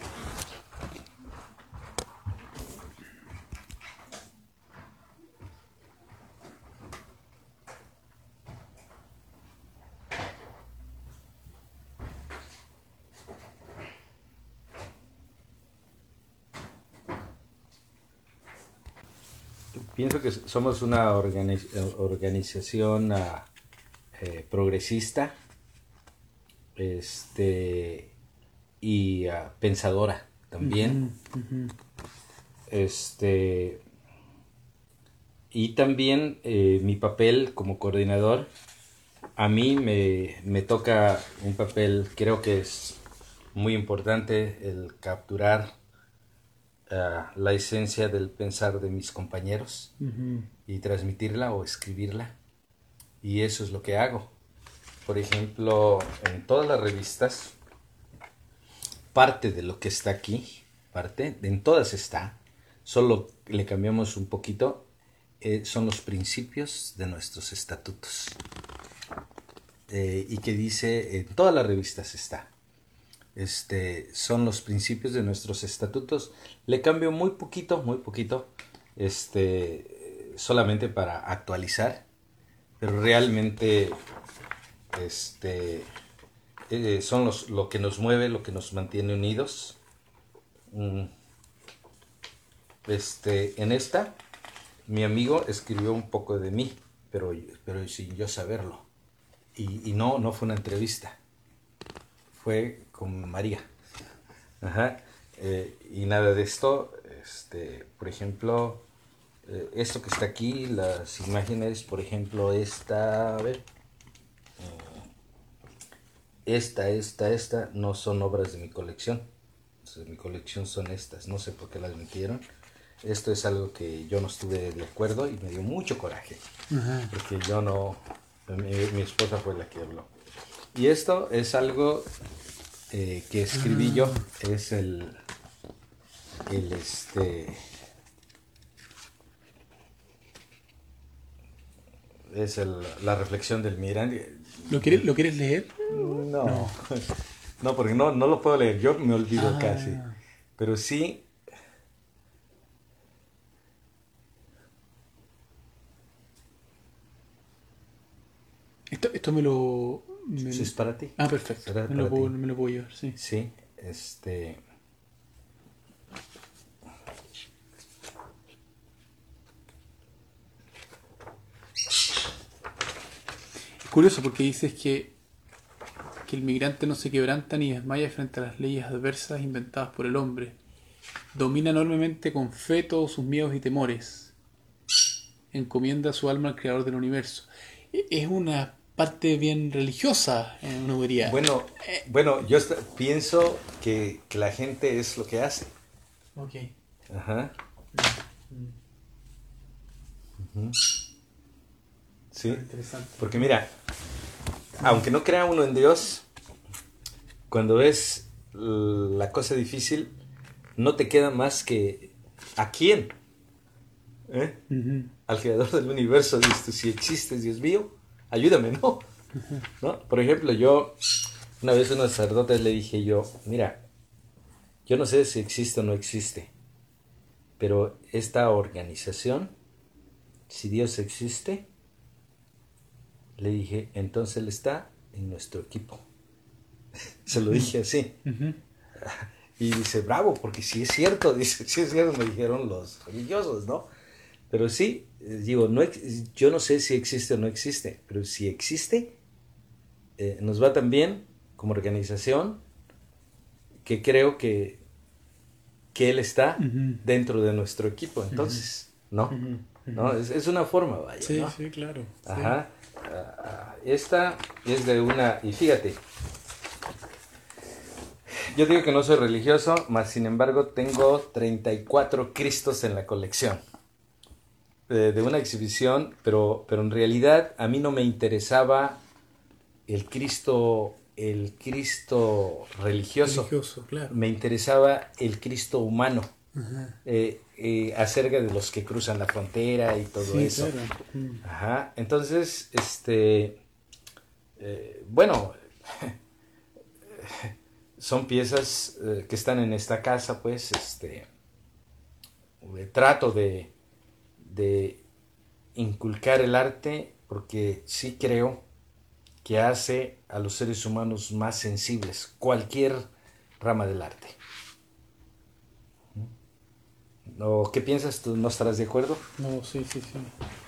Speaker 2: Pienso que somos una organiz- organización uh, eh, progresista este, y uh, pensadora también. Uh-huh, uh-huh. Este, y también eh, mi papel como coordinador, a mí me, me toca un papel, creo que es muy importante, el capturar Uh, la esencia del pensar de mis compañeros uh-huh. y transmitirla o escribirla, y eso es lo que hago. Por ejemplo, en todas las revistas, parte de lo que está aquí, parte, en todas está, solo le cambiamos un poquito, eh, son los principios de nuestros estatutos, eh, y que dice, en todas las revistas está. Este, son los principios de nuestros estatutos. Le cambio muy poquito, muy poquito, este, solamente para actualizar, pero realmente este, eh, son los, lo que nos mueve, lo que nos mantiene unidos. Este, en esta, mi amigo escribió un poco de mí, pero, pero sin yo saberlo, y, y no, no fue una entrevista. Fue con María. Ajá. Eh, y nada de esto, este, por ejemplo, eh, esto que está aquí, las imágenes, por ejemplo, esta, a ver, esta, esta, esta, no son obras de mi colección. Entonces, mi colección son estas, no sé por qué las metieron. Esto es algo que yo no estuve de acuerdo y me dio mucho coraje. Ajá. Porque yo no, mi, mi esposa fue la que habló. Y esto es algo eh, que escribí yo, es el, el este, es el, la reflexión del migrante.
Speaker 1: ¿Lo quieres, ¿lo quieres leer?
Speaker 2: No, no, no porque no, no lo puedo leer, yo me olvido
Speaker 1: Ah.
Speaker 2: casi, pero sí.
Speaker 1: Esto, esto me lo... me-
Speaker 2: ¿Eso es para ti?
Speaker 1: Ah, perfecto.
Speaker 2: ¿Será
Speaker 1: Me lo,
Speaker 2: para
Speaker 1: puedo,
Speaker 2: ti?
Speaker 1: me lo puedo llevar, sí.
Speaker 2: Sí, este...
Speaker 1: Es curioso porque dices que, que el migrante no se quebranta ni desmaya frente a las leyes adversas inventadas por el hombre. Domina enormemente con fe todos sus miedos y temores. Encomienda su alma al creador del universo. E- Es una parte bien religiosa, eh, uno diría.
Speaker 2: Bueno, bueno, yo est- pienso que, que la gente es lo que hace.
Speaker 1: Ok.
Speaker 2: Ajá. Ujú. Sí,
Speaker 1: Interesante.
Speaker 2: porque mira, aunque no crea uno en Dios, cuando ves la cosa difícil, no te queda más que ¿a quién? ¿Eh?
Speaker 1: Ujú.
Speaker 2: Al creador del universo, dices tú, si existes, Dios mío, ayúdame, ¿no? ¿No? Por ejemplo, yo, una vez a unos sacerdotes le dije yo, mira, yo no sé si existe o no existe, pero esta organización, si Dios existe, le dije, entonces Él está en nuestro equipo. Se lo dije así.
Speaker 1: Ujú.
Speaker 2: Y dice, bravo, porque si es cierto, dice, si es cierto, me dijeron los religiosos, ¿no? Pero sí, eh, digo, no, ex- yo no sé si existe o no existe, pero si existe, eh, nos va tan bien como organización que creo que, que Él está
Speaker 1: Ujú.
Speaker 2: dentro de nuestro equipo. Entonces, ¿no?
Speaker 1: Ujú.
Speaker 2: ¿No? Es, es una forma, vaya,
Speaker 1: Sí,
Speaker 2: ¿no?
Speaker 1: sí, claro. Sí.
Speaker 2: Ajá. Ah, ah, esta es de una... Y fíjate, yo digo que no soy religioso, mas sin embargo tengo treinta y cuatro Cristos en la colección. Eh, de una exhibición, pero, pero en realidad a mí no me interesaba el Cristo, el Cristo religioso.
Speaker 1: Religioso, claro.
Speaker 2: Me interesaba el Cristo humano.
Speaker 1: Ajá.
Speaker 2: Eh, eh, acerca de los que cruzan la frontera y todo
Speaker 1: Sí,
Speaker 2: eso.
Speaker 1: claro. Mm.
Speaker 2: Ajá, entonces, este, eh, bueno, son piezas eh, que están en esta casa, pues, este, eh, trato de, de inculcar el arte porque sí creo que hace a los seres humanos más sensibles, cualquier rama del arte. ¿O qué piensas tú? ¿No estarás de acuerdo?
Speaker 1: No, sí, sí, sí.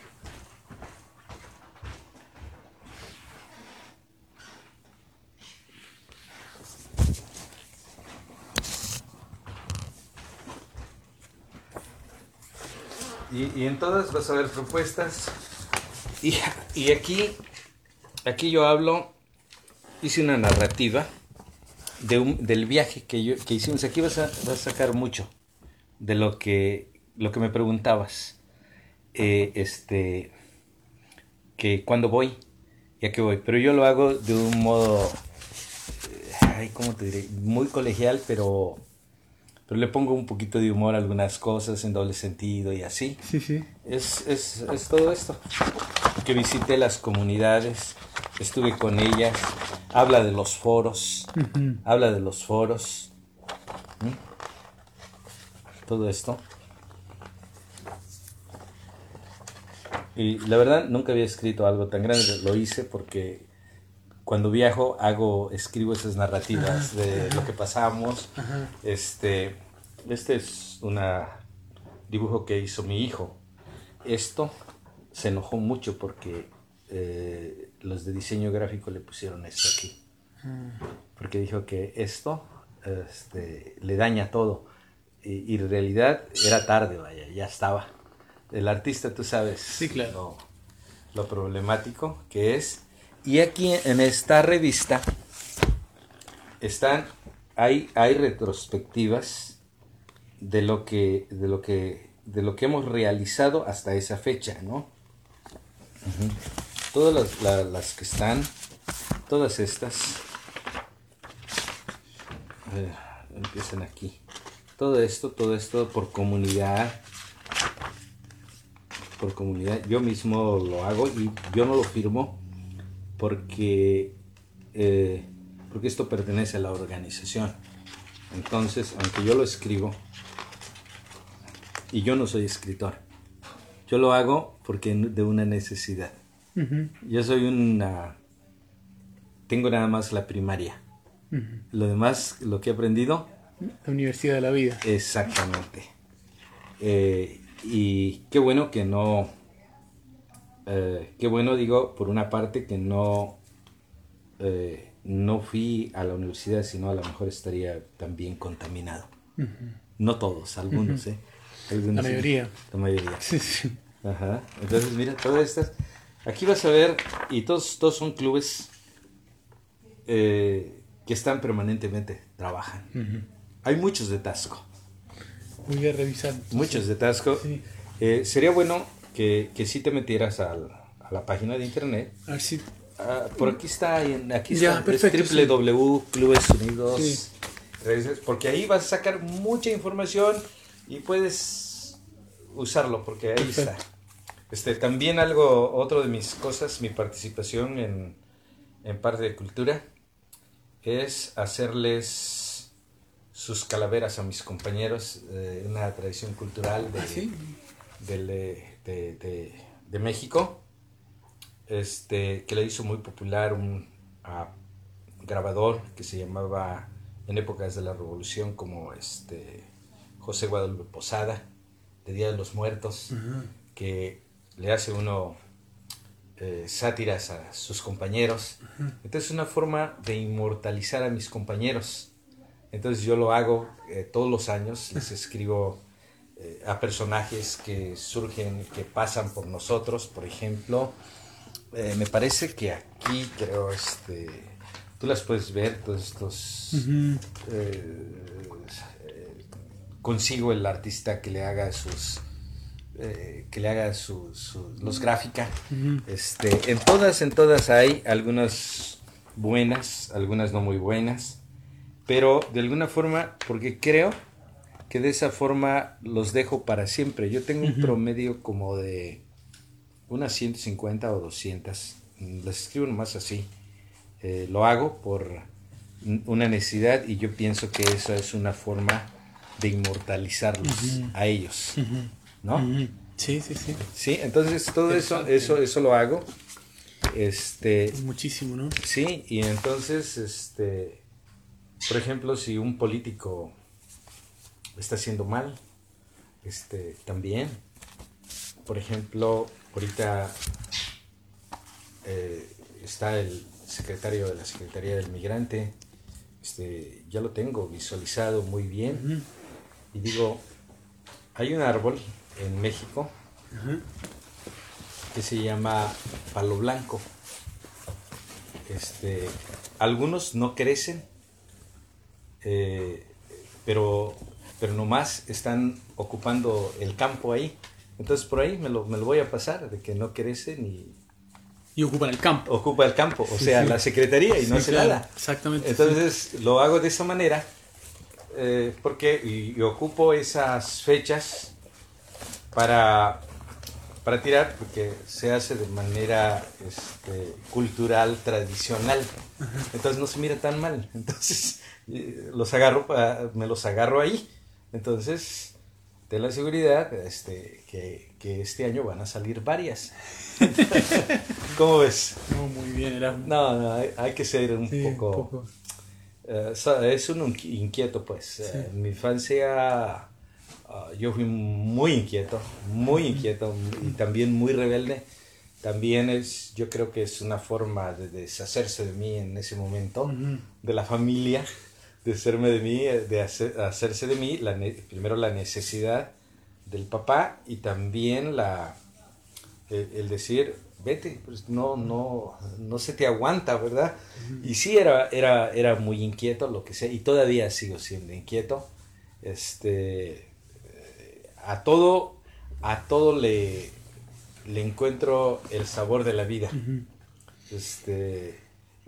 Speaker 2: Y, y en todas vas a ver propuestas. Y, y aquí, aquí yo hablo, hice una narrativa de un, del viaje que, yo, que hicimos. Aquí vas a, vas a sacar mucho de lo que, lo que me preguntabas. Eh, este, que cuando voy, ya que voy. Pero yo lo hago de un modo, eh, ay, ¿cómo te diré? Muy colegial, pero... pero le pongo un poquito de humor a algunas cosas en doble sentido y así.
Speaker 1: Sí, sí.
Speaker 2: Es, es, es todo esto. Que visité las comunidades, estuve con ellas, habla de los foros,
Speaker 1: Ujú.
Speaker 2: habla de los foros. ¿Mm? Todo esto. Y la verdad nunca había escrito algo tan grande, lo hice porque cuando viajo hago, escribo esas narrativas de lo que pasamos.
Speaker 1: Ajá.
Speaker 2: Este, este es un dibujo que hizo mi hijo. Esto se enojó mucho porque eh, los de diseño gráfico le pusieron esto aquí. Porque dijo que esto este, le daña todo. Y, y en realidad era tarde, vaya, ya estaba. El artista, tú sabes
Speaker 1: Sí, claro.
Speaker 2: lo, lo problemático que es. Y aquí en esta revista están, hay, hay retrospectivas de lo que, de lo que, de lo que hemos realizado hasta esa fecha, ¿no? Uh-huh. Todas las, la, las que están, todas estas, a ver, empiezan aquí. Todo esto, todo esto por comunidad, por comunidad. Yo mismo lo hago y yo no lo firmo porque, eh, porque esto pertenece a la organización. Entonces, aunque yo lo escribo, y yo no soy escritor, yo lo hago porque de una necesidad.
Speaker 1: Uh-huh.
Speaker 2: Yo soy una... Tengo nada más la primaria.
Speaker 1: Uh-huh.
Speaker 2: Lo demás, lo que he aprendido...
Speaker 1: La Universidad de la Vida.
Speaker 2: Exactamente. Eh, y qué bueno que no... Eh, qué bueno, digo, por una parte que no... Eh, no fui a la universidad, sino a lo mejor estaría también contaminado.
Speaker 1: Uh-huh.
Speaker 2: No todos, algunos,
Speaker 1: Uh-huh.
Speaker 2: ¿eh? Algunos,
Speaker 1: la mayoría.
Speaker 2: La mayoría.
Speaker 1: Sí, sí.
Speaker 2: Ajá. Entonces, mira, todas estas... Aquí vas a ver, y todos, todos son clubes eh, que están permanentemente, trabajan.
Speaker 1: Uh-huh.
Speaker 2: Hay muchos de Taxco.
Speaker 1: Voy a revisar.
Speaker 2: Muchos de Taxco.
Speaker 1: Sí.
Speaker 2: Eh, sería bueno que, que sí te metieras al, a la página de internet.
Speaker 1: A ver si...
Speaker 2: Ah, por aquí está, en, aquí
Speaker 1: Ya,
Speaker 2: está,
Speaker 1: perfecto,
Speaker 2: es doble u doble u doble u punto clubes unidos.
Speaker 1: Sí.
Speaker 2: Porque ahí vas a sacar mucha información y puedes usarlo, porque ahí
Speaker 1: Perfecto.
Speaker 2: está. Este, también algo, otro de mis cosas, mi participación en, en parte de cultura, es hacerles sus calaveras a mis compañeros, eh, una tradición cultural de,
Speaker 1: ¿Ah, sí?
Speaker 2: del, de, de, de, de México. Este, que le hizo muy popular un uh, grabador que se llamaba en épocas de la Revolución como este José Guadalupe Posada, de Día de los Muertos,
Speaker 1: Uh-huh.
Speaker 2: que le hace uno eh, sátiras a sus compañeros.
Speaker 1: Uh-huh.
Speaker 2: Entonces es una forma de inmortalizar a mis compañeros. Entonces yo lo hago eh, todos los años, les escribo eh, a personajes que surgen, que pasan por nosotros, por ejemplo. Eh, me parece que aquí creo este tú las puedes ver todos estos
Speaker 1: Uh-huh.
Speaker 2: eh, eh, consigo el artista que le haga sus eh, que le haga sus su, los gráficas.
Speaker 1: Uh-huh.
Speaker 2: Este en todas en todas hay algunas buenas, algunas no muy buenas, pero de alguna forma, porque creo que de esa forma los dejo para siempre. Yo tengo un
Speaker 1: Uh-huh.
Speaker 2: promedio como de unas ciento cincuenta o doscientas, las escribo nomás así. Eh, lo hago por una necesidad y yo pienso que esa es una forma de inmortalizarlos
Speaker 1: Uh-huh.
Speaker 2: a ellos,
Speaker 1: Uh-huh.
Speaker 2: ¿no?
Speaker 1: Uh-huh. Sí, sí, sí.
Speaker 2: Sí, entonces todo eso,
Speaker 1: Exacto.
Speaker 2: eso, eso lo hago. Este,
Speaker 1: Muchísimo, ¿no?
Speaker 2: sí, y entonces, este, por ejemplo, si un político está haciendo mal, este, también, por ejemplo, ahorita eh, está el secretario de la Secretaría del Migrante, este, ya lo tengo visualizado muy bien.
Speaker 1: Uh-huh.
Speaker 2: Y digo, hay un árbol en México
Speaker 1: Uh-huh.
Speaker 2: que se llama palo blanco. Este, algunos no crecen, eh, pero, pero nomás están ocupando el campo ahí. Entonces por ahí me lo, me lo voy a pasar, de que no crecen y
Speaker 1: Y ocupan el campo.
Speaker 2: ocupa el campo, o
Speaker 1: Sí,
Speaker 2: sea,
Speaker 1: sí.
Speaker 2: la secretaría y no
Speaker 1: Sí,
Speaker 2: hace
Speaker 1: claro,
Speaker 2: nada.
Speaker 1: Exactamente.
Speaker 2: Entonces
Speaker 1: sí.
Speaker 2: lo hago de esa manera, eh, porque y, y ocupo esas fechas para, para tirar, porque se hace de manera este, cultural, tradicional. Entonces no se mira tan mal. Entonces eh, los agarro, pa- me los agarro ahí. Entonces, ten la seguridad este, que, que este año van a salir varias. ¿Cómo ves?
Speaker 1: No, muy bien, era
Speaker 2: No, no, hay, hay que ser un
Speaker 1: sí,
Speaker 2: poco...
Speaker 1: un poco.
Speaker 2: eh, so- es un inqui- inquieto, pues.
Speaker 1: Sí.
Speaker 2: Eh, en mi infancia uh, yo fui muy inquieto, muy inquieto y también muy rebelde. También es, yo creo que es una forma de deshacerse de mí en ese momento,
Speaker 1: Ujú.
Speaker 2: de la familia, de hacerme de mí, de hacer, hacerse de mí, la ne- primero la necesidad del papá y también la el, el decir, vete, pues no, no, no se te aguanta, ¿verdad? Uh-huh. Y sí, era, era, era muy inquieto, lo que sea, y todavía sigo siendo inquieto. Este, a todo, a todo le, le encuentro el sabor de la vida. Uh-huh. Este,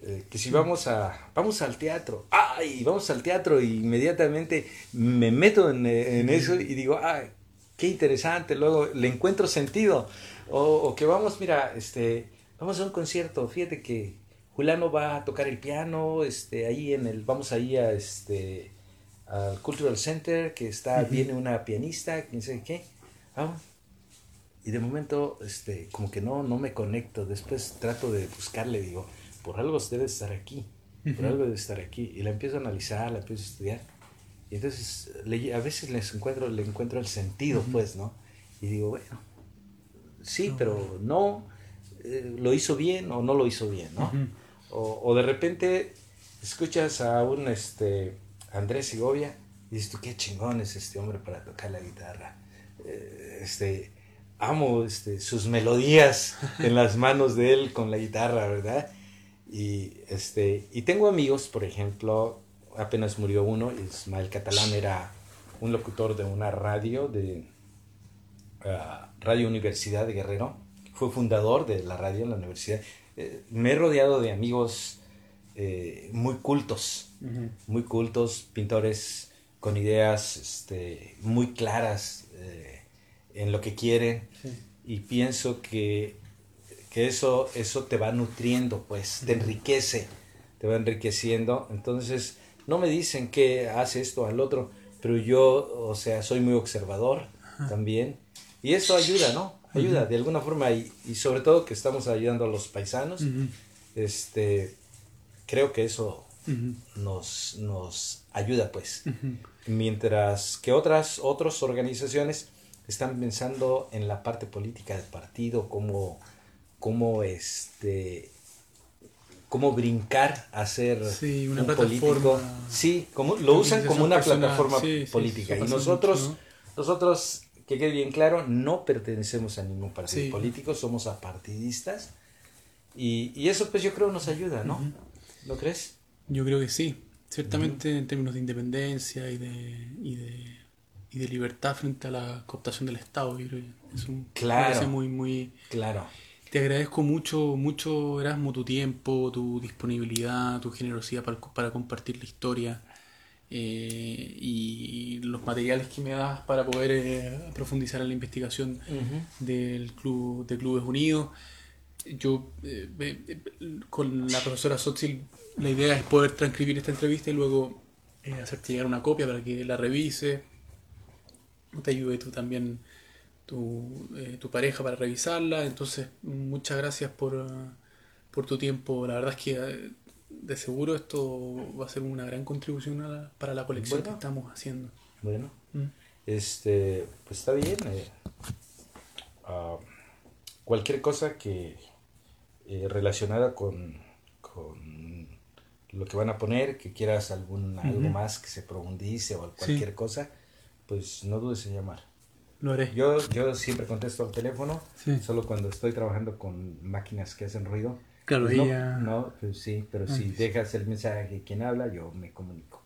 Speaker 2: eh, que si vamos a vamos al teatro, ay, vamos al teatro, y inmediatamente me meto en, en eso y digo, ay, qué interesante, luego le encuentro sentido. O, o que vamos, mira, este, vamos a un concierto, fíjate que Juliano va a tocar el piano, este, ahí en el, vamos ahí a este, al Cultural Center, que está, uh-huh. viene una pianista, quién sabe qué, vamos. Y de momento, este, como que no, no me conecto, después trato de buscarle, digo, por algo debe estar aquí, uh-huh. por algo debe estar aquí, y la empiezo a analizar, la empiezo a estudiar, y entonces le, a veces les encuentro, le encuentro el sentido, uh-huh. pues, ¿no? Y digo, bueno, sí, no, pero bueno. no, eh, lo hizo bien o no lo hizo bien, ¿no? Uh-huh. O, o de repente escuchas a un este, Andrés Segovia y dices tú, qué chingón es este hombre para tocar la guitarra. Eh, este, amo este, sus melodías en las manos de él con la guitarra, ¿verdad? Y, este, y tengo amigos, por ejemplo, apenas murió uno, Ismael Catalán era un locutor de una radio, de uh, Radio Universidad de Guerrero, fue fundador de la radio en la universidad. Eh, me he rodeado de amigos eh, muy cultos, uh-huh. muy cultos, pintores con ideas este, muy claras eh, en lo que quieren, sí. y pienso que, que eso, eso te va nutriendo, pues, uh-huh. te enriquece, te va enriqueciendo. Entonces, no me dicen que hace esto al otro, pero yo, o sea, soy muy observador uh-huh. también, y eso ayuda, ¿no? Ayuda uh-huh. de alguna forma, y, y sobre todo que estamos ayudando a los paisanos, uh-huh. este, creo que eso uh-huh. nos, nos ayuda, pues. Uh-huh. Mientras que otras, otras organizaciones están pensando en la parte política del partido, cómo, cómo, este, cómo brincar a ser
Speaker 1: sí, una
Speaker 2: un
Speaker 1: plataforma,
Speaker 2: político. Sí, como, lo usan como una personal, plataforma sí, política. Sí, y nosotros, mucho, ¿no? nosotros... que quede bien claro, no pertenecemos a ningún partido sí. político, somos apartidistas, y, y eso pues yo creo nos ayuda, ¿no? Uh-huh. ¿Lo crees?
Speaker 1: Yo creo que sí, ciertamente uh-huh. en términos de independencia y de, y de y de libertad frente a la cooptación del Estado, yo creo que es un
Speaker 2: claro,
Speaker 1: muy, muy
Speaker 2: claro.
Speaker 1: Te agradezco mucho, mucho Erasmo, tu tiempo, tu disponibilidad, tu generosidad para, para compartir la historia. Eh, y los materiales que me das para poder eh, profundizar en la investigación uh-huh. del club de Clubes Unidos. Yo eh, eh, con la profesora Xochitl, la idea es poder transcribir esta entrevista y luego eh, hacerte llegar una copia para que la revise, te ayude tú también tu, eh, tu pareja para revisarla. Entonces muchas gracias por, uh, por tu tiempo. La verdad es que eh, de seguro esto va a ser una gran contribución a la, para la colección bueno, que estamos haciendo.
Speaker 2: Bueno, ¿Mm? este, pues está bien. Eh, uh, cualquier cosa que eh, relacionada con, con lo que van a poner, que quieras algún, uh-huh. algo más que se profundice o cualquier sí. cosa, pues no dudes en llamar.
Speaker 1: Lo haré.
Speaker 2: Yo, yo siempre contesto al teléfono, sí. solo cuando estoy trabajando con máquinas que hacen ruido.
Speaker 1: Claro,
Speaker 2: pues
Speaker 1: ella...
Speaker 2: No, no pues sí, pero ah, si sí. dejas el mensaje de quien habla, yo me comunico.